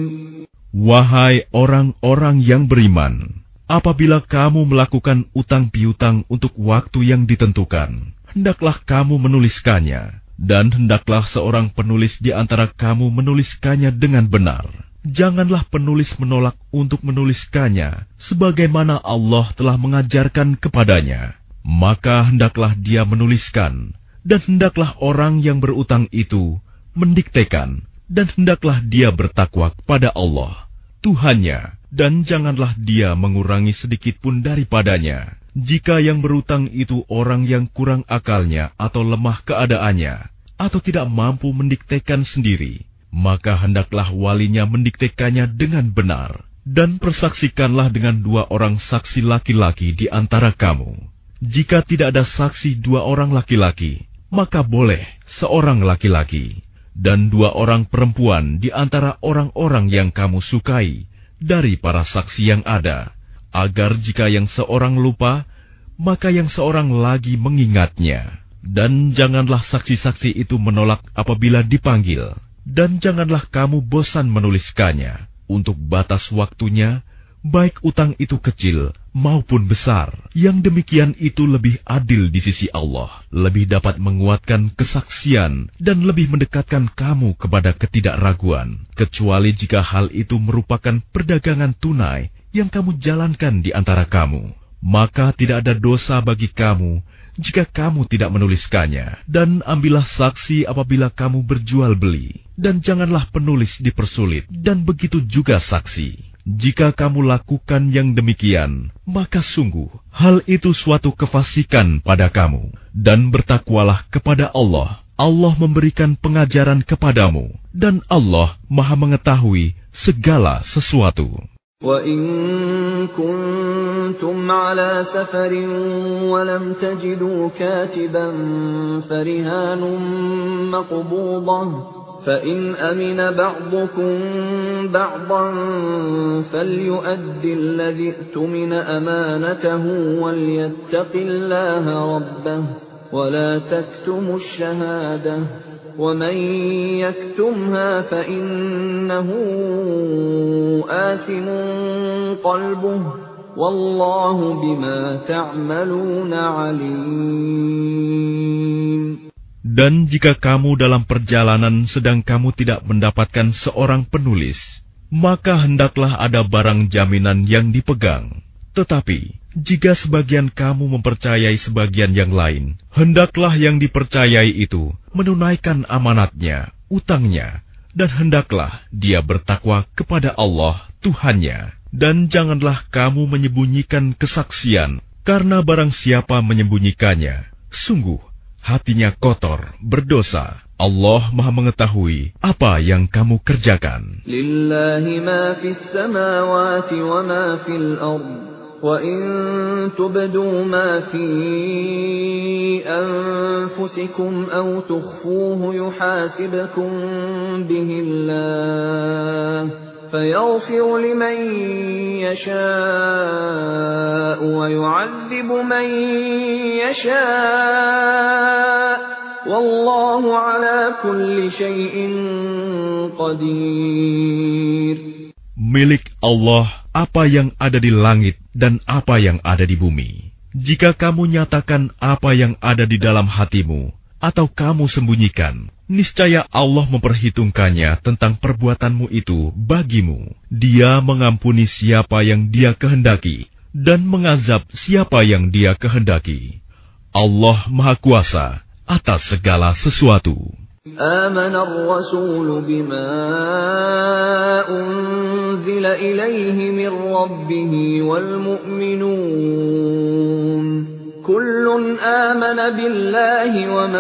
Wahai orang-orang yang beriman, apabila kamu melakukan utang piutang untuk waktu yang ditentukan, hendaklah kamu menuliskannya, dan hendaklah seorang penulis di antara kamu menuliskannya dengan benar. Janganlah penulis menolak untuk menuliskannya, sebagaimana Allah telah mengajarkan kepadanya. Maka hendaklah dia menuliskan, dan hendaklah orang yang berutang itu mendiktekan, dan hendaklah dia bertakwa kepada Allah, Tuhannya, dan janganlah dia mengurangi sedikit pun daripadanya. Jika yang berutang itu orang yang kurang akalnya atau lemah keadaannya, atau tidak mampu mendiktekan sendiri, maka hendaklah walinya mendiktekannya dengan benar, dan persaksikanlah dengan dua orang saksi laki-laki di antara kamu. Jika tidak ada saksi dua orang laki-laki, maka boleh seorang laki-laki, dan dua orang perempuan di antara orang-orang yang kamu sukai dari para saksi yang ada, agar jika yang seorang lupa, maka yang seorang lagi mengingatnya. Dan janganlah saksi-saksi itu menolak apabila dipanggil, dan janganlah kamu bosan menuliskannya untuk batas waktunya, baik utang itu kecil maupun besar. Yang demikian itu lebih adil di sisi Allah, lebih dapat menguatkan kesaksian, dan lebih mendekatkan kamu kepada ketidakraguan, kecuali jika hal itu merupakan perdagangan tunai yang kamu jalankan di antara kamu. Maka tidak ada dosa bagi kamu jika kamu tidak menuliskannya. Dan ambillah saksi apabila kamu berjual beli, dan janganlah penulis dipersulit, dan begitu juga saksi. Jika kamu lakukan yang demikian, maka sungguh hal itu suatu kefasikan pada kamu. Dan bertakwalah kepada Allah. Allah memberikan pengajaran kepadamu, dan Allah Maha mengetahui segala sesuatu. وَإِن كُنتُمْ عَلَى سَفَرٍ وَلَمْ تَجِدُوا كَاتِبًا فَرِهَانٌ مَّقْبُوضَةٌ فَإِنْ أَمِنَ بَعْضُكُم بَعْضًا فَلْيُؤَدِّ الَّذِي اؤْتُمِنَ أَمَانَتَهُ وَلْيَتَّقِ اللَّهَ رَبَّهُ وَلَا تَكْتُمُوا الشَّهَادَةَ وَمَن يَكْتُمْهَا فَإِنَّهُ آثِمٌ قَلْبُهُ وَاللَّهُ بِمَا تَعْمَلُونَ عَلِيمٌ. Dan jika kamu dalam perjalanan sedang kamu tidak mendapatkan seorang penulis, maka hendaklah ada barang jaminan yang dipegang. Tetapi jika sebagian kamu mempercayai sebagian yang lain, hendaklah yang dipercayai itu menunaikan amanatnya, utangnya, dan hendaklah dia bertakwa kepada Allah, Tuhannya. Dan janganlah kamu menyembunyikan kesaksian, karena barang siapa menyembunyikannya, sungguh hatinya kotor, berdosa. Allah Maha mengetahui apa yang kamu kerjakan. Lillahi ma fis samawati wa ma fil ardh. وَإِن تُبْدُوا مَا فِي أَنفُسِكُمْ أَوْ تُخْفُوهُ يُحَاسِبْكُم بِهِ اللَّهُ فَيَغْفِرُ لِمَن يَشَاءُ وَيُعَذِّبُ مَن يَشَاءُ وَاللَّهُ عَلَى كُلِّ شَيْءٍ قَدِيرٌ. Milik Allah apa yang ada di langit dan apa yang ada di bumi. Jika kamu nyatakan apa yang ada di dalam hatimu, atau kamu sembunyikan, niscaya Allah memperhitungkannya tentang perbuatanmu itu bagimu. Dia mengampuni siapa yang Dia kehendaki, dan mengazab siapa yang Dia kehendaki. Allah Maha Kuasa atas segala sesuatu. آمن الرسول بما أنزل إليه من ربه والمؤمنون كل آمن بالله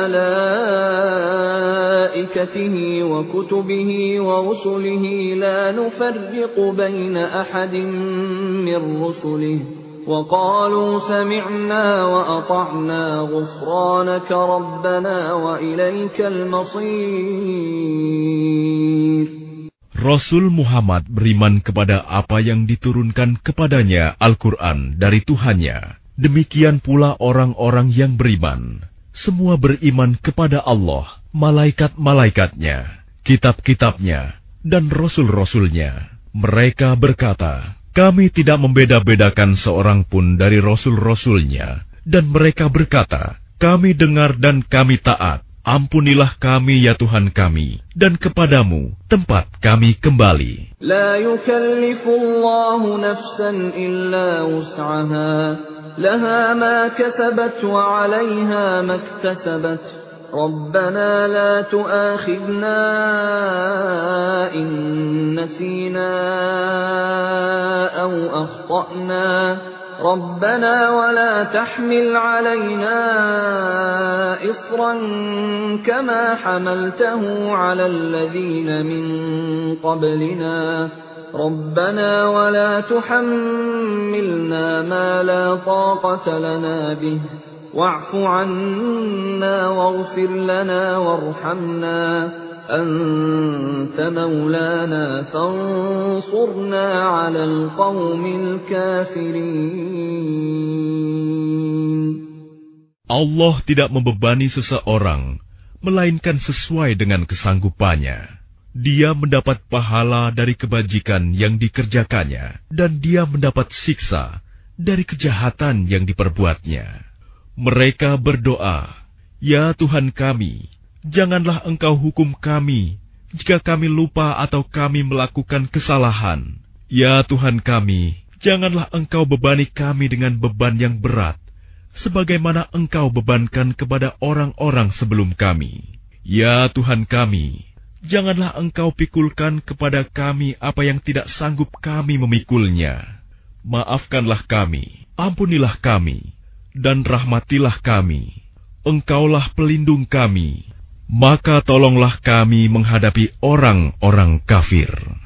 وملائكته وكتبه ورسله لا نفرق بين أحد من رسله وقالوا سمعنا وأطعنا غفرانك ربنا وإليك المصير. Rasul Muhammad beriman kepada apa yang diturunkan kepadanya Al-Quran dari Tuhannya. Demikian pula orang-orang yang beriman. Semua beriman kepada Allah malaikat-malaikatnya, kitab-kitabnya, dan rasul-rasulnya. Mereka berkata, kami tidak membeda-bedakan seorang pun dari rasul-rasulnya. Dan mereka berkata, kami dengar dan kami taat. Ampunilah kami ya Tuhan kami, dan kepadamu tempat kami kembali. La yukallifullahu nafsan illa wus'aha, laha ma kasabat wa 'alayha ma iktasabat. Rabbana la tu'akhidna in nasina aw akhta'na. ربنا ولا تحمل علينا إصرا كما حملته على الذين من قبلنا ربنا ولا تحملنا ما لا طاقة لنا به واعف عنا واغفر لنا وارحمنا أنت مولانا فانصرنا على القوم الكافرين. Allah tidak membebani seseorang, melainkan sesuai dengan kesanggupannya. Dia mendapat pahala dari kebajikan yang dikerjakannya, dan dia mendapat siksa dari kejahatan yang diperbuatnya. Mereka berdoa, ya Tuhan kami, janganlah Engkau hukum kami jika kami lupa atau kami melakukan kesalahan. Ya Tuhan kami, janganlah Engkau bebani kami dengan beban yang berat, sebagaimana Engkau bebankan kepada orang-orang sebelum kami. Ya Tuhan kami, janganlah Engkau pikulkan kepada kami apa yang tidak sanggup kami memikulnya. Maafkanlah kami, ampunilah kami, dan rahmatilah kami. Engkaulah pelindung kami. Maka tolonglah kami menghadapi orang-orang kafir.